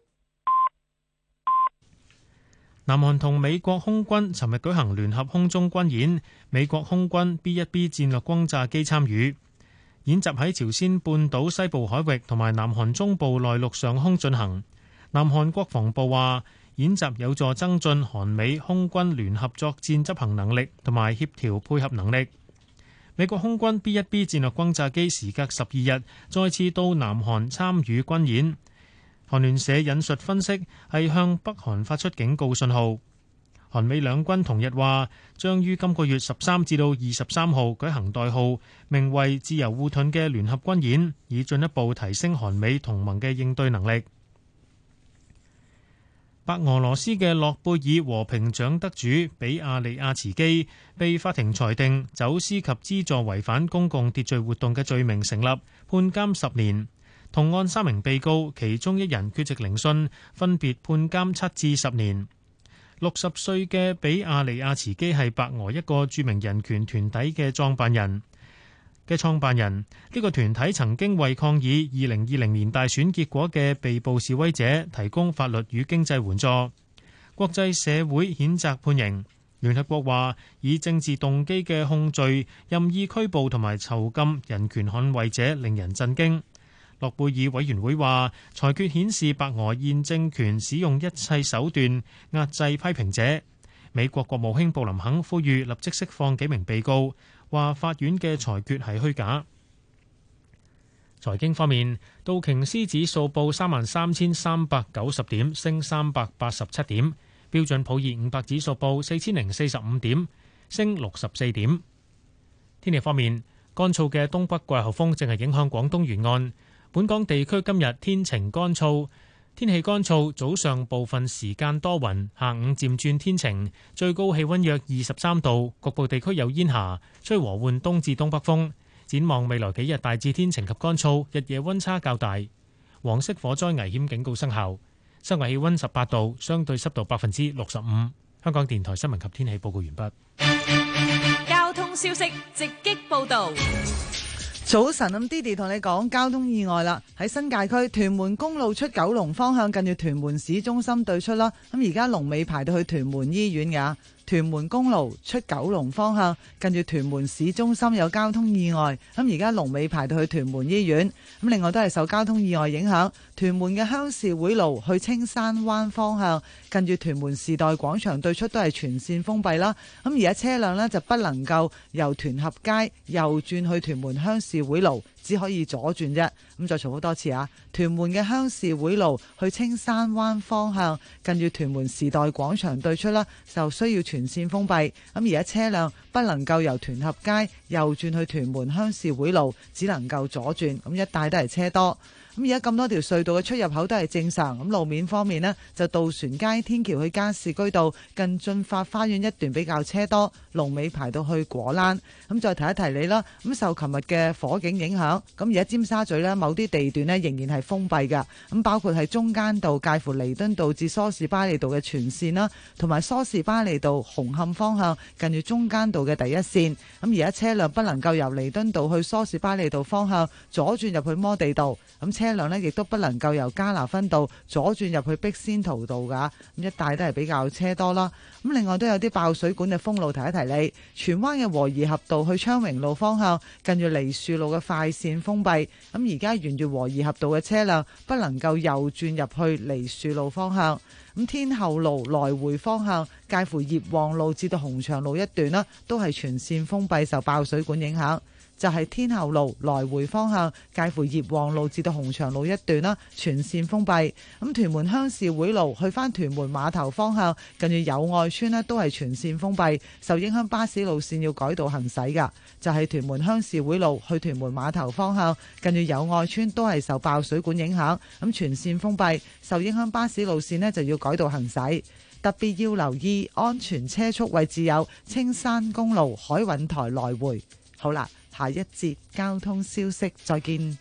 南韓同美國空軍尋日舉行聯合空中軍演，美國空軍 B 一 B 戰略轟炸機參與演習，喺朝鮮半島西部海域同埋南韓中部內陸上空進行。南韓國防部話， 演習有助增進韓美空軍聯合作戰執行能力同埋協調配合能力。美國空軍 B 一 B 戰略轟炸機時隔十二日再次到南韓參與軍演。韓聯社引述分析係向北韓發出警告信號。韓美兩軍同日話將於今個月十三至到二十三號舉行代號名為自由護盾嘅聯合軍演，以進一步提升韓美同盟嘅應對能力。白俄羅斯嘅諾貝爾和平獎得主比亞利亞茨基被法庭裁定走私及資助違反公共秩序活動嘅罪名成立，判監十年。同案三名被告，其中一人缺席聆訊，分別判監七至十年。六十歲嘅比亞利亞茨基係白俄一個著名人權團體嘅創辦人嘅創辦人。呢個團體曾經為抗議二零二零年大選結果嘅被捕示威者提供法律與經濟援助。國際社會譴責判刑。聯合國話以政治動機嘅控罪、任意拘捕同埋囚禁人權捍衛者令人震驚。諾貝爾委員會話裁決顯示白俄現政權使用一切手段壓制批評者。美國國務卿布林肯呼籲立即釋放幾名被告，話法院嘅裁決係虛假。財經方面，道瓊斯指數報三萬三千三百九十點，升三百八十七點；標準普爾五百指數報四千零四十五點，升六十四點。天氣方面，乾燥嘅東北季候風正係影響廣東沿岸。本港地區今日天晴乾燥，天氣乾燥，早上部分時間多雲，下午漸轉天晴，最高氣溫約二十三度，局部地區有煙霞，吹和緩東至東北風。展望未來幾日大致天晴及乾燥，日夜溫差較大。黃色火災危險警告生效，室外氣溫十八度，相對濕度百分之六十五。香港電台新聞及天氣報告完畢。 交通消息直擊報道。 早晨，咁 Didi 同你講交通意外啦，喺新界區屯門公路出九龍方向，近住屯門市中心對出啦。咁而家龍尾排到去屯門醫院㗎。屯門公路出九龍方向，近住屯門市中心有交通意外，咁而家龍尾排到去屯門醫院。咁另外都係受交通意外影響，屯門嘅鄉事會路去青山灣方向，近住屯門時代廣場對出都係全線封閉啦。咁而家車輛呢，就不能夠由屯合街右轉去屯門鄉事會路，只可以左轉啫。咁再重複多次啊！屯門嘅鄉事會路去青山灣方向，近住屯門時代廣場對出啦，就需要全線封閉。咁而家車輛不能夠由屯合街右轉去屯門鄉事會路，只能夠左轉。咁一帶都係車多。咁而家咁多條隧道嘅出入口都係正常。咁路面方面呢，就渡船街天橋去加士居道近駿發花園一段比較車多，龍尾排到去果欄。咁再提一提你啦。咁受琴日嘅火警影響，咁而家尖沙咀呢某啲地段呢仍然係封閉㗎。咁包括係中間道介乎彌敦道至梳士巴利道嘅全線啦，同埋梳士巴利道紅磡方向近住中間道嘅第一線。咁而家車輛不能夠由彌敦道去梳士巴利道方向左轉入去摩地道。咁車輛呢亦都不能夠由加拿分道左轉入去碧仙桃道㗎。咁一帶都係比較車多啦。咁另外都有啲爆水管嘅封路，提一提你。荃灣嘅和宜合道去昌榮路方向，近住梨樹路嘅快線封閉。咁而家沿住和宜合道嘅車輛不能夠右轉入去梨樹路方向。咁天后路來回方向，介乎業旺路至到紅牆路一段啦，都係全線封閉，受爆水管影響。就係天后路來回方向，介乎業旺路至到紅牆路一段啦，全線封閉。咁屯門鄉事會路去返屯門碼頭方向，近住友愛村呢都係全線封閉，受影響巴士路線要改道行駛㗎。就係屯門鄉事會路去屯門碼頭方向，近住友愛村都係受爆水管影響，咁全線封閉，受影響巴士路線呢就要改道行駛。特別要留意安全車速位置有青山公路海韻台來回。好啦。下一節交通消息，再見。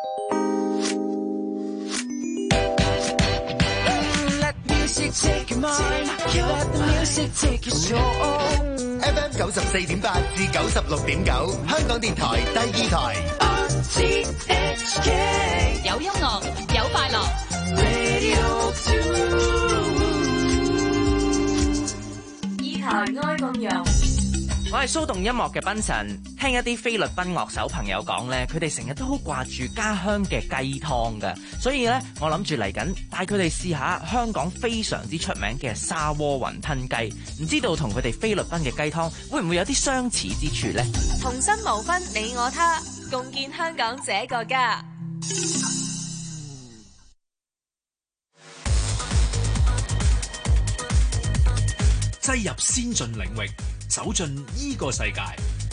F M 九十四點八至九十六點九，香港電台第二台。 有音樂，有快樂。 二台愛共融。 我係騷動音樂嘅賓神。 聽一啲菲律賓樂手朋友講呢，佢哋成日都好掛住家鄉嘅雞湯㗎，所以呢，我諗住嚟緊帶佢哋試下香港非常之出名嘅砂鍋雲吞雞，唔知道同佢哋菲律賓嘅雞湯會唔會有啲相似之處呢？ 同心無分你我他，共建香港這個家。 擠入先進領域，走進呢個世界。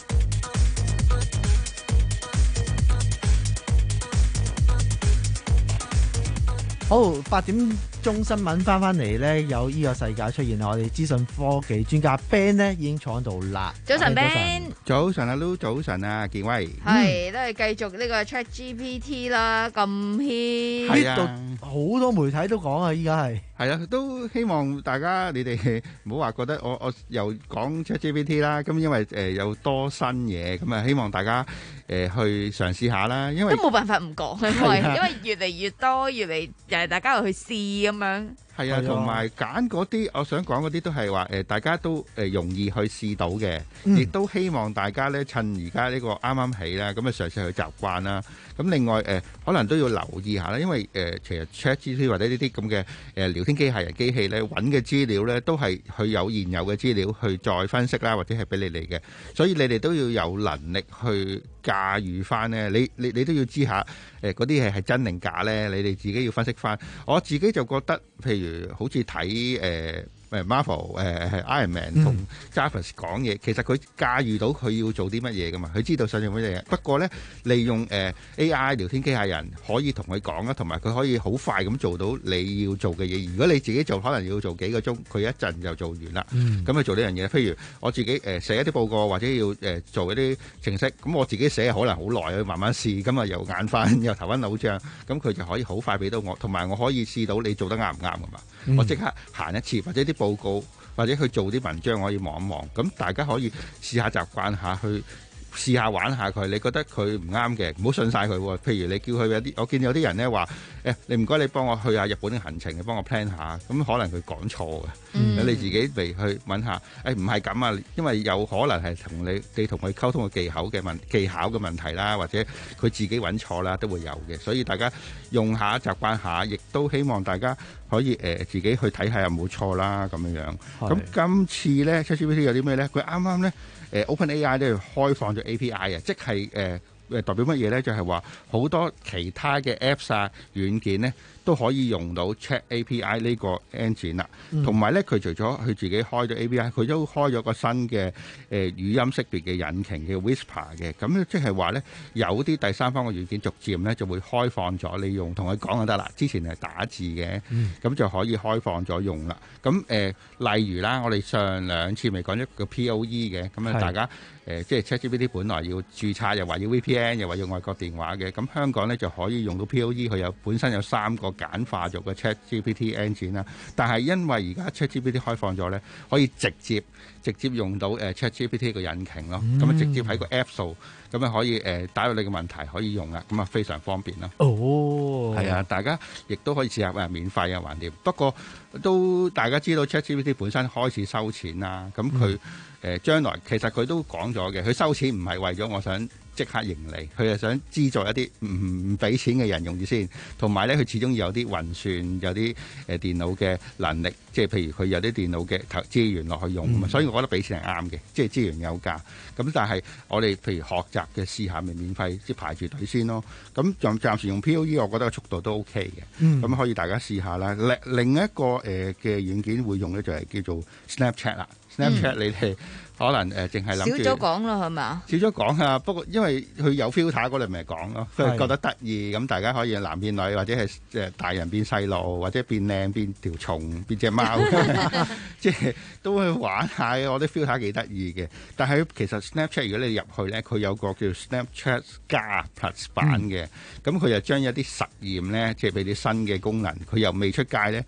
好，八點鐘新聞翻翻嚟呢，有呢個世界出現，我哋資訊科技專家 Ben 呢已經坐喺度啦。 早晨 Ben， 早晨啊 Lou，早晨啊健威， 係都係繼續呢個 ChatGPT 啦，咁 hit， 係啊， 好多媒體都講啊，依家係係啊，都希望大家你哋唔好話覺得我我又講 ChatGPT 啦，咁因為誒、呃、有多新嘢，咁啊希望大家誒、呃、去嘗試下啦，因為都冇辦法唔講，因為因為越嚟越多，越嚟誒大家又去試咁樣。 係啊，同埋揀嗰啲，我想講嗰啲都係話誒，大家都誒容易去試到嘅，亦、嗯、都希望大家咧趁而家呢個啱啱起啦，咁啊嘗試去習慣啦。咁另外誒、呃，可能都要留意下啦，因為誒、呃、其實 ChatGPT 或者呢啲咁嘅誒聊天機械人機器咧揾嘅資料咧，都係佢有現有嘅資料去再分析啦，或者係俾你哋嘅，所以你哋都要有能力去駕馭翻咧。你你你都要知下誒嗰啲係係真定假咧，你哋自己要分析翻。我自己就覺得，譬如好似睇誒誒 Marvel 誒係 Iron Man 同 Jarvis 講嘢，其實佢駕馭到佢要做啲乜嘢噶嘛，佢知道想做乜嘢。不過咧，利用誒 A I 聊天機械人可以同佢講啦，同埋佢可以好快咁做到你要做嘅嘢。如果你自己做，可能要做幾個鐘，佢一陣就做完啦。咁去、嗯、做呢樣嘢，譬如我自己誒寫一啲報告或者要誒做一啲程式，咁我自己寫可能好耐，慢慢試，咁啊又眼翻又頭昏腦脹，咁佢就可以好快俾到我，同埋我可以試到你做得啱唔啱噶嘛。嗯、我即刻行一次，或者啲報告，或者去做啲文章，我可以望一望。咁大家可以試下習慣下去。試下玩下佢，你覺得佢唔啱嘅，唔好信晒佢喎。譬如你叫佢有啲，我見有啲人咧話，誒，你唔該你幫我去下日本嘅行程，你幫我 plan 下，咁可能佢講錯嘅。嗯、你自己嚟去問下，誒唔係咁啊，因為有可能係同你你同佢溝通嘅技巧嘅問技巧嘅問題啦，或者佢自己揾錯啦，都會有嘅。所以大家用下習慣下，亦都希望大家可以誒、呃、自己去睇下有冇錯啦咁樣樣。咁今次咧 ChatGPT 有啲咩咧？佢啱啱咧。誒 OpenAI 咧開放咗 A P I 啊，即係誒誒代表乜嘢咧？就係話好多其他嘅 Apps 啊軟件咧都可以用到 Chat A P I 呢個 engine 啦。同埋咧，佢除咗佢自己開咗 A P I，佢都開咗個新嘅誒、呃、語音識別嘅引擎嘅 Whisper 嘅。咁即係話咧，有啲第三方嘅軟件逐漸咧就會開放咗，你用同佢講就得啦。之前係打字嘅，咁、嗯、就可以開放咗用啦。咁誒、呃，例如啦，我哋上兩次咪講咗個 P O E 嘅，咁啊大家。誒、呃，即係 ChatGPT 本來要註冊，又話要 V P N，又話要外國電話嘅。咁香港咧就可以用到 P O E，佢有本身有三個簡化咗嘅 ChatGPT engine 啦。但係因為而家 ChatGPT 開放咗咧，可以直接直接用到誒、呃、ChatGPT 個引擎咯。咁啊、嗯、直接喺個 App 度，咁啊可以誒、呃、打入你嘅問題可以用啦。咁啊非常方便咯。哦，係啊，大家亦都可以試下誒免費啊，橫掂。不過都大家知道 ChatGPT 本身開始收錢啦，咁佢。嗯誒將來其實佢都講咗嘅，佢收錢唔係為咗我想即刻盈利，佢係想資助一啲唔唔俾錢嘅人用住先，同埋咧佢始終要有啲運算，有啲誒、呃、電腦嘅能力，即係譬如佢有啲電腦嘅投資源落去用啊嘛，嗯、所以我覺得俾錢係啱嘅，即係資源有價。咁但係我哋譬如學習嘅試下咪免費，即係排住隊先咯。咁暫暫時用 P O E， 我覺得個速度都 OK 嘅，咁、嗯、可以大家試下啦。另另一個誒嘅軟件會用咧就係叫做 Snapchat 啦。Snapchat、嗯、你哋可能誒淨係諗住少咗講咯，係嘛？ 少咗講啊，不過因為佢有 filter 嗰類咪講咯，佢係覺得得意，咁大家可以男變女，或者係誒大人變細路，或者變靚變條蟲變隻貓，即係都會玩下。我啲 filter 幾得意嘅。但係其實 Snapchat 如果你入去咧，佢有個叫 Snapchat 加 Plus 版嘅，咁佢就將一啲實驗咧，即係俾啲新嘅功能，佢又未出街咧。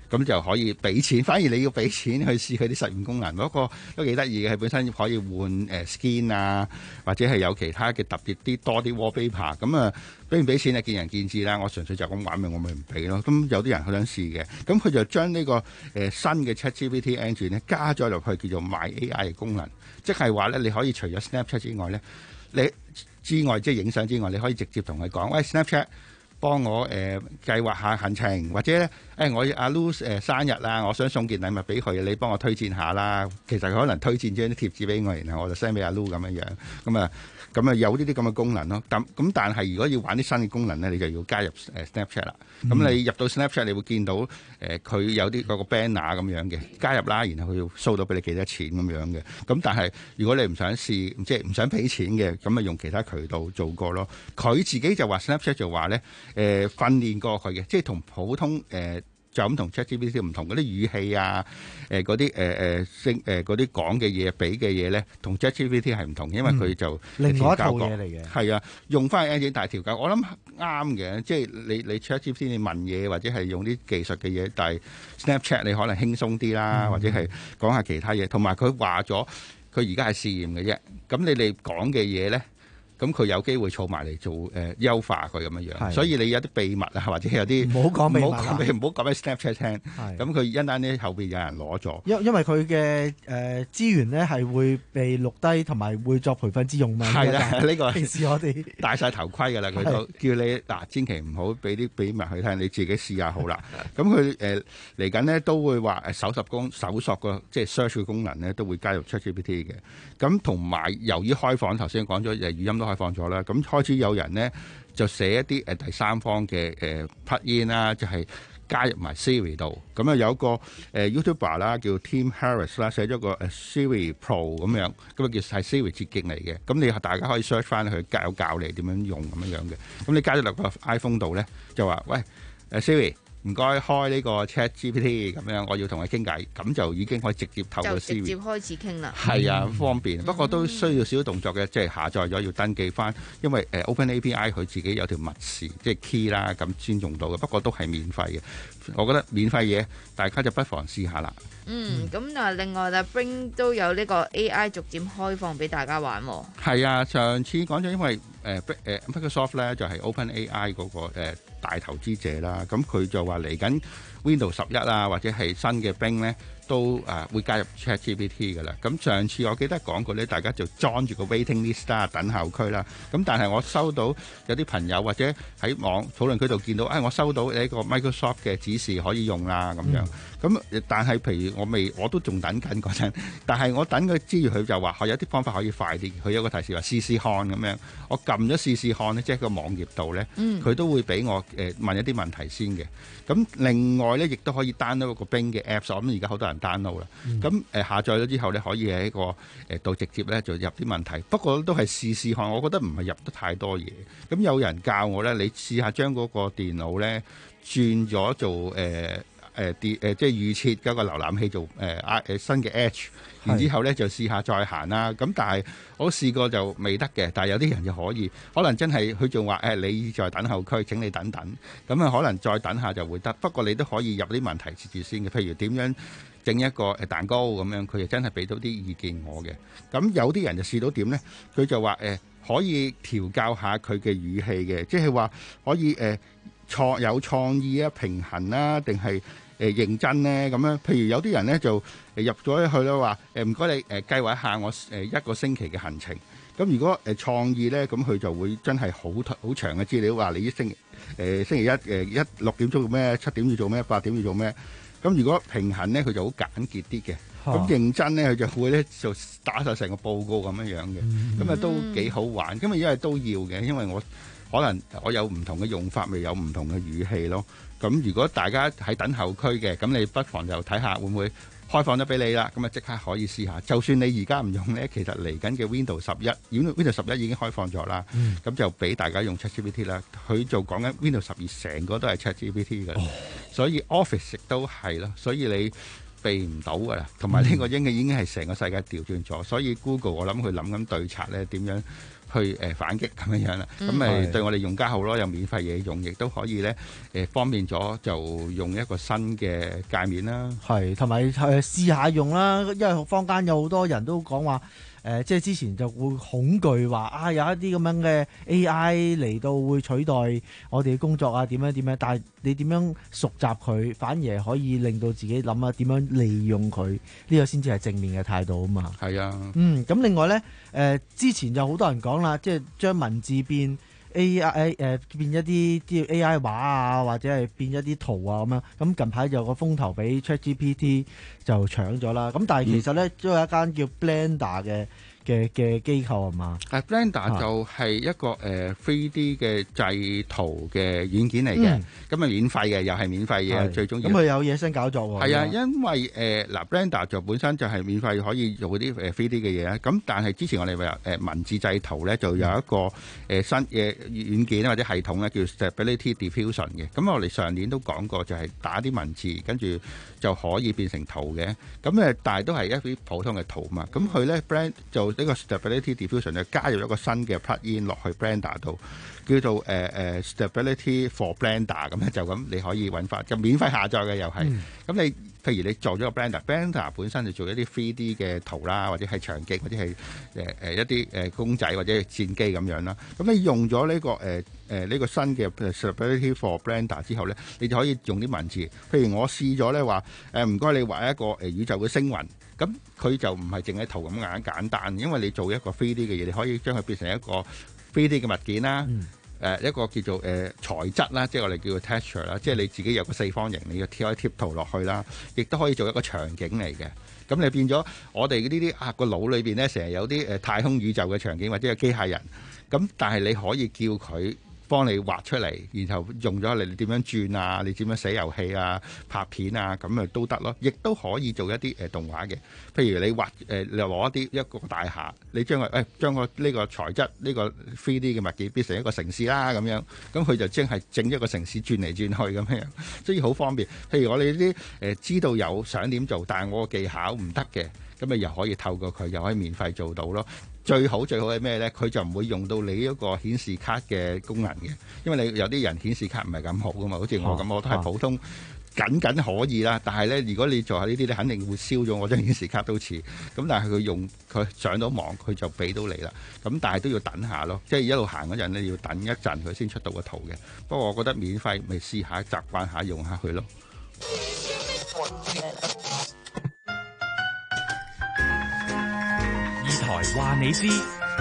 咁就可以俾錢，反而你要俾錢去試佢啲實驗功能，不過都幾得意嘅，係本身可以換誒 skin 啊，或者係有其他嘅特別啲多啲 wallpaper，咁啊俾唔俾錢啊見仁見智啦。我純粹就咁玩咪，我咪唔俾咯。咁有啲人好想試嘅，咁佢就將呢、這個誒、呃、新嘅 ChatGPT Engine 咧加咗落去叫做 My A I 嘅功能，即係話咧你可以除咗 Snapchat 之外咧，你之外即係影相之外，你可以直接同佢講，喂 Snapchat。幫我誒、呃、計劃下行程，或者咧誒、哎、我阿 Lu 誒生日啦，我想送件禮物俾佢，你幫我推薦下啦。其實佢可能推薦張啲貼紙俾我，然後我就 send 俾阿 Lu 咁樣樣。咁啊咁啊有呢啲咁嘅功能咯。咁咁但係如果要玩啲新嘅功能咧，你就要加入誒 Snapchat 啦。咁、嗯、你入到 Snapchat，你會見到誒佢、呃、有啲嗰個 banner 咁樣嘅加入啦，然後佢要 show 到俾你幾多錢咁樣嘅。咁但係如果你唔想試，即係唔想俾錢嘅，咁啊用其他渠道做過咯。佢自己就話 Snapchat 就話咧誒、呃、訓練過佢嘅，即係同普通誒。呃就咁同 ChatGPT 唔同，嗰啲語氣啊，誒嗰啲誒誒聲誒嗰啲講嘅嘢，俾嘅嘢咧，同 ChatGPT 係唔同，因為佢就、 嗯、另外一套嘢嚟嘅。 係啊，用翻 Engine 大調教，我諗啱嘅，即係你你 ChatGPT 你問嘢或者係用啲技術嘅嘢，但係 Snapchat 你可能輕鬆啲啦，嗯、或者係講下其他嘢，同埋佢話咗佢而家係試驗嘅啫，咁你哋講嘅嘢咧。咁佢有機會儲埋嚟做誒、呃、優化佢咁樣樣，所以你有啲秘密啊，或者有啲唔好講秘密， 唔好講俾唔好講俾 Snapchat 聽。咁佢一陣咧後邊有人攞咗，因因為佢嘅誒資源咧係會被錄低，同埋會作培訓之用嘛。係啦，呢個平時我哋戴晒頭盔㗎啦，佢都叫你嗱、啊，千祈唔好俾啲秘密去聽，你自己試下好啦。咁佢誒嚟緊咧都會話誒搜索功搜索個即係 search 嘅功能咧都會加入 ChatGPT 嘅。咁同埋由於開放，頭先講咗誒語音都開放咗啦，咁開始有人咧就寫一啲誒第三方嘅誒 plugin 啦，就係加入埋 Siri 度。咁啊有一個誒 YouTuber 啦，叫 Tim Harris 啦，寫咗個誒 Siri Pro 咁樣，咁啊叫係 Siri 捷徑嚟嘅。咁你大家可以 search 翻去教教你點樣用咁樣樣嘅。咁你加咗落個 iPhone 度咧，就話喂誒 Siri。唔該，開呢個 ChatGPT 咁樣，我要同佢傾偈，咁就已經可以直接透過 Siri 就直接開始傾啦。 係啊，方便。嗯、不過都需要少少動作嘅，即係下載咗要登記翻，因為誒 OpenAPI 佢自己有條密匙，即係 key 啦，咁先用到嘅。不過都係免費嘅，我覺得免費嘢大家就不妨試下啦。 嗯，咁啊，另外啦 Bing 都有呢個 A I 逐漸開放俾大家玩喎。係啊，上次講咗，因為誒誒 Microsoft 咧就係 OpenAI 嗰個誒大投資者啦，咁佢就話嚟緊 Windows 十一啊，或者係新嘅 Bing 咧，都誒會加入 ChatGPT 嘅啦。咁上次我記得講過咧，大家就裝住個 waiting list 啦，等候區啦。咁但係我收到有啲朋友或者喺網討論區度見到，誒、哎、我收到呢個 Microsoft 嘅指示可以用啦咁樣。咁、嗯、但係譬如我未，我都仲等緊嗰陣。但係我等佢之餘，佢就話有啲方法可以快啲。佢有個提示話試試看咁樣。我撳咗試試看咧，即係個網頁度咧，佢、嗯、都會俾我誒、呃、問一啲問題先嘅。咁另外咧，亦都可以 download 個 Bing 嘅 Apps。我諗而家好多人 download 啦。咁、嗯呃、下載咗之後咧，可以喺個誒度直接咧就入啲問題。不過都係試試看，我覺得唔係入得太多嘢。咁有人教我咧，你試下將嗰個電腦咧轉咗做誒。呃誒啲誒即係預設嗰個瀏覽器做誒誒、呃、新嘅 Edge， 然之後咧就試下再行啦。咁但係我試過就未得嘅，但係有啲人就可以，可能真係佢仲話誒你在等候區，請你等等。咁啊可能再等下就會得，不過你都可以入啲問題設置先嘅，譬如點樣整一個誒蛋糕咁樣，佢就真係俾到啲意見我嘅。咁有啲人就試到點咧，佢就話誒、呃、可以調教下佢嘅語氣嘅，即係話可以誒創、呃、有創意啊、平衡啊，定係誒認真咧咁樣。譬如有啲人咧就入咗去啦，話誒唔該你誒、呃、計劃一下我誒一個星期嘅行程。咁如果誒、呃、創意咧，咁佢就會真係好好長嘅資料，話你一星誒、呃、星期一誒、呃、一六點鐘做咩，七點要做咩，八點要做咩。咁如果平衡咧，佢就好簡潔啲嘅。咁、啊、認真咧，佢就會咧就打晒成個報告咁樣樣嘅。咁啊、嗯、都幾好玩。咁啊因為都要嘅，因為我可能我有唔同嘅用法，咪有唔同嘅語氣咯。咁如果大家喺等候區嘅，咁你不妨就睇下會唔會開放咗俾你啦。咁啊即刻可以試下。就算你而家唔用咧，其實嚟緊嘅 Windows 十一，Windows 十一已經開放咗啦。咁、嗯、就俾大家用 ChatGPT 啦。佢就講緊 Windows 十二成個都係 ChatGPT 嘅，哦、所以 Office 亦都係咯。所以你避唔到噶啦。同埋呢個應該已經係成個世界調轉咗。所以 Google 我諗佢諗緊對策咧，點樣去誒反擊咁樣樣啦。咁咪、 嗯、 對我哋用家好咯，有免費嘢用，亦都可以咧誒方便咗，就用一個新嘅界面啦。 係，同埋誒試下用啦，因為坊間有好多人都講話。誒、呃，即係之前就會恐懼話啊，有一啲咁樣嘅 A I 嚟到會取代我哋嘅工作啊，點樣點樣？但係你點樣熟習佢，反而係可以令到自己諗下點樣利用佢，呢、這個先至係正面嘅態度啊嘛。 係啊， 嗯，咁另外呢，誒、呃、之前就好多人講啦，即係將文字變 A I 誒、呃、變一啲啲 A I 畫啊，或者係變一啲圖啊咁樣。咁近排有個風頭俾 ChatGPT 就搶咗啦。咁但係其實呢，都、嗯、有一間叫 Blender 嘅嘅嘅機構係嘛？ 誒 Blender 就係一個誒 three D 嘅製圖嘅軟件嚟嘅，咁啊、嗯、免費嘅，又係免費嘅，最中意。咁佢有野生搞作喎。係啊，因為誒嗱、呃、Blender 就本身就係免費可以做嗰啲誒 three D 嘅嘢啦。咁但係之前我哋話誒文字製圖咧，就有一個誒、呃、新嘅軟件或者系統咧，叫 Stability Diffusion 嘅。咁我哋上年都講過，就係打啲文字，跟住就可以變成圖嘅。咁誒，但係都係一啲普通嘅圖嘛。咁佢咧 Blend 就呢個 Stability Diffusion 就加入一個新嘅 plugin 落去 Blender 度，叫做誒誒、呃、Stability for Blender 咁咧，就咁你可以揾翻，就免費下載嘅又係。咁、嗯、你譬如你做咗個 Blender，Blender 本身就做一啲 three D 嘅圖啦，或者係場景，或者係誒誒一啲誒公仔或者係戰機咁樣啦。咁你用咗呢、這個誒誒呢個新嘅 Stability for Blender 之後咧，你就可以用啲文字。譬如我試咗咧話誒唔該你畫一個誒宇宙嘅星雲。咁佢就唔係淨係圖咁簡簡單，因為你做一個 three D 嘅嘢，你可以將佢變成一個 three D 嘅物件啦，誒、嗯呃、一個叫做誒、呃、材質啦，即係我哋叫做 texture 啦，即係你自己有個四方形，你要貼一貼圖落去啦，亦都可以做一個場景嚟嘅。咁你變咗我哋呢啲啊個腦裏邊咧，成日有啲誒太空宇宙嘅場景或者有機械人，咁但係你可以叫佢幫你畫出嚟，然後用咗你點樣轉啊，你點樣寫遊戲啊、拍片啊，咁啊都得咯。亦都可以做一啲誒、呃、動畫嘅，譬如你畫誒、呃，你攞一啲一個大廈，你將佢誒將個呢個材質呢、呢個 three D 嘅物件變成一個城市啦，咁樣，咁佢就即係整一個城市轉嚟轉去咁樣，所以好方便。譬如我哋呢啲誒知道有想點做，但係我個技巧唔得嘅，咁咪又可以透過佢，又可以免費做到咯。最好最好係咩呢？佢就唔會用到你一個顯示卡嘅功能嘅，因為你有啲人顯示卡唔係咁好噶嘛，好似我咁，我都係普通僅僅可以啦。但係呢，如果你做下呢啲，你肯定會燒咗我張顯示卡都似。咁但係佢用佢上到網，佢就俾到你啦。咁但係都要等下咯，即係一路行嗰陣呢，要等一陣佢先出到個圖嘅。不過我覺得免費咪試下習慣下用下佢咯。 台話你知，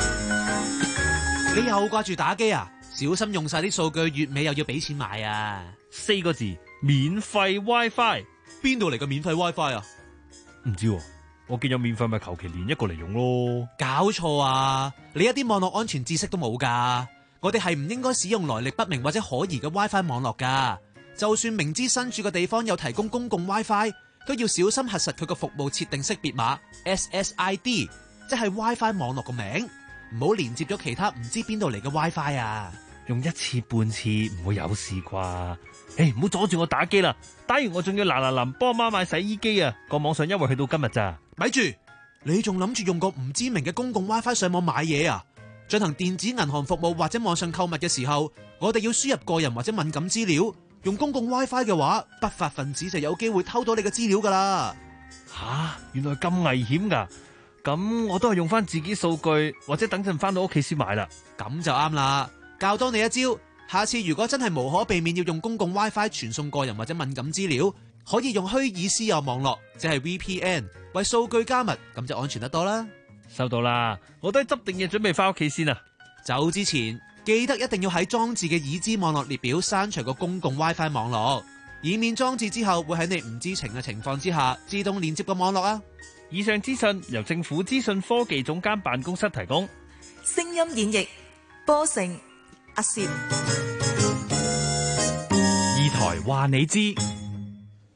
你又掛住打機啊？小心用晒啲數據，月尾又要俾錢買啊！ 四個字，免費 WiFi。 邊度嚟嘅免費 WiFi 啊？ 唔知喎，我見有免費咪求其連一個嚟用咯。 搞錯啊！你一啲網絡安全知識都冇噶。我哋係唔應該使用來歷不明或者可疑嘅 WiFi 網絡噶。就算明知身處嘅地方有提供公共 WiFi，都要小心核實佢個服務設定識別碼 S S I D。即係 WiFi 網絡個名，唔好連接咗其他唔知邊度嚟嘅 WiFi 啊！ 用一次半次唔會有事啩？誒，唔好阻住我打機啦！打完我仲要嗱嗱臨幫媽買洗衣機啊！個網上優惠去到今日咋？ 咪住，你仲諗住用個唔知名嘅公共 WiFi 上網買嘢啊？進行電子銀行服務或者網上購物嘅時候，我哋要輸入個人或者敏感資料。用公共 WiFi 嘅話，不法分子就有機會偷到你嘅資料噶啦！ 吓，原來咁危險噶！咁我都係用翻自己數據，或者等陣翻到屋企先買啦。 咁就啱啦，教多你一招。下次如果真係無可避免要用公共 WiFi 傳送個人或者敏感資料，可以用虛擬私有網絡，即係 V P N 為數據加密，咁就安全得多啦。 收到啦，我都係執定嘢準備翻屋企先啊。 走之前記得一定要喺裝置嘅已知網絡列表刪除個公共 WiFi 網絡，以免裝置之後會喺你唔知情嘅情況之下自動連接個網絡啊。 以上資訊由政府資訊科技總監辦公室提供。 聲音演繹波成阿攝。 二台話你知。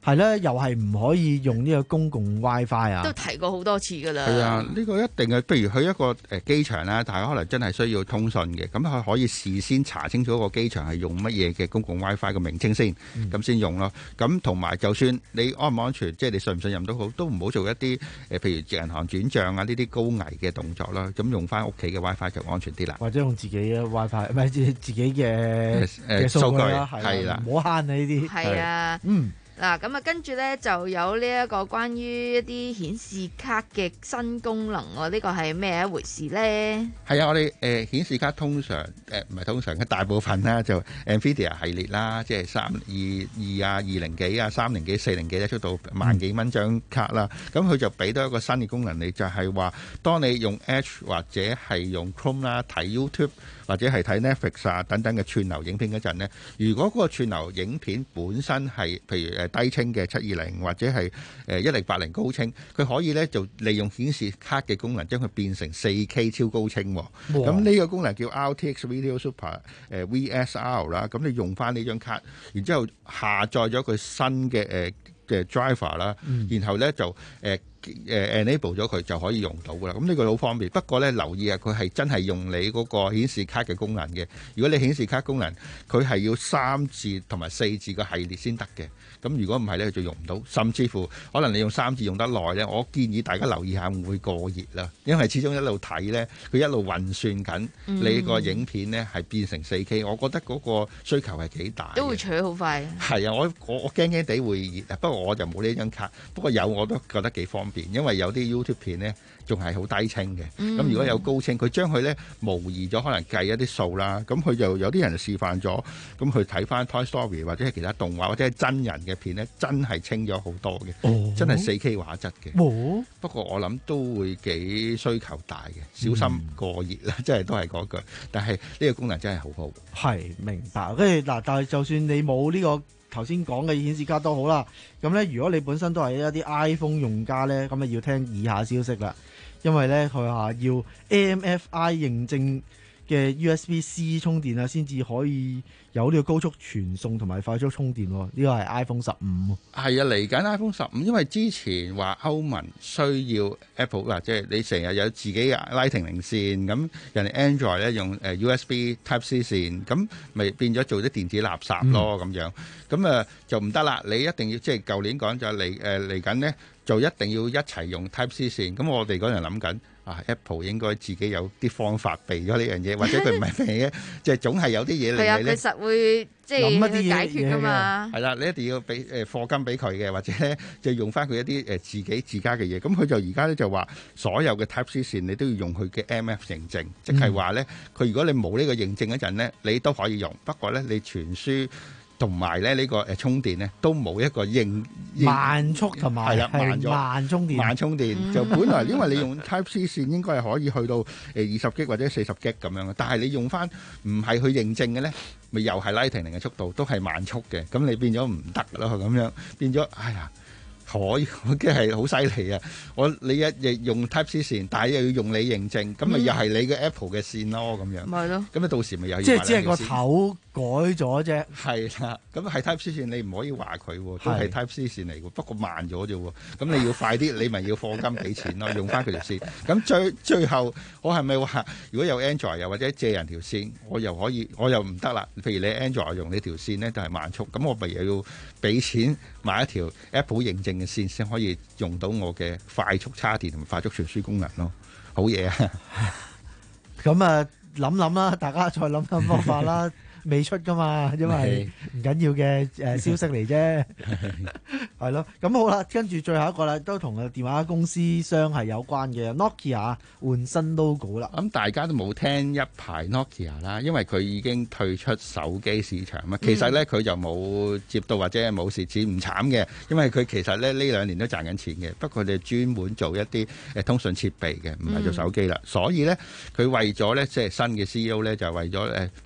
係咧，又係唔可以用呢個公共 WiFi 啊？ 都提過好多次㗎啦。 係啊，呢、這個一定係，譬如去一個誒機場啦，大家可能真係需要通訊嘅，咁佢可以事先查清楚個機場係用乜嘢嘅公共 WiFi 嘅名稱先，咁先、嗯、用咯。咁同埋就算你安唔安全，即係你信唔信任都好，都唔好做一啲誒，譬如銀行轉帳啊呢啲高危嘅動作啦。咁用翻屋企嘅 WiFi 就安全啲啦。 或者用自己嘅 WiFi，唔係自己嘅嘅數據啦，係啦，唔好慳啊呢啲。 係啊， 嗯。 嗱，咁啊，跟住咧就有呢一個關於一啲顯示卡嘅新功能喎，呢個係咩一回事咧？ 係啊，我哋誒、呃、顯示卡通常誒唔係通常嘅大部分啦，就 Nvidia 系列啦，即係三二二啊、二零幾啊、三零幾、四零幾咧，出到萬幾蚊張卡啦。咁佢、嗯、就俾到一個新嘅功能，你就係話，當你用 Edge 或者係用 Chrome 啦睇 YouTube 或者係睇 Netflix 啊等等嘅串流影片嗰陣呢，如果嗰個串流影片本身係譬如誒低清嘅七二零或者係誒一零八零高清，佢可以咧就利用顯示卡嘅功能將佢變成四 K 超高清。咁呢個功能叫 R T X Video Super 誒 V S R 啦。咁你用翻呢張卡，然之後下載咗佢新嘅誒嘅 driver 啦，然後咧就誒。誒 enable 咗佢就可以用到噶啦，咁呢個好方便。不過咧留意啊，佢係真係用你嗰個顯示卡嘅功能嘅。如果你顯示卡功能佢係要三字同埋四字嘅系列先得嘅，咁如果唔係咧就用唔到。甚至乎可能你用三字用得耐咧，我建議大家留意下會唔會過熱啦，因為始終一路睇咧，佢一路運算緊你個影片咧係變成四 K，我覺得嗰個需求係幾大， 都會取好快。係啊，我我我驚驚地會熱，不過我就冇呢張卡，不過有我都覺得幾方便。因為有啲 YouTube 片咧，仲係好低清嘅。咁、嗯、如果有高清，佢將佢咧模擬咗，可能計一啲數啦。咁佢就有啲人示範咗，咁去睇翻 Toy Story 或者係其他動畫或者係真人嘅片咧，真係清咗好多嘅，哦、真係四 K 畫質嘅。哦、不過我諗都會幾需求大嘅，小心過熱啦，即係、嗯、都係嗰句。但係呢個功能真係好好。係明白。跟住嗱，但係就算你冇呢、呢個。頭先講嘅顯示卡都好啦，咁咧如果你本身都係一啲 iPhone 用家咧，咁啊要聽以下消息啦，因為咧佢話要 A M F I 認證嘅 U S B C 充電啊，先至可以有呢個高速傳送同埋快速充電。呢個係 iPhone 十五。係啊，嚟緊 iPhone 十五，因為之前話歐盟需要 Apple 嗱，即係你成日有自己嘅 Lightning 線，咁人哋 Android 咧用誒 U S B Type C 線，咁咪變咗做啲電子垃圾咯咁、嗯、樣，咁啊就唔得啦。你一定要即係舊年講就嚟誒嚟緊呢，就一定要一齊用 Type C 線。咁我哋嗰陣諗緊。啊 Apple 應該自己有啲方法避咗呢樣嘢，或者佢唔係避嘅，即係總係有啲嘢令你咧。係啊，佢實會即係去解決㗎嘛。係啦，你一定要俾誒課金俾佢嘅，或者咧就用翻佢一啲誒自己自家嘅嘢。咁佢就而家咧就話，所有嘅 Type C 線你都要用佢嘅 M F 認證，即係話咧，佢如果你冇呢個認證嗰陣咧，你都可以用。不過咧，你傳輸同埋咧呢個誒充電咧都冇一個認慢速同埋係啦，慢咗慢充電慢充電、嗯、就本來因為你用 Type C 線應該係可以去到誒二十 G 或者四十 G 咁樣嘅，但係你用翻唔係去認證嘅咧，咪又係 Lightning 嘅速度都係慢速嘅，咁你變咗唔得咯，咁樣變咗哎呀〜可以，我驚係好犀利啊！我你一日用 Type C 線，但係又要用你認證，咁咪又係你嘅 Apple 嘅線咯，咁樣。咪咯。咁你到時咪又要即係只係個頭改咗啫。係啦，咁係 Type C 線，你唔可以話佢喎，都係 Type C 線嚟喎，不過慢咗啫喎。咁你要快啲，你咪要課金俾錢咯，用翻佢條線。咁最最後，我係咪話如果有 Android 又或者借人條線，我又可以，我又唔得啦。譬如你 Android 用你條線咧，就係慢速，咁我咪又要俾錢買一條 Apple 認證嘅線先可以用到我嘅快速叉電同埋快速傳輸功能咯，好嘢啊！咁啊諗諗啦，大家再諗諗方法啦。未出噶嘛，因為唔緊要嘅誒消息嚟啫，係咯。咁好啦，跟住最後一個啦，都同個電話公司商係有關嘅 Nokia 換新 logo 啦。咁大家都冇聽一排 Nokia 啦，因為佢已經退出手機市場嘛。其實咧佢就冇接到或者冇蝕錢，唔慘嘅，因為佢其實咧呢兩年都賺緊錢嘅。不過佢哋專門做一啲誒通訊設備嘅，唔係做手機啦。嗯、所以咧佢為咗咧即係新嘅 C E O 咧就為咗誒。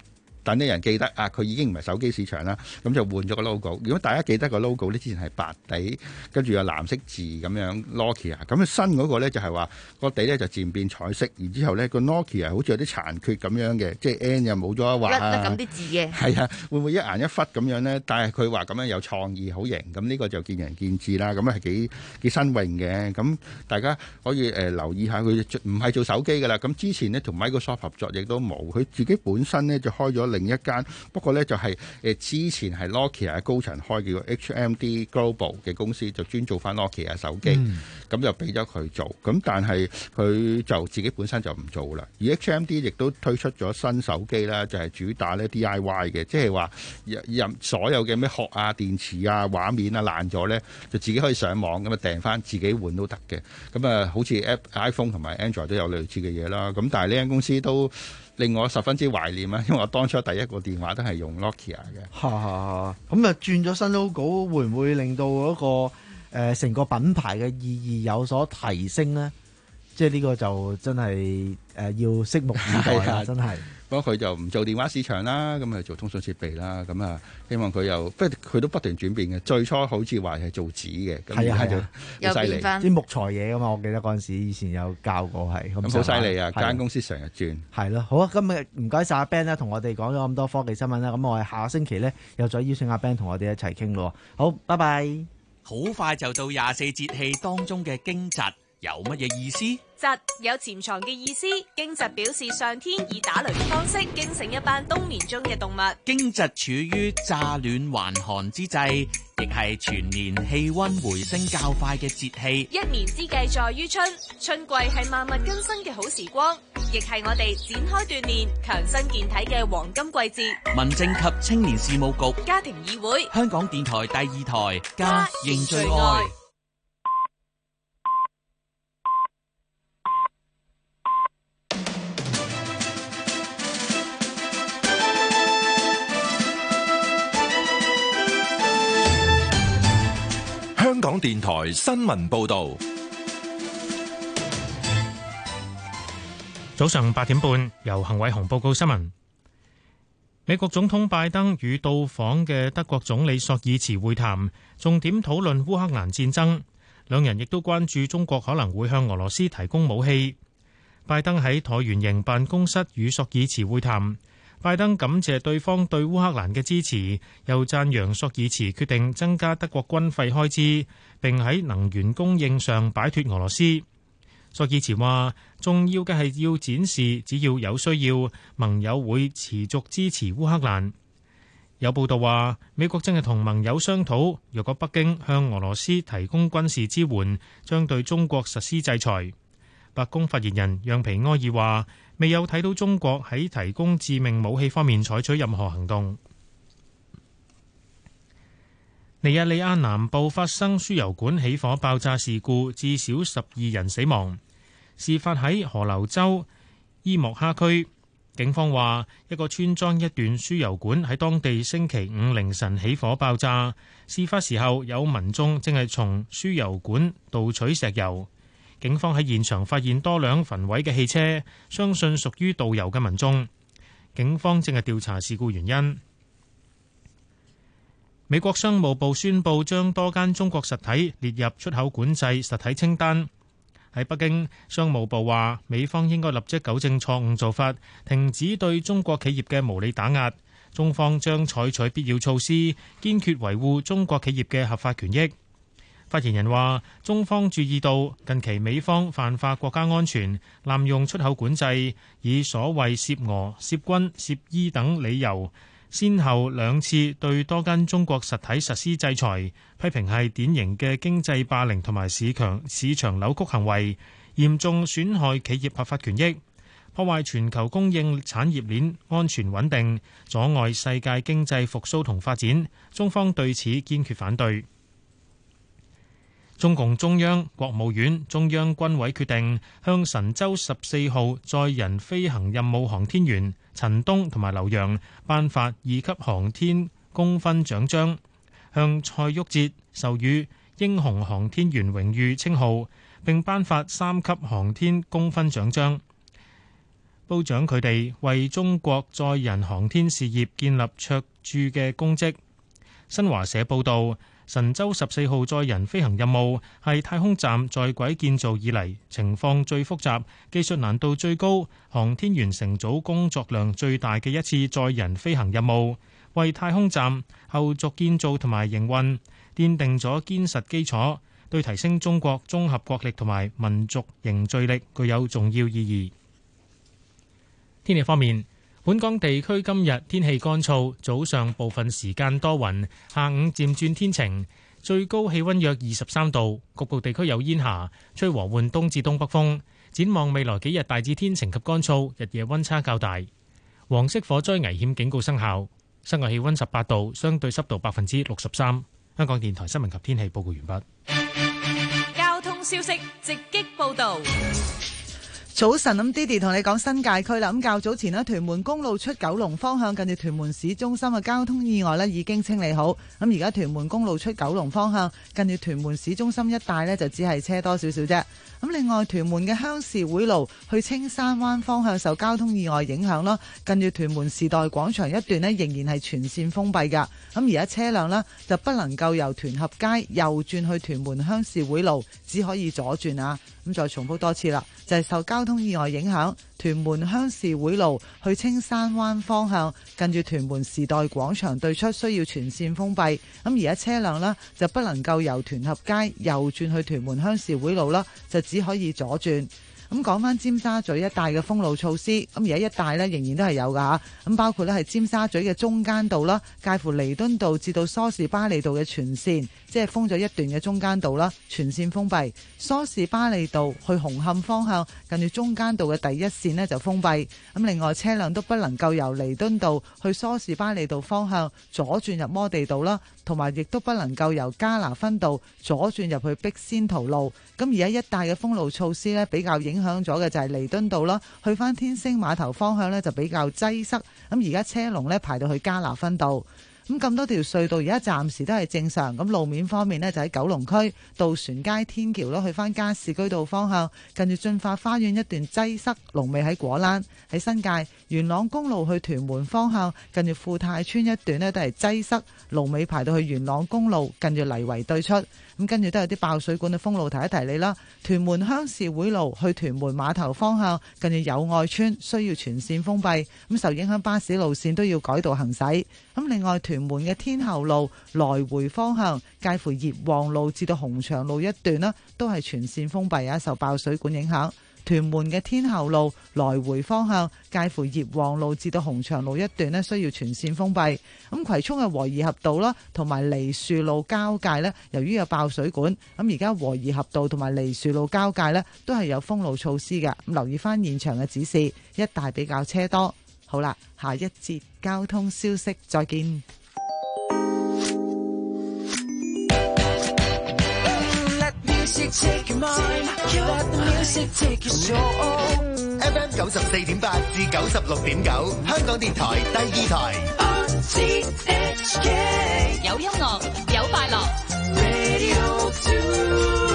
等啲人記得啊，佢已經唔係手機市場啦，咁就換咗個 logo。如果大家記得個 logo 呢，之前係白底，跟住有藍色字咁樣 Nokia。咁新嗰個呢，就係話個底呢就漸變彩色，然之後呢個 Nokia 好似有啲殘缺咁樣嘅，即係 N 又冇咗一畫啊， 甩咁啲字嘅。 係啊，會唔會一顏一忽咁樣呢？但係佢話咁樣有創意，好型。咁呢個就見仁見智啦。咁啊係幾幾新穎嘅。咁大家可以誒、呃、留意下，佢唔係做手機㗎啦。咁之前呢，同 Microsoft 合作亦都冇，佢自己本身呢，就開咗另一間，不過呢，就係、是、誒、呃、之前係 Nokia 高層開叫做 H M D Global 嘅公司，就專做翻 Nokia 手機，咁、嗯、就俾咗佢做。咁但係佢就自己本身就唔做啦。而 H M D 亦都推出咗新手機啦，就係、是、主打呢 D I Y 嘅，即係話任所有嘅咩殼啊、電池啊、畫面啊爛咗呢，就自己可以上網咁啊訂翻，自己換都得嘅。咁啊，好似 App iPhone 同埋 Android 都有類似嘅嘢啦。咁但係呢間公司都令我十分之懷念啊，因為我當初第一個電話都係用 Nokia 嘅。 咁啊轉咗新 logo，會唔會令到嗰、那個成、呃、個品牌嘅意義有所提升呢？即係呢個就真係誒、呃、要拭目以待啦，真係。 不過佢就唔做電話市場啦，咁啊做通訊設備啦，咁啊希望佢又不佢都不斷轉變嘅。最初好似話係做紙嘅，咁而家就好犀利， 啲木材嘢噶嘛。我記得嗰陣時以前有教過係咁好犀利啊！間公司成日轉係咯。好啊，今日唔該晒阿 Ben 咧，同我哋講咗咁多科技新聞啦。咁我哋下個星期咧又再邀請阿 Ben 同我哋一齊傾咯。好，拜拜。 好快就到廿四節氣當中嘅驚蟄，有乜嘢意思？ 蟄有潛藏嘅意思，驚蟄表示上天以打雷嘅方式驚醒一班冬眠中嘅動物。 驚蟄處於乍暖還寒之際，亦係全年氣溫回升較快嘅節氣。 一年之計在於春，春季係萬物更新嘅好時光，亦係我哋展開鍛煉、強身健體嘅黃金季節。 民政及青年事務局、 家庭議會、 香港電台第二台加認最愛。 香港電台新聞報道， 早上八點半，由幸偉雄報告新聞。美國總統拜登與到訪嘅德國總理朔爾茨會談，重點討論烏克蘭戰爭。兩人亦都關注中國可能會向俄羅斯提供武器。拜登喺橢圓形辦公室與朔爾茨會談。拜登感謝對方對烏克蘭嘅支持，又讚揚朔爾茨決定增加德國軍費開支，並喺能源供應上擺脫俄羅斯。朔爾茨話：重要嘅係要展示，只要有需要，盟友會持續支持烏克蘭。有報道話，美國正係同盟友商討，若果北京向俄羅斯提供軍事支援，將對中國實施制裁。白宮發言人讓皮埃爾話：未有睇到中國喺提供致命武器方面採取任何行動。尼日利亞南部發生輸油管起火爆炸事故，至少十二人死亡。事發喺河流州伊莫哈區，警方話一個村莊一段輸油管喺當地星期五凌晨起火爆炸。事發時候有民眾正係從輸油管盜取石油。警方喺現場發現多輛焚毀嘅汽車，相信屬於盜油嘅民眾。警方正係調查事故原因。美國商務部宣布將多間中國實體列入出口管制實體清單。喺北京，商務部話美方應該立即糾正錯誤做法，停止對中國企業嘅無理打壓。中方將採取必要措施，堅決維護中國企業嘅合法權益。發言人話：中方注意到近期美方泛化國家安全，濫用出口管制，以所謂涉俄、涉軍、涉伊等理由，先後兩次對多間中國實體實施制裁，批評係典型嘅經濟霸凌同埋市場市場扭曲行為，嚴重損害企業合法權益，破壞全球供應產業鏈安全穩定，阻礙世界經濟復甦同發展。中方對此堅決反對。中共中央、國務院、中央軍委決定向神舟十四號載人飛行任務航天員陳冬同埋劉洋頒發二級航天功勳獎章，向蔡旭哲授予英雄航天員榮譽稱號，並頒發三級航天功勳獎章。 褒獎佢哋為中國載人航天事業建立卓著嘅功績。新華社報導，神舟十四號載人飛行任務係太空站在軌建造以嚟情況最複雜、技術難度最高、航天員乘組工作量最大嘅一次載人飛行任務，為太空站後續建造同埋營運奠定咗堅實基礎，對提升中國綜合國力同埋民族凝聚力具有重要意義。天氣方面，本港地區今日天氣乾燥，早上部分時間多雲，下午漸轉天晴，最高氣溫約二十三度，局部地區有煙霞，吹和緩東至東北風。展望未來幾日大致天晴及乾燥，日夜溫差較大。黃色火災危險警告生效，室外氣溫十八度，相對濕度百分之六十三。香港電台新聞及天氣報告完畢。 交通消息直擊報道。 早晨，咁 Didi 同你講新界區啦。咁較早前呢，屯門公路出九龍方向近住屯門市中心嘅交通意外呢已經清理好。咁而家屯門公路出九龍方向近住屯門市中心一帶呢，就只係車多少少啫。咁另外屯門嘅鄉事會路去青山灣方向受交通意外影響啦，近住屯門時代廣場一段呢，仍然係全線封閉㗎。咁而家車輛呢，就不能夠由屯合街右轉去屯門鄉事會路，只可以左轉啊。咁再重複多次啦，就係受交通意外影響，屯門鄉事會路去青山灣方向近住屯門時代廣場對出需要全線封閉。咁而家車輛呢，就不能夠由屯合街右轉去屯門鄉事會路啦，就只可以左轉。咁講翻尖沙咀一帶嘅封路措施，咁而家一帶呢，仍然都係有噶嚇，咁包括呢係尖沙咀嘅中間道啦，介乎彌敦道至到梳士巴利道嘅全線，即係封咗一段嘅中間道啦，全線封閉。梳士巴利道去紅磡方向近住中間道嘅第一線呢就封閉。咁另外車輛都不能夠由彌敦道去梳士巴利道方向左轉入摩地道啦，同埋亦都不能夠由加拿分道左轉入去碧仙桃路。咁而家一帶嘅封路措施呢，比較影響咗嘅就係彌敦道啦，去翻天星碼頭方向呢，就比較擠塞。咁而家車龍呢，排到去加拿分道。咁咁多條隧道而家暫時都係正常。咁路面方面呢，就喺九龍區渡船街天橋咯，去翻加士居道方向，近住駿發花園一段擠塞，龍尾喺果欄。喺新界元朗公路去屯門方向，近住富泰村一段呢，都係擠塞，龍尾排到去元朗公路近住泥圍對出。咁跟住都有啲爆水管嘅封路，提一提你啦。屯門鄉事會路去屯門碼頭方向，近住友愛村需要全線封閉，咁受影響巴士路線都要改道行駛。咁另外屯門嘅天后路來回方向，介乎業旺路至到紅牆路一段呢，都係全線封閉啊，受爆水管影響。屯門嘅天后路來回方向，介乎業旺路至到紅牆路一段呢，需要全線封閉。咁葵涌嘅和宜合道啦，同埋梨樹路交界呢，由於有爆水管，咁而家和宜合道同埋梨樹路交界呢，都係有封路措施嘅。咁留意翻現場嘅指示，一帶比較車多。好啦，下一節交通消息再見。 Take your mind, let the music take your soul. F M 九十四點八至九十六點九，香港電台第二台。R T H K 有音樂，有快樂。 Radio two。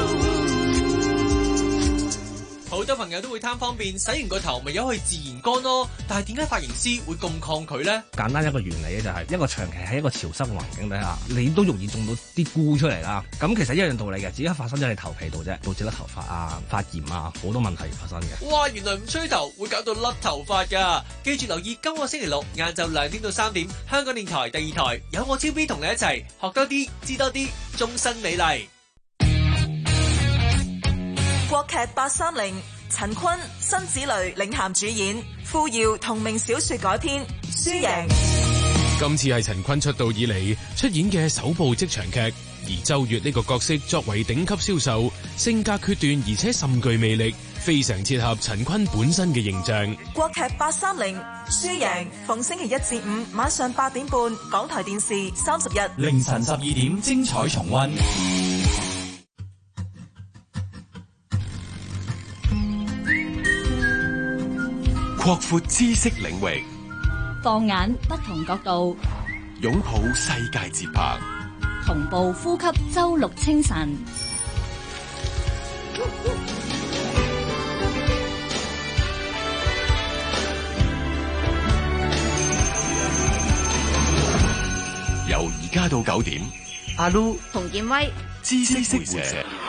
好多朋友都會貪方便，洗完個頭咪由佢自然乾咯。但係點解髮型師會咁抗拒呢？ 簡單一個原理咧，就係一個長期喺一個潮濕嘅環境底下，你都容易種到啲菇出嚟啦。咁其實一樣道理嘅，只係發生咗喺頭皮度啫，導致甩頭髮啊、發炎啊，好多問題發生嘅。 哇！原來唔吹頭會搞到甩頭髮㗎。記住留意今個星期六晏晝兩點到三點，香港電台第二台有我超 B 同你一齊學多啲、知多啲，終身美麗。 國劇八三零，陳坤、辛芷蕾領銜主演，傅瑤同名小說改編，輸贏。 今次係陳坤出道以嚟出演嘅首部職場劇，而周越呢個角色作為頂級銷售，性格決斷而且甚具魅力，非常切合陳坤本身嘅形象。 國劇八三零，輸贏，逢星期一至五晚上八點半，港台電視三十日凌晨十二點精彩重溫。 擴闊知識領域， 放眼不同角度， 擁抱世界節拍， 同步呼吸周六清晨。 到九點， 阿 Lu、 洪建威、 知識會社。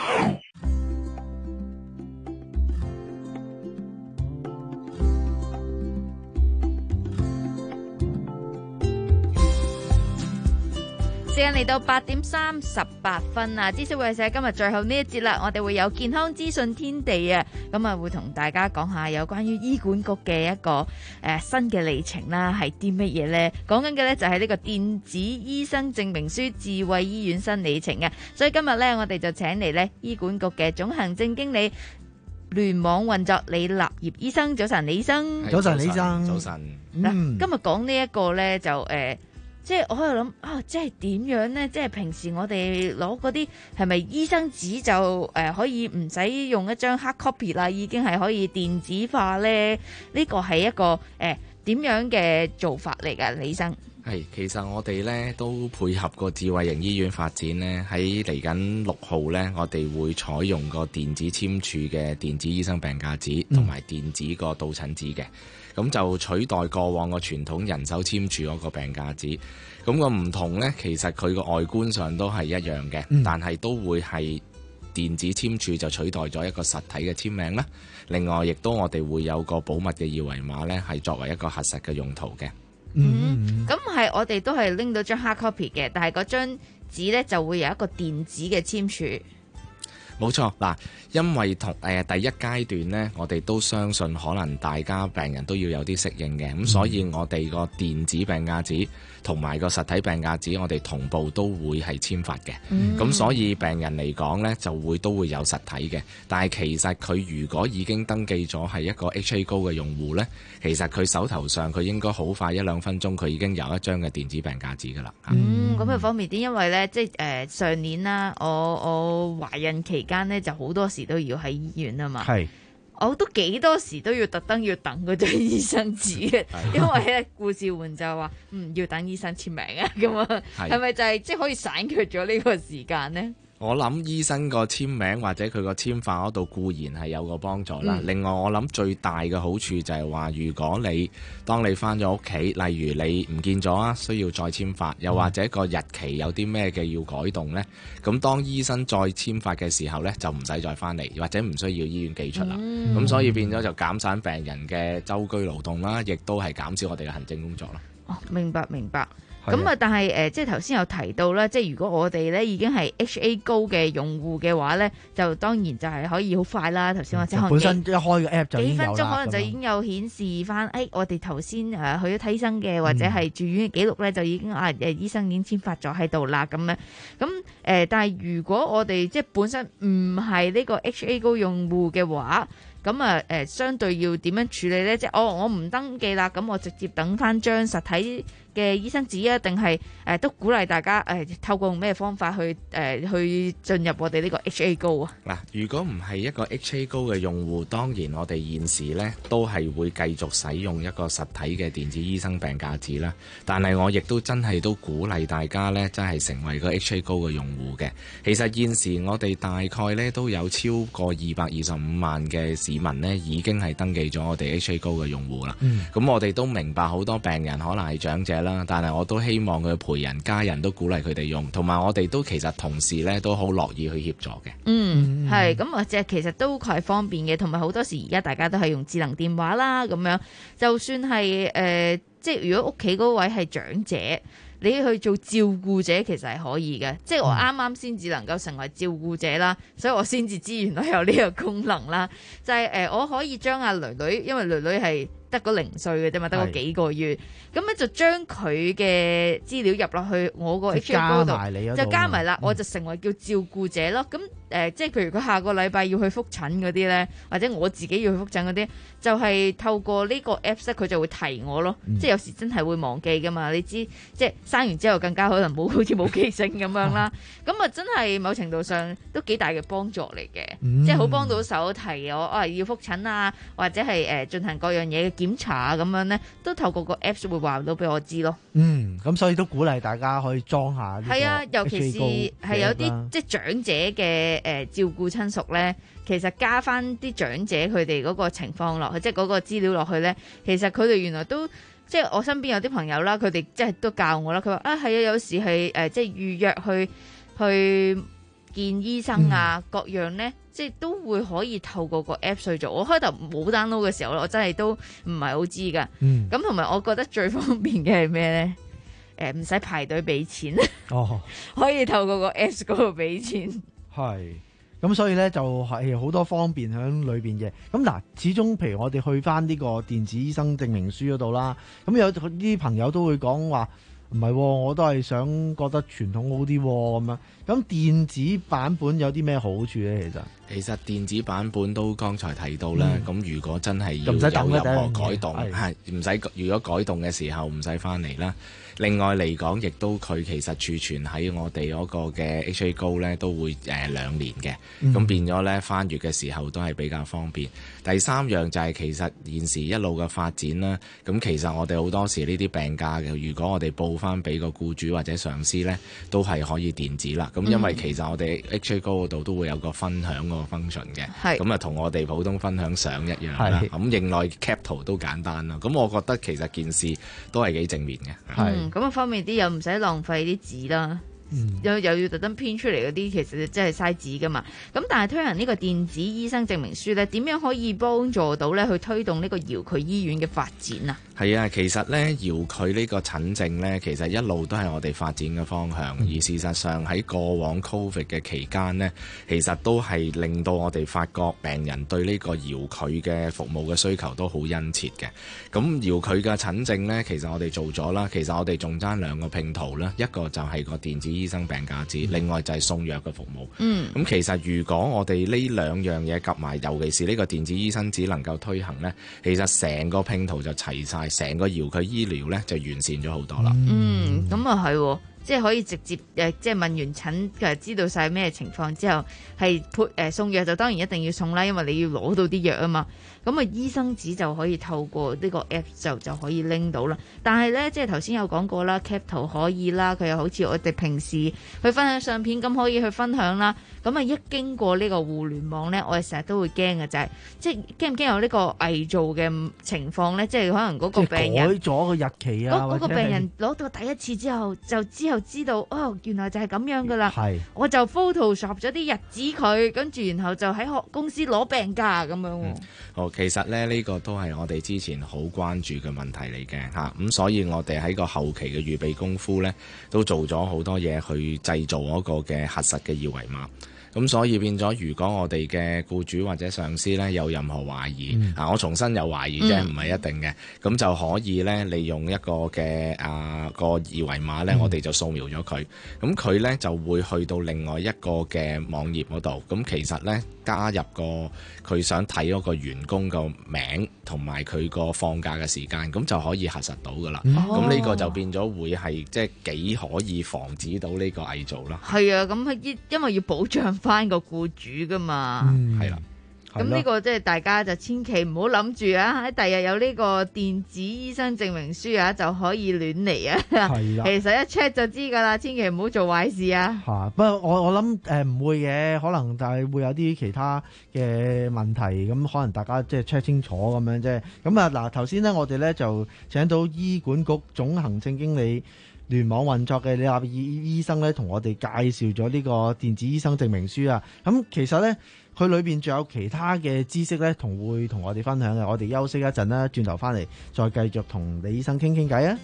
時間嚟到八點三十八分啊！知識會社今日最後呢一節啦，我哋會有健康資訊天地啊，咁啊會同大家講下有關於醫管局嘅一個誒、呃、新嘅里程啦，係啲乜嘢呢？講緊嘅呢就係呢個電子醫生證明書智慧醫院新里程嘅，所以今日呢，我哋就請嚟呢醫管局嘅總行政經理聯網運作李立業醫生。早晨，李醫生。 早晨，李醫生。 早晨。 嗯，今日講呢一個呢，就誒。呃即係我喺度諗啊，即係點樣呢？即係平時我哋攞嗰啲係咪醫生紙就誒、呃、可以唔使用一張 hard copy 啦，已經係可以電子化呢？呢個係一個誒點樣嘅做法嚟㗎，李醫生？ 係，其實我哋咧都配合個智慧型醫院發展咧，喺嚟緊六號咧，我哋會採用個電子簽署嘅電子醫生病假紙同埋電子個到診紙嘅。咁就取代過往個傳統人手簽署嗰個病假紙。咁個唔同呢，其實佢個外觀上都係一樣嘅，嗯、但係都會係電子簽署就取代咗一個實體嘅簽名啦。另外，亦都我哋會有個保密嘅二維碼呢，係作為一個核實嘅用途嘅。 嗯，咁係我哋都係拎到張 hard copy 嘅，但係嗰張紙呢就會有一個電子嘅簽署。 冇錯，嗱，因為同誒、呃、第一階段呢，我哋都相信可能大家病人都要有啲適應嘅，咁、嗯、所以我哋個電子病假紙同埋個實體病假紙，我哋同步都會係簽發嘅。咁、嗯、所以病人嚟講呢，就會都會有實體嘅。但係其實佢如果已經登記咗係一個 H A 高嘅用戶呢，其實佢手頭上佢應該好快一兩分鐘，佢已經有一張嘅電子病假紙㗎啦。 嗯，咁就方便啲，因為呢，即係誒、呃、上年啦，我我懷孕期間呢，就好多時都要喺醫院啊嘛。係。我都幾多時都要特登要等嗰張醫生紙嘅，因為咧護士換就話嗯要等醫生簽名啊，咁啊係咪就係即係可以省卻咗呢個時間呢？ 我諗醫生個簽名或者佢個簽發嗰度固然係有個幫助啦。嗯、另外我諗最大嘅好處就係話，如果你當你返咗屋企，例如你唔見咗啊，需要再簽發，又或者個日期有啲咩嘅要改動呢，咁當醫生再簽發嘅時候呢，就唔使再返嚟，或者唔需要醫院寄出啦。咁、嗯、所以變咗就減省病人嘅舟車勞頓啦，亦都係減少我哋嘅行政工作啦。 哦，明白明白。咁啊，但係誒、呃，即係頭先有提到啦，即係如果我哋咧已經係 H A 高嘅用戶嘅話咧，就當然就係可以好快啦。頭先話即係本身一開個 app 就已經有啦， 幾分鐘可能就已經有顯示翻，誒、哎，我哋頭先誒去咗睇醫生嘅，或者係住院嘅記錄咧，就已經啊誒醫生已經簽發咗喺度啦咁樣。咁誒、呃，但係如果我哋即係本身唔係呢個 H A 高用戶嘅話，咁啊誒，相對要點樣處理咧？即係哦，我唔登記啦，咁我直接等翻張實體嘅醫生紙啊，定係誒都鼓勵大家誒、呃、透過咩方法去誒、呃、去進入我哋呢個 H A 高啊？ 嗱，如果唔係一個 H A 高嘅用戶，當然我哋現時呢都係會繼續使用一個實體嘅電子醫生病假紙啦。但係我亦都真係都鼓勵大家呢，真係成為個 H A 高嘅用戶嘅。其實現時我哋大概呢都有超過二百二十五萬嘅市民呢已經係登記咗我哋 H A 高嘅用戶啦。咁、嗯、我哋都明白好多病人可能係長者啦，但係我都希望佢陪人家人都鼓勵佢哋用，同埋我哋都其實同事呢都好樂意去協助嘅。 嗯，係咁啊，即係其實都係方便嘅，同埋好多時而家大家都係用智能電話啦，咁樣就算係誒、呃，即係如果屋企嗰位係長者，你去做照顧者其實係可以嘅。即係我啱啱先至能夠成為照顧者啦，所以我先至知原來有呢個功能啦。就係、是、誒、呃，我可以將阿女女，因為女女係得嗰零歲嘅啫嘛，得嗰幾個月，咁咧就將佢嘅資料入落去我個 H A 高度，就加埋啦，我就成為叫照顧者咯。咁誒、呃，即係譬如佢下個禮拜要去覆診嗰啲咧，或者我自己要去覆診嗰啲，就係、是、透過呢個 Apps 佢就會提我咯。嗯、即係有時真係會忘記噶嘛，你知即係生完之後更加可能冇好似冇記性咁樣啦。咁啊，真係某程度上都幾大嘅幫助嚟嘅，嗯、即係好幫到手提我啊要覆診啊，或者係誒進行各樣嘢嘅檢查啊咁樣咧，都透過個 Apps 會話到俾我知咯。 嗯，咁所以都鼓勵大家可以裝下。係啊，尤其是係有啲即係長者嘅誒、呃、照顧親屬咧，其實加翻啲長者佢哋嗰個情況落去，即係嗰個資料落去咧，其實佢哋原來都即係我身邊有啲朋友啦，佢哋即係都教我啦。佢話啊，係啊，有時係誒、呃，即係預約去去見醫生啊，嗯、各樣咧，即係都會可以透過個 app 去做。我開頭冇 download 嘅時候，我真係都唔係好知噶。咁同埋我覺得最方便嘅係咩咧？誒、呃，唔使排隊俾錢，哦，可以透過個 app 嗰度俾錢。係。咁所以咧就係好多方便喺裏邊嘅。咁嗱，始終譬如我哋去翻呢個電子醫生證明書嗰度啦，咁有啲朋友都會講話唔係，我都係想覺得傳統好啲咁樣。咁電子版本有啲咩好處咧？其實其實電子版本都剛才提到啦。咁、嗯、如果真係要有任何改動，係唔使如果改動嘅時候唔使翻嚟啦。另外嚟講，亦都佢其實儲存喺我哋嗰個嘅 H A Go 咧，都會誒、呃、兩年嘅，咁、嗯、變咗咧翻閱嘅時候都係比較方便。第三樣就係其實現時一路嘅發展啦，咁其實我哋好多時呢啲病假嘅，如果我哋報翻俾個僱主或者上司咧，都係可以電子啦。咁因為其實我哋 H A Go 嗰度都會有個分享嗰個 function 嘅，咁啊同我哋普通分享相一樣啦。咁另外 cap 圖都簡單啦。咁我覺得其實件事都係幾正面嘅。係。 咁啊方便啲，又唔使浪費啲紙啦，嗯、又又要特登編出嚟嗰啲，其實真係嘥紙噶嘛。咁但係推行呢個電子醫生證明書咧，點樣可以幫助到咧去推動呢個遙距醫院嘅發展啊？ 係啊，其實咧遙距呢個診症咧，其實一路都係我哋發展嘅方向。嗯、而事實上喺過往 Covid 嘅期間呢，其實都係令到我哋發覺病人對呢個遙距嘅服務嘅需求都好殷切嘅。咁遙距嘅診症呢，其實我哋做咗啦。其實我哋仲爭兩個拼圖啦，一個就係個電子醫生病假紙，嗯、另外就係送藥嘅服務。嗯，咁其實如果我哋呢兩樣嘢夾埋，尤其是呢個電子醫生紙能夠推行呢，其實成個拼圖就齊晒。成個遙距醫療咧就完善咗好多啦。 嗯，咁啊係，即係可以直接誒，即係問完診誒，知道晒咩情況之後，係配誒送藥就當然一定要送啦，因為你要攞到啲藥啊嘛。咁啊，醫生紙就可以透過呢個 app 就就可以拎到啦。但係咧，即係頭先有講過啦 cap 圖可以啦，佢又好似我哋平時去分享相片咁可以去分享啦。咁啊，一經過呢個互聯網咧，我哋成日都會驚嘅就係、是，即係驚唔驚有呢個偽造嘅情況咧？即係可能嗰個病人改咗個日期啊， 嗰、嗰個病人攞到第一次之後，就之後知道哦，原來就係咁樣噶啦。 係， 我就 Photoshop 咗啲日子佢，跟住然後就喺學公司攞病假咁樣。 嗯，好，其實咧呢、呢個都係我哋之前好關注嘅問題嚟嘅嚇，咁、啊、所以我哋喺個後期嘅預備功夫咧，都做咗好多嘢去製造嗰個嘅核實嘅二維碼。咁所以變咗，如果我哋嘅僱主或者上司咧有任何懷疑，嗯、啊，我重新有懷疑啫，唔係、嗯、一定嘅，咁就可以咧利用一個嘅啊個二維碼咧，嗯、我哋就掃描咗佢，咁佢咧就會去到另外一個嘅網頁嗰度，咁其實咧加入個佢想睇嗰個員工個名同埋佢個放假嘅時間，咁就可以核實到噶啦。咁呢、嗯、個就變咗會係即係幾可以防止到呢個偽造啦。 係啊，咁因為要保障翻個僱主噶嘛， 係啦、 嗯。咁呢個即係大家就千祈唔好諗住啊！喺第日有呢個電子醫生證明書啊，就可以亂嚟啊！係啦，其實一 check 就知噶啦，千祈唔好做壞事啊！ 吓，不過我我諗誒唔會嘅，可能但係會有啲其他嘅問題，咁可能大家即係 check 清楚咁樣啫。咁啊嗱，頭先呢，我哋咧就請到醫管局總行政經理聯網運作嘅李立醫醫生咧，同我哋介紹咗呢個電子醫生證明書啊。咁其實咧，佢裏邊仲有其他嘅知識咧，同會同我哋分享嘅。我哋休息一陣啦，轉頭翻嚟再繼續同李醫生傾傾偈啊。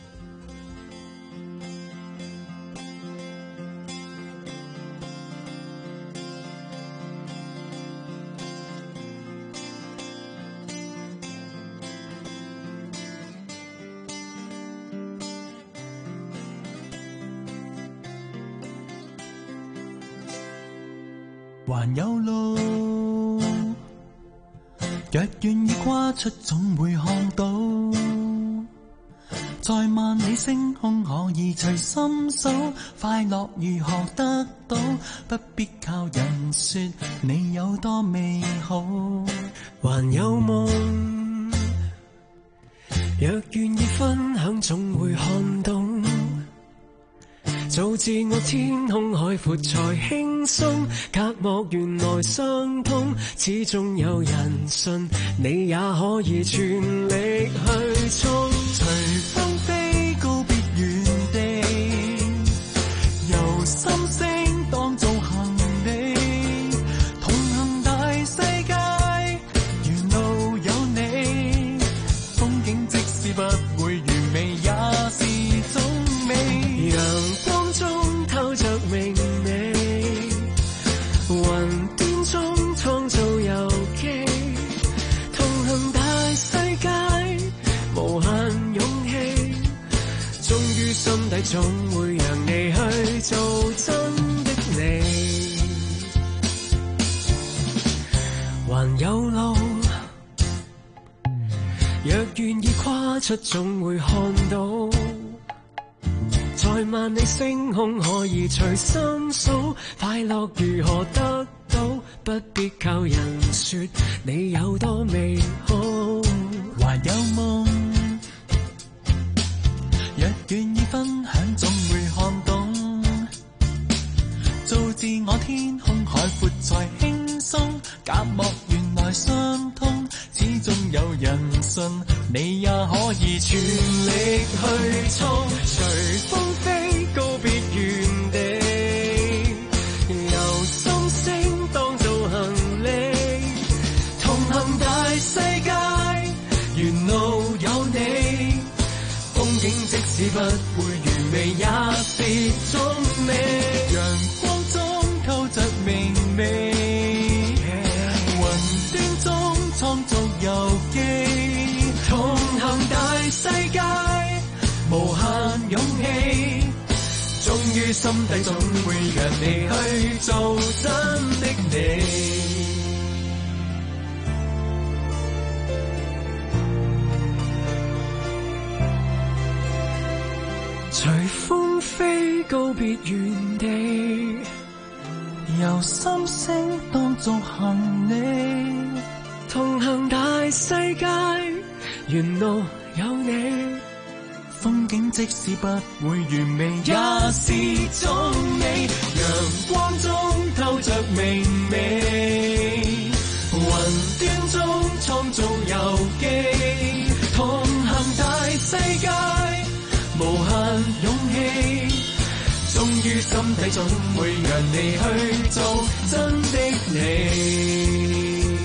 還有路，若願意跨出，總會看到。在萬里星空可以隨心數，快樂如何得到？不必靠人說你有多美好。還有夢，若願意分享，總會看到。做自我天空海闊才輕鬆，隔膜原來相通，始終有人信你也可以全力去衝。除非態總會讓你去做真的你。還有路，若願意跨出，總會看到。在萬里星空可以隨心數，快樂如何得到？不必靠人說你有多美好。還有夢，若願意分享，總會看懂。做自我，天空海闊才輕鬆，隔膜原來相通，始終有人信你也可以全力去衝。隨風飛，告別原地，由心聲當做行李，同行大世界，沿路有你，風景即使不會完美，也是種美。陽光中透着明媚，雲端中創造遊記，同行大世界，無限勇氣，終於心底總會讓你去做真的你。隨風飛，告別原地，由心聲當作行李，同行大世界，沿路有你，風景即使不會完美，也是種美。陽光中透着明媚，雲端中創造遊記，同行大世界，無限勇氣，終於心底總會讓你去做真的你。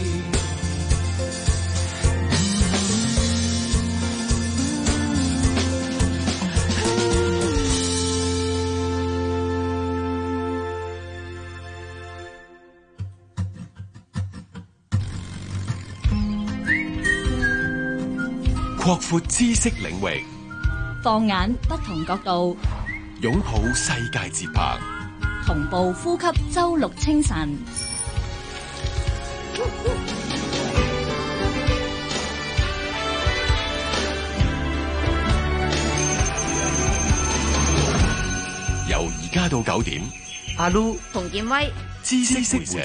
擴闊知識領域， 放眼不同角度， 擁抱世界節拍， 同步呼吸周六清晨。 由而家到九點， 阿 Lu 馮建威， 知識會社。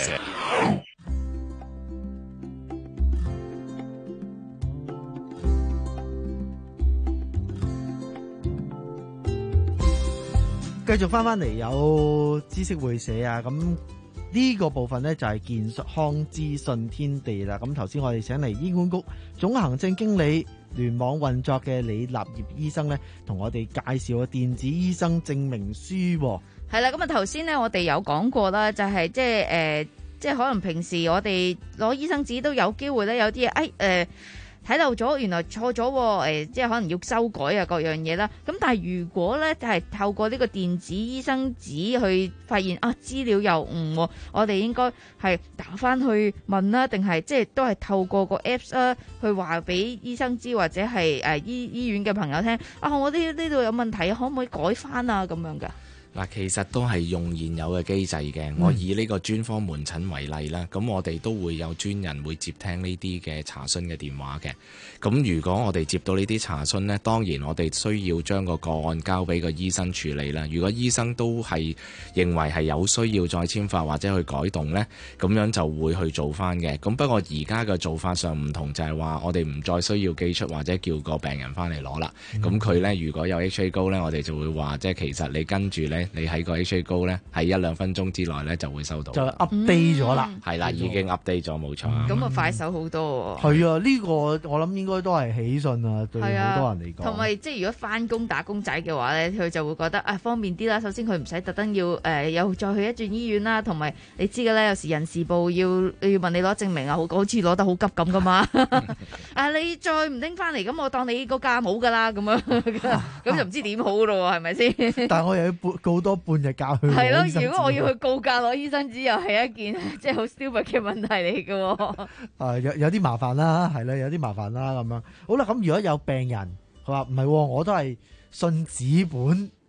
繼續翻翻嚟有知識會社啊，咁呢個部分呢，就係健康資訊天地啦。咁頭先我哋請嚟醫管局總行政經理聯網運作嘅李立業醫生呢，同我哋介紹個電子醫生證明書。 係啦，咁啊頭先呢，我哋有講過啦，就係即係誒，即係可能平時我哋攞醫生紙都有機會咧，有啲嘢誒誒睇漏咗，原來錯咗，誒、呃，即係可能要修改啊，各樣嘢啦。咁但係如果咧係透過呢個電子醫生紙去發現啊資料有誤，我哋應該係打翻去問啦，定係即係都係透過個 Apps 啊去話俾醫生知，或者係誒、呃、醫醫院嘅朋友聽啊，我呢呢度有問題，可唔可以改翻啊？咁樣噶。 嗱，其實都係用現有嘅機制嘅。我以呢個專科門診為例啦，咁我哋都會有專人會接聽呢啲嘅查詢嘅電話嘅。咁如果我哋接到呢啲查詢呢，當然我哋需要將個個案交俾個醫生處理啦。如果醫生都係認為係有需要再簽發或者去改動呢，咁樣就會去做翻嘅。咁不過而家嘅做法上唔同，就係話我哋唔再需要寄出或者叫個病人翻嚟攞啦。咁佢呢，如果有 H A 高呢，我哋就會話即係其實你跟住呢。你喺個 H A 高咧，喺一兩分鐘之內咧就會收到， 就 update 咗啦， 係啦，已經 update 咗，冇錯。 咁啊快手好多喎。 係啊，呢個我諗應該都係喜訊啊，對好多人嚟講。 同埋即係如果翻工打工仔嘅話咧，佢就會覺得啊方便啲啦。首先佢唔使特登要誒又再去一轉醫院啦，同埋你知嘅咧，有時人事部要要問你攞證明啊，好好似攞得好急咁噶嘛。啊你再唔拎翻嚟，咁我當你個假冇噶啦，咁樣咁就唔知點好咯，係咪先？ 但係我又要告多半日假去攞醫生紙。係咯， 如果我要去告假攞醫生紙，又係一件即係好 stupid 嘅問題嚟嘅。 啊，有有啲麻煩啦，係啦，有啲麻煩啦咁樣。好啦，咁如果有病人佢話唔係，我都係信紙本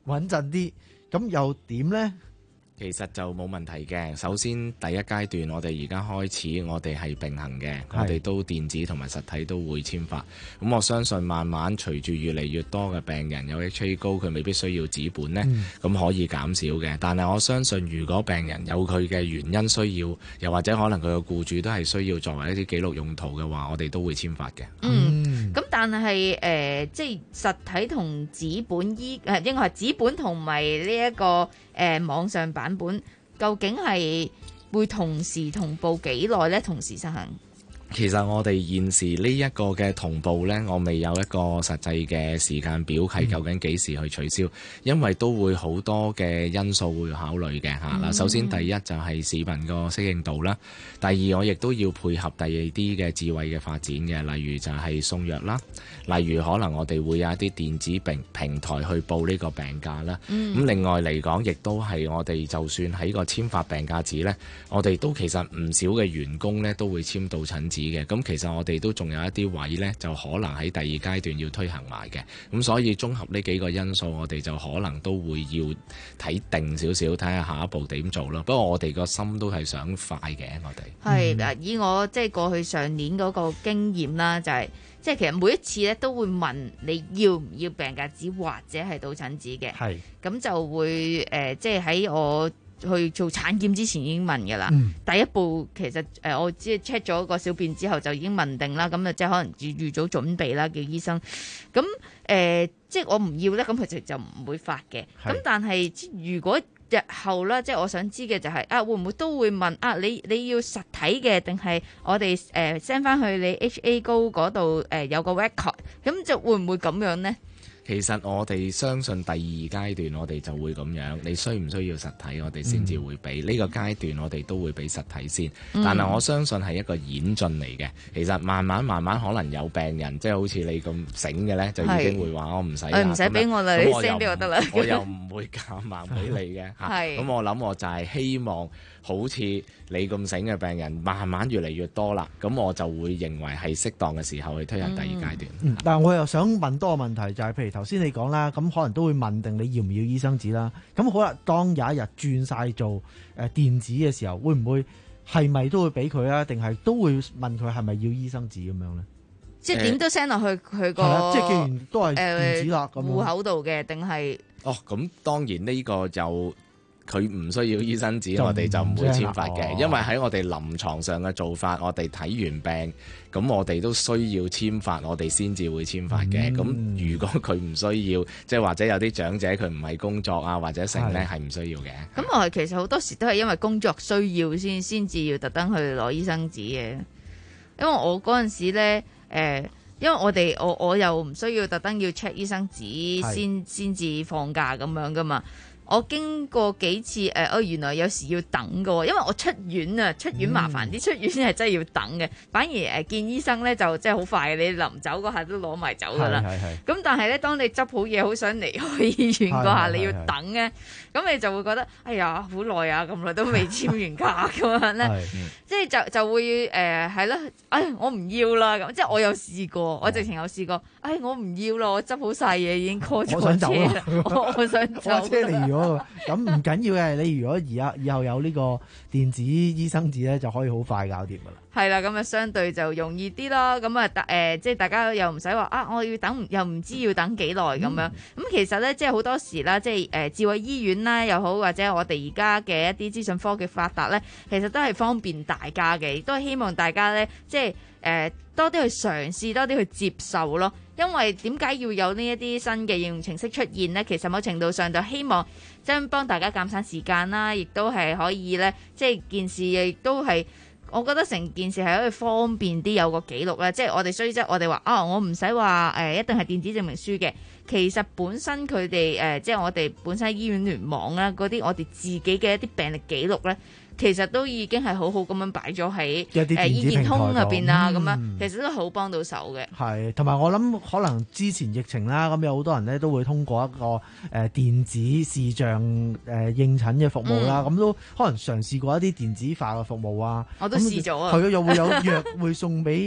穩陣啲，咁又點呢？ 其實就冇問題嘅。首先第一階段，我哋而家開始，我哋係並行嘅，我哋都電子同埋實體都會簽發。咁我相信慢慢隨住越嚟越多嘅病人有 H A 高，佢未必需要紙本呢，咁、嗯、可以減少嘅。但係我相信，如果病人有佢嘅原因需要，又或者可能佢嘅僱主都係需要作為一啲記錄用途嘅話，我哋都會簽發嘅。 嗯，咁但係誒、呃，即係實體同紙本醫誒、呃，應該係紙本同埋呢一個誒、呃、網上版本，究竟係會同時同步幾耐呢？同時實行？ 其實我哋現時呢一個嘅同步呢，我未有一個實際嘅時間表係究竟幾時去取消，嗯、因為都會好多嘅因素會考慮嘅嚇。嗱、嗯，首先第一就係市民個適應度啦，第二我亦都要配合第二啲嘅智慧嘅發展嘅，例如就係送藥啦，例如可能我哋會有一啲電子平平台去報呢個病假啦。咁、嗯、另外嚟講，亦都係我哋就算喺個簽發病假紙呢，我哋都其實唔少嘅員工呢都會簽到診紙嘅，咁其實我哋都仲有一啲位呢，就可能喺第二階段要推行埋嘅，咁所以綜合呢幾個因素，我哋就可能都會要睇定少少，睇下下一步點做咯。不過我哋個心都係想快嘅，我哋係嗱，以我即係過去上年嗰個經驗啦，就係即係其實每一次咧都會問你要唔要病假紙或者係到診紙嘅，係咁就會誒，即係喺我去做產檢之前已經問㗎啦、嗯。第一步其實誒、呃，我只係 check 咗個小便之後就已經問定啦。咁啊，即係可能預預早準備啦，叫醫生。咁誒、呃，即係我唔要咧，咁佢就就唔會發嘅。咁但係如果日後啦，即係我想知嘅就係、是、啊，會唔會都會問啊？你你要實體嘅定係我哋誒 send 翻去你 H A 高嗰度誒有個 record？咁就會唔會咁樣呢？ 其實我哋相信第二階段我哋就會咁樣，你需唔需要實體我哋先至會俾呢、嗯、個階段我哋都會俾實體先，嗯、但係我相信係一個演進嚟嘅。其實慢慢慢慢可能有病人即係好似你咁醒嘅呢，就已經會話我唔使唔使俾我啦，你 send 俾我得啦。 我又唔會夾硬俾你嘅嚇。咁我諗我就係希望好似你咁醒嘅病人慢慢越嚟越多啦，咁我就會認為係適當嘅時候去推行第二階段。 嗯嗯、但係我又想問多個問題，就係、是、譬如頭先你講啦，咁可能都會問定你要唔要醫生紙啦。咁好啦，當有一日轉晒做誒電子嘅時候，會唔會係咪都會俾佢啊？定係都會問佢係咪要醫生紙咁樣咧？ 即係點都 send 落去佢個、 呃，即係既然都係電子啦，咁、呃、 戶口度嘅，定係哦？咁當然呢個就。佢唔需要醫生紙，我哋就唔會簽發嘅、哦，因為喺我哋臨床上嘅做法，我哋睇完病，咁我哋都需要簽發，我哋先至會簽發嘅。咁、嗯、如果佢唔需要，即係或者有啲長者佢唔係工作啊，或者成咧係唔需要嘅。咁我其實好多時都係因為工作需要先先至要特登去攞醫生紙嘅，因為我嗰陣時咧，誒、呃，因為我哋我我又唔需要特登要 check 醫生紙先先至放假咁樣噶嘛。我經過幾次誒，哦、呃、原來有時要等㗎，因為我出院啊，出院麻煩啲、嗯，出院係真係要等嘅。反而誒、呃、見醫生咧就真係好快嘅，你臨走嗰下都攞埋走㗎啦。咁但係咧，當你執好嘢好想離開醫院嗰下，你要等咧，咁你就會覺得哎呀好耐啊，咁耐都未簽完假咁樣咧，即係就就會誒係咯，哎我唔要啦咁，即係我有試過，我直情有試過，哎我唔要啦，我執好晒嘢已經 call 咗車啦，我我想走。我車嚟咗。 咁唔緊要嘅，你如果而家以後有呢個電子醫生紙咧，就可以好快搞掂噶啦。 係啦，咁啊相對就容易啲啦。咁啊，誒，即係大家又唔使話啊，我要等，又唔知要等幾耐咁樣。咁、嗯、其實咧，即係好多時啦，即係誒智慧醫院啦又好，或者我哋而家嘅一啲資訊科技發達咧，其實都係方便大家嘅，亦都係希望大家咧，即係誒、呃、多啲去嘗試，多啲去接受咯。因為點解要有呢一啲新嘅應用程式出現呢？其實某程度上就希望將幫大家減省時間啦，亦都係可以咧，即係件事亦都係，我覺得成件事係可以方便啲，有個記錄啦。即係我哋雖則我哋話啊，我唔使話誒一定係電子證明書嘅，其實本身佢哋誒即係我哋本身醫院聯網啦，嗰啲我哋自己嘅一啲病歷記錄咧。其實都已經係好好咁樣擺咗喺誒醫健通入邊啊，咁、嗯、樣其實都好幫到手嘅。 係，同埋我諗可能之前疫情啦，咁有好多人咧都會通過一個誒、呃、電子視像誒、呃、應診嘅服務啦，咁、嗯、都可能嘗試過一啲電子化嘅服務啊。 我都試咗啊。 係啊，又會有藥會送俾。誒、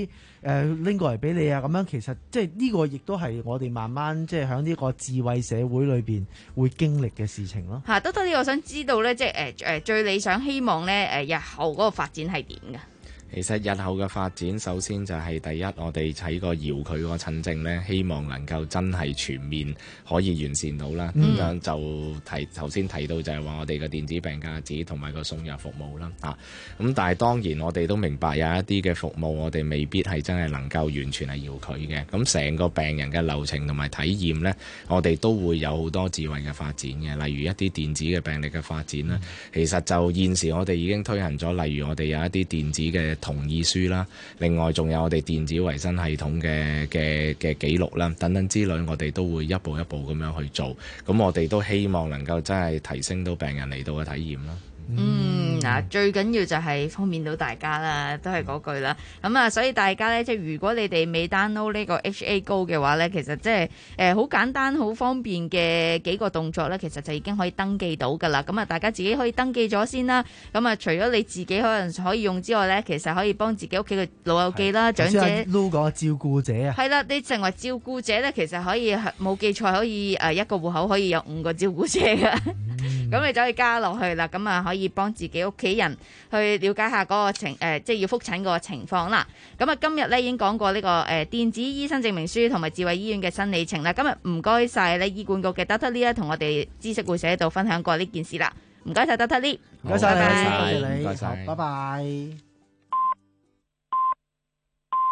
誒拎過嚟俾你啊，咁樣其實即係呢個亦都係我哋慢慢即係喺呢個智慧社會裏邊會經歷嘅事情咯。 嚇，得得呢，我想知道咧，即係誒誒最理想希望咧誒日後嗰個發展係點㗎？ 其實日後嘅發展，首先就係第一，我哋喺個遙距個診症呢，希望能夠真係全面可以完善到啦。咁樣、嗯、就提頭先提到就係話我哋嘅電子病假紙同埋個送藥服務啦。嚇、啊，咁但係當然我哋都明白有一啲嘅服務我哋未必係真係能夠完全係遙距嘅。咁成個病人嘅流程同埋體驗呢，我哋都會有好多智慧嘅發展嘅，例如一啲電子嘅病歷嘅發展啦。嗯、其實就現時我哋已經推行咗，例如我哋有一啲電子嘅同意書啦，另外仲有我哋電子維生系統嘅嘅嘅記錄啦，等等之類，我哋都會一步一步咁樣去做。咁我哋都希望能夠真係提升到病人嚟到嘅體驗啦。 嗯，嗱，最緊要就係方便到大家啦，都係嗰句啦。咁啊，所以大家咧，即係如果你哋未 download 呢個 H A Go 嘅話咧，其實即係誒好簡單、好方便嘅幾個動作咧，其實就已經可以登記到噶啦。咁啊，大家自己可以登記咗先啦。咁啊，除咗你自己可能可以用之外咧，其實可以幫自己屋企嘅老友記啦、長者。 撈個照顧者啊。係啦，你成為照顧者咧，其實可以冇記錯，可以誒一個戶口可以有五個照顧者嘅。咁、嗯、你就可以加落去啦。咁啊，可以幫自己屋企人去了解下嗰個情誒、呃，即係要覆診嗰個情況啦。咁啊，今日咧已經講過呢、這個誒、呃、電子醫生證明書同埋智慧醫院嘅新里程啦。今日唔該晒咧，醫管局嘅 Doctor Lee 同我哋知識會社度分享過呢件事啦。唔該晒 Doctor Lee， 唔該晒你， 拜拜， 多謝你，好，拜拜。